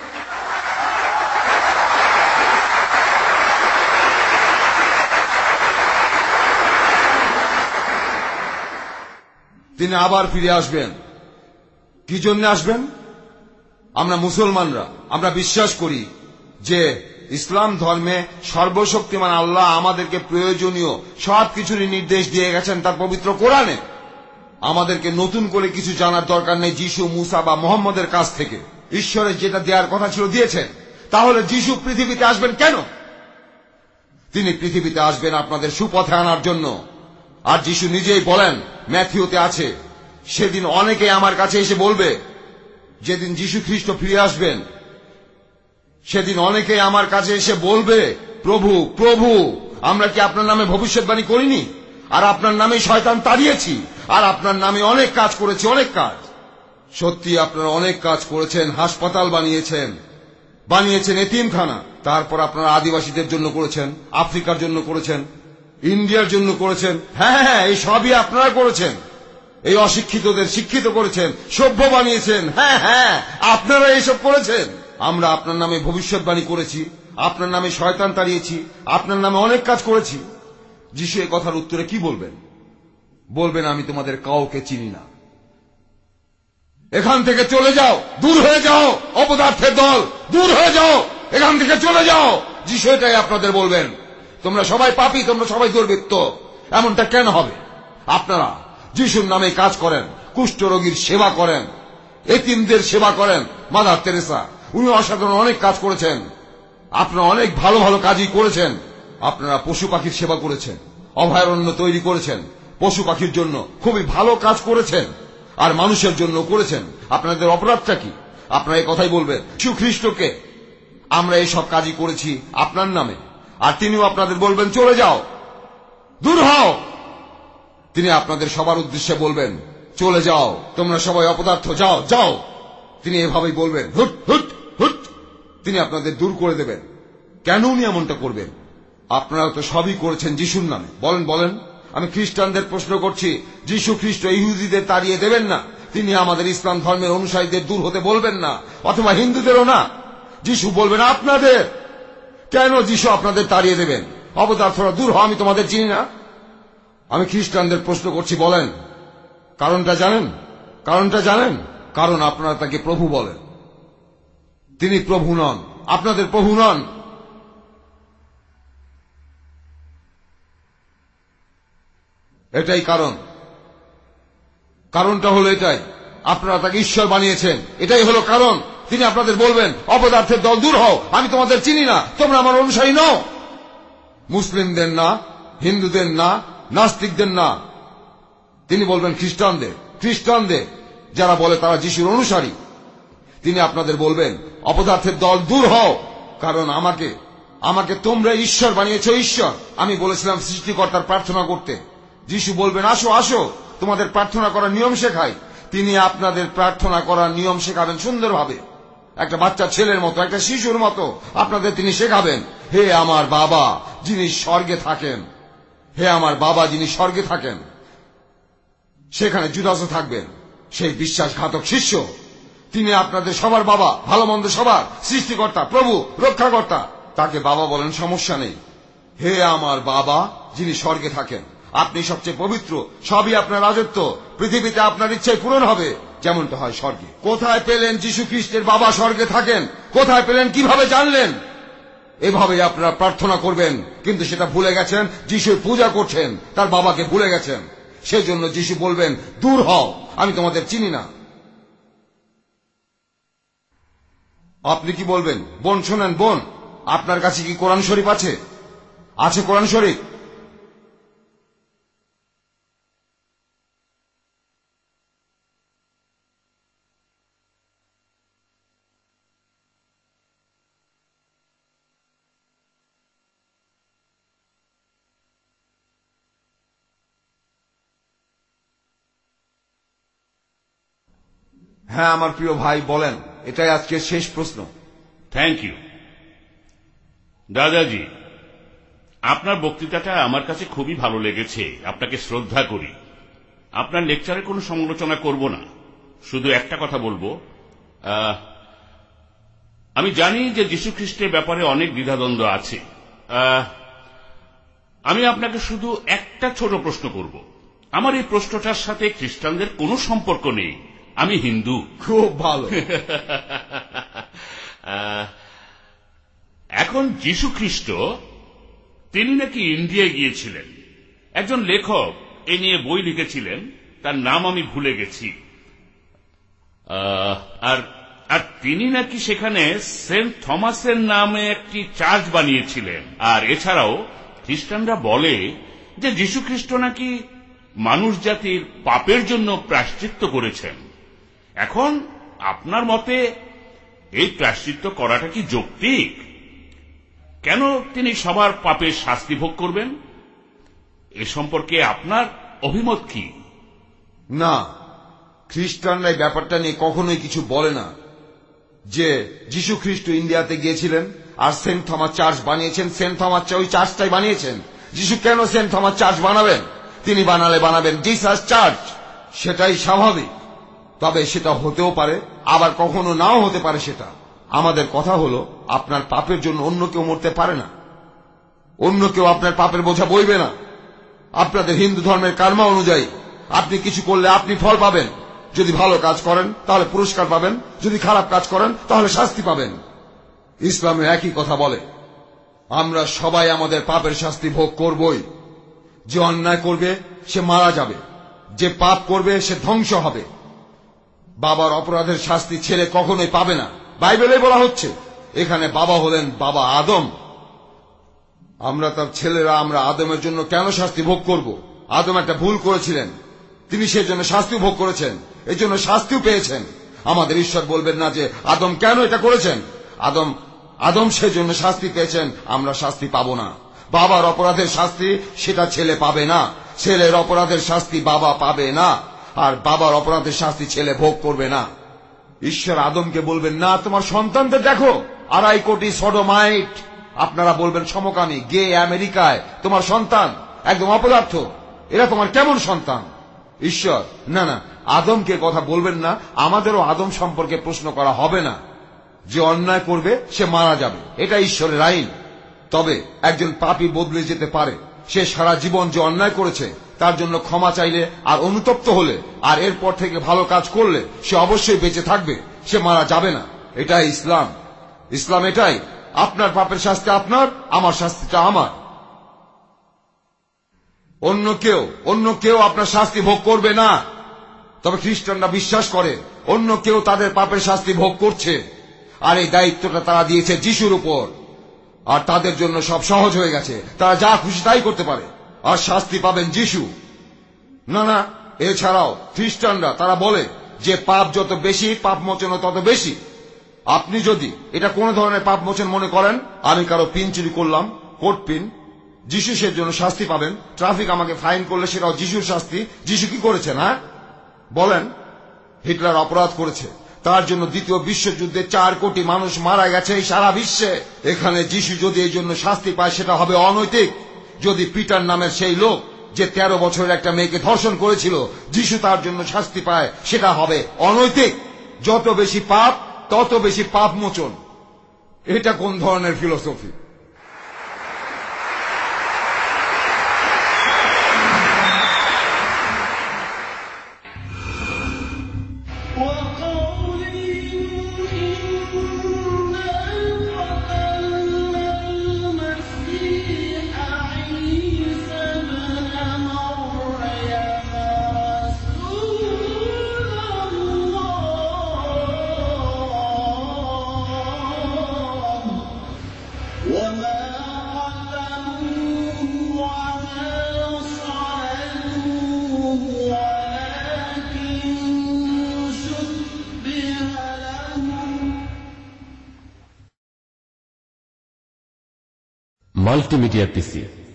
তিনি আবার ফিরে আসবেন। কি জন্য আসবেন? আমরা মুসলমানরা আমরা বিশ্বাস করি যে ইসলাম ধর্মে সর্বশক্তিমান আল্লাহ আমাদেরকে প্রয়োজনীয় সবকিছুরই নির্দেশ দিয়ে গেছেন তার পবিত্র কোরআনে। আমাদেরকে নতুন করে কিছু জানার দরকার নেই যীশু, মুসা বা মোহাম্মদের কাছ থেকে। ঈশ্বরের যেটা দেওয়ার কথা ছিল দিয়েছেন। তাহলে যীশু পৃথিবীতে আসবেন কেন? তিনি পৃথিবীতে আসবেন আপনাদের সুপথে আনার জন্য। আর যীশু নিজেই বলেন, ম্যাথিউতে আছে, সেদিন অনেকে আমার কাছে এসে বলবে, যেদিন যীশু খ্রিস্ট ফিরে আসবেন সেদিন অনেকে আমার কাছে এসে বলবে, প্রভু প্রভু আমরা কি আপনার নামে ভবিষ্যৎবাণী করিনি? আর আপনার নামে শয়তান তাড়িয়েছি, আর আপনার নামে অনেক কাজ করেছি, অনেক কাজ। সত্যি আপনারা অনেক কাজ করেছেন, হাসপাতাল বানিয়েছেন, বানিয়েছেন এতিমখানা, তারপর আপনারা আদিবাসীদের জন্য করেছেন, আফ্রিকার জন্য করেছেন, ইন্ডিয়ার জন্য করেছেন। হ্যাঁ হ্যাঁ এই সবই আপনারা করেছেন। এই অশিক্ষিতদের শিক্ষিত করেছেন, সভ্য বানিয়েছেন। হ্যাঁ হ্যাঁ আপনারা এইসব করেছেন। আমরা আপনার নামে ভবিষ্যৎবাণী করেছি, আপনার নামে শয়তান তাড়িয়েছি, আপনার নামে অনেক কাজ করেছি। যিশু এই কথার উত্তরে কি বলবেন? বলবেন, আমি তোমাদের কাউকে চিনি না, এখান থেকে চলে যাও, দূর হয়ে যাও, অপদার্থের দল, দূর হয়ে যাও, এখান থেকে চলে যাও। যিশু এটাই আপনাদের বলবেন। তোমরা সবাই পাপী, তোমরা সবাই দুর্বৃত্ত। এমনটা কেন হবে? আপনারা যিশুর নামে কাজ করেন, কুষ্ঠরোগীর সেবা করেন, এতিমদের সেবা করেন। মাদার তেরেসা উনি অসাধারণ অনেক কাজ করেছেন। আপনারা অনেক ভালো ভালো কাজই করেছেন। আপনারা পশু পাখির সেবা করেছেন, অভয়ারণ্য তৈরি করেছেন, পশু পাখির জন্য খুবই ভালো কাজ করেছেন, আর মানুষের জন্য করেছেন। আপনাদের অপরাধটা কি? আপনারা এই কথাই বলবেন, যীশু খ্রিস্টকে আমরা এই সব কাজই করেছি আপনার নামে। আর তিনিও আপনাদের বলবেন, চলে যাও, দূর হও। তিনি আপনাদের সবার উদ্দেশ্যে বলবেন, চলে যাও, তোমরা সবাই অপদার্থ, যাও যাও। তিনি এভাবেই বলবেন, হুট হুট হুট। তিনি আপনাদের দূর করে দেবেন। কেন উনি এমনটা করবেন? আপনারা তো সবই করেছেন যিশুর নামে। বলেন বলেন। আমি খ্রিস্টানদের প্রশ্ন করছি, যীশু খ্রিস্ট ইহুদিদের তাড়িয়ে দেবেন না, তিনি আমাদের ইসলাম ধর্মের অনুসারীদের দূর হতে বলবেন না, অথবা হিন্দুদেরও না। যিশু বলবেন আপনাদের। কেন যিশু আপনাদের তাড়িয়ে দেবেন? অপদার্থরা দূর হও, আমি তোমাদের চিনি না। আমি খ্রিস্টানদের প্রশ্ন করছি, বলেন কারণটা জানেন? কারণটা জানেন? কারণ আপনারা তাকে প্রভু বলেন। তিনি প্রভু নন, আপনাদের প্রভু নন। এটাই কারণ। কারণটা হলো এটাই, আপনারা তাকে ঈশ্বর বানিয়েছেন। এটাই হলো কারণ। তিনি আপনাদের বলবেন, অপদার্থের দল দূর হও, আমি তোমাদের চিনি না, তোমরা আমার অনুসারী নও। মুসলিমদের না, হিন্দুদের না, নাস্তিকদের না। তিনি বলবেন খ্রিস্টানদের, খ্রিস্টানদের যারা বলে তারা যিশুর অনুসারী। তিনি আপনাদের বলবেন, অপদার্থের দল দূর হও, কারণ আমাকে আমাকে তোমরা ঈশ্বর বানিয়েছ। ঈশ্বর, আমি বলেছিলাম সৃষ্টিকর্তার প্রার্থনা করতে। যিশু বলবেন, আসো আসো, তোমাদের প্রার্থনা করার নিয়ম শেখাই। তিনি আপনাদের প্রার্থনা করার নিয়ম শেখাবেন সুন্দরভাবে, একটা বাচ্চা ছেলের মতো, একটা শিশুর মতো আপনাদের তিনি শেখাবেন। হে আমার বাবা যিনি স্বর্গে থাকেন, হে আমার বাবা যিনি স্বর্গে থাকেন। সেখানে জুদাসও থাকবেন, সেই বিশ্বাসঘাতক শিষ্য। তিনি আপনাদের সবার বাবা, ভালো মন্দ সবার সৃষ্টিকর্তা, প্রভু, রক্ষাকর্তা। তাকে বাবা বলেন, সমস্যা নেই। হে আমার বাবা যিনি স্বর্গে থাকেন, আপনি সবচেয়ে পবিত্র, সবই আপনার রাজত্ব, পৃথিবীতে আপনার ইচ্ছাই পূরণ হবে যেমনটা হয় স্বর্গে। কোথায় পেলেন যীশু খ্রিস্টের বাবা স্বর্গে থাকেন? কোথায় পেলেন? কিভাবে জানলেন? এভাবেই আপনারা প্রার্থনা করবেন, কিন্তু সেটা ভুলে গেছেন। যিশুর পূজা করছেন, তার বাবাকে ভুলে গেছেন। সেই জন্য যিশু বলবেন, দূর হও, আমি তোমাদের চিনি না। আপনি কি বলবেন? বোন শোনেন, বোন, আপনার কাছে কি কোরআন শরীফ আছে? আছে কোরআন শরীফ? হ্যাঁ আমার প্রিয় ভাই, বলেন। এটাই আজকের শেষ প্রশ্ন। থ্যাংক ইউ দাদাজি, আপনার বক্তৃতাটা আমার কাছে খুবই ভালো লেগেছে। আপনাকে শ্রদ্ধা করি। আপনার লেকচারে কোনো সমালোচনা করব না, শুধু একটা কথা বলবো। আমি জানি যে যীশু খ্রিস্টের ব্যাপারে অনেক দ্বিধাদ্বন্দ্ব আছে। আমি আপনাকে শুধু একটা ছোট প্রশ্ন করব। আমার এই প্রশ্নটার সাথে খ্রিস্টানদের কোনো সম্পর্ক নেই, আমি হিন্দু। খুব ভালো। এখন যীশু খ্রিস্ট তিনি নাকি ইন্ডিয়ায় গিয়েছিলেন। একজন লেখক এ নিয়ে বই লিখেছিলেন, তার নাম আমি ভুলে গেছি। আর আর তিনি নাকি সেখানে সেন্ট থমাসের নামে একটি চার্চ বানিয়েছিলেন। আর এছাড়াও খ্রিস্টানরা বলে যে যীশু খ্রিস্ট নাকি মানুষ জাতির পাপের জন্য প্রায়শ্চিত্ত করেছেন। এখন আপনার মতে এই প্রায়শ্চিত্ত করাটা কি যৌক্তিক? কেন তিনি সবার পাপের শাস্তি ভোগ করবেন? এ সম্পর্কে আপনার অভিমত কি? না, খ্রিস্টানরা এই ব্যাপারটা নিয়ে কখনোই কিছু বলে না। যে যীশু খ্রিস্ট ইন্ডিয়াতে গিয়েছিলেন আর সেন্ট থমাস চার্চ বানিয়েছেন, সেন্ট থমাস ওই চার্চটাই বানিয়েছেন। যীশু কেন সেন্ট থমাস চার্চ বানাবেন? তিনি বানালে বানাবেন জিসাস চার্চ, সেটাই স্বাভাবিক। তবে সেটা হতেও পারে, আবার কখনো নাও হতে পারে। সেটা আমাদের কথা হলো, আপনার পাপের জন্য অন্য কেউ মরতে পারে না, অন্য কেউ আপনার পাপের বোঝা বইবে না। আপনাদের হিন্দু ধর্মের কর্ম অনুযায়ী আপনি কিছু করলে আপনি ফল পাবেন। যদি ভালো কাজ করেন তাহলে পুরস্কার পাবেন, যদি খারাপ কাজ করেন তাহলে শাস্তি পাবেন। ইসলামে একই কথা বলে, আমরা সবাই আমাদের পাপের শাস্তি ভোগ করবই। যে অন্যায় করবে সে মারা যাবে, যে পাপ করবে সে ধ্বংস হবে। বাবার অপরাধের শাস্তি ছেলে কখনোই পাবে না, বাইবেলে বলা হচ্ছে। এখানে বাবা হলেন বাবা আদম। আমরা তার ছেলেরা, আমরা আদমের জন্য কেন শাস্তি ভোগ করব? আদম একটা ভুল করেছিলেন, তিনি সেই জন্য শাস্তি ভোগ করেছেন, এই জন্য শাস্তিও পেয়েছেন। আমাদের ঈশ্বর বলবেন না যে আদম কেন এটা করেছেন। আদম আদম সেই জন্য শাস্তি পেয়েছেন, আমরা শাস্তি পাবো না। বাবার অপরাধের শাস্তি সেটা ছেলে পাবে না, ছেলের অপরাধের শাস্তি বাবা পাবে না, আর বাবার অপরাধের শাস্তি ছেলে ভোগ করবে না। ঈশ্বর আদমকে বলবেন, না তোমার সন্তানদের দেখো, আড়াই কোটি সডোমাইট। আপনারা বলবেন সমকামী, গে, আমেরিকায় তোমার সন্তান একদম অপদার্থ, এরা তোমার কেমন সন্তান? ঈশ্বর না না, আদমকে কথা বলবেন না। আমাদেরও আদম সম্পর্কে প্রশ্ন করা হবে না। যে অন্যায় করবে সে মারা যাবে, এটা ঈশ্বরের আইন। তবে একজন পাপী বদলে যেতে পারে। সে সারা জীবন যে অন্যায় করেছে তার জন্য ক্ষমা চাইলে আর অনুতপ্ত হলে আর এরপর থেকে ভালো কাজ করলে সে অবশ্যই বেঁচে থাকবে, সে মারা যাবে না। এটাই ইসলাম। ইসলাম এটাই, আপনার পাপের শাস্তি আপনার, আমার শাস্তিটা আমার। অন্য কেউ অন্য কেউ আপনার শাস্তি ভোগ করবে না। তবে খ্রিস্টানরা বিশ্বাস করে অন্য কেউ তাদের পাপের শাস্তি ভোগ করছে, আর এই দায়িত্বটা তারা দিয়েছে যিশুর উপর। আর তাদের জন্য সব সহজ হয়ে গেছে, তারা যা খুশি তাই করতে পারে, আর শাস্তি পাবেন যিশু। না না, এছাড়াও খ্রিস্টানরা তারা বলে যে পাপ যত বেশি পাপ মোচন তত বেশি। আপনি যদি এটা কোন ধরনের পাপ মোচন মনে করেন, আমি কারো পিন চুরি করলাম, কোট পিন, যিশু সে জন্য শাস্তি পাবেন। ট্রাফিক আমাকে ফাইন করলে সেটাও যিশুর শাস্তি। যিশু কি করেছেন? হ্যাঁ বলেন। হিটলার অপরাধ করেছে, তার জন্য দ্বিতীয় বিশ্বযুদ্ধে চার কোটি মানুষ মারা গেছে এই সারা বিশ্বে। এখানে যিশু যদি এই জন্য শাস্তি পায় সেটা হবে অনৈতিক। যদি পিটার নামের সেই লোক যে তেরো বছরের একটা মেয়েকে ধর্ষণ করেছিল যিশু তার জন্য শাস্তি পায় সেটা হবে অনৈতিক। যত বেশি পাপ তত বেশি পাপ মোচন। এটা কোন ধরনের ফিলোসফি? মাল্টিমিডিয়া পিসি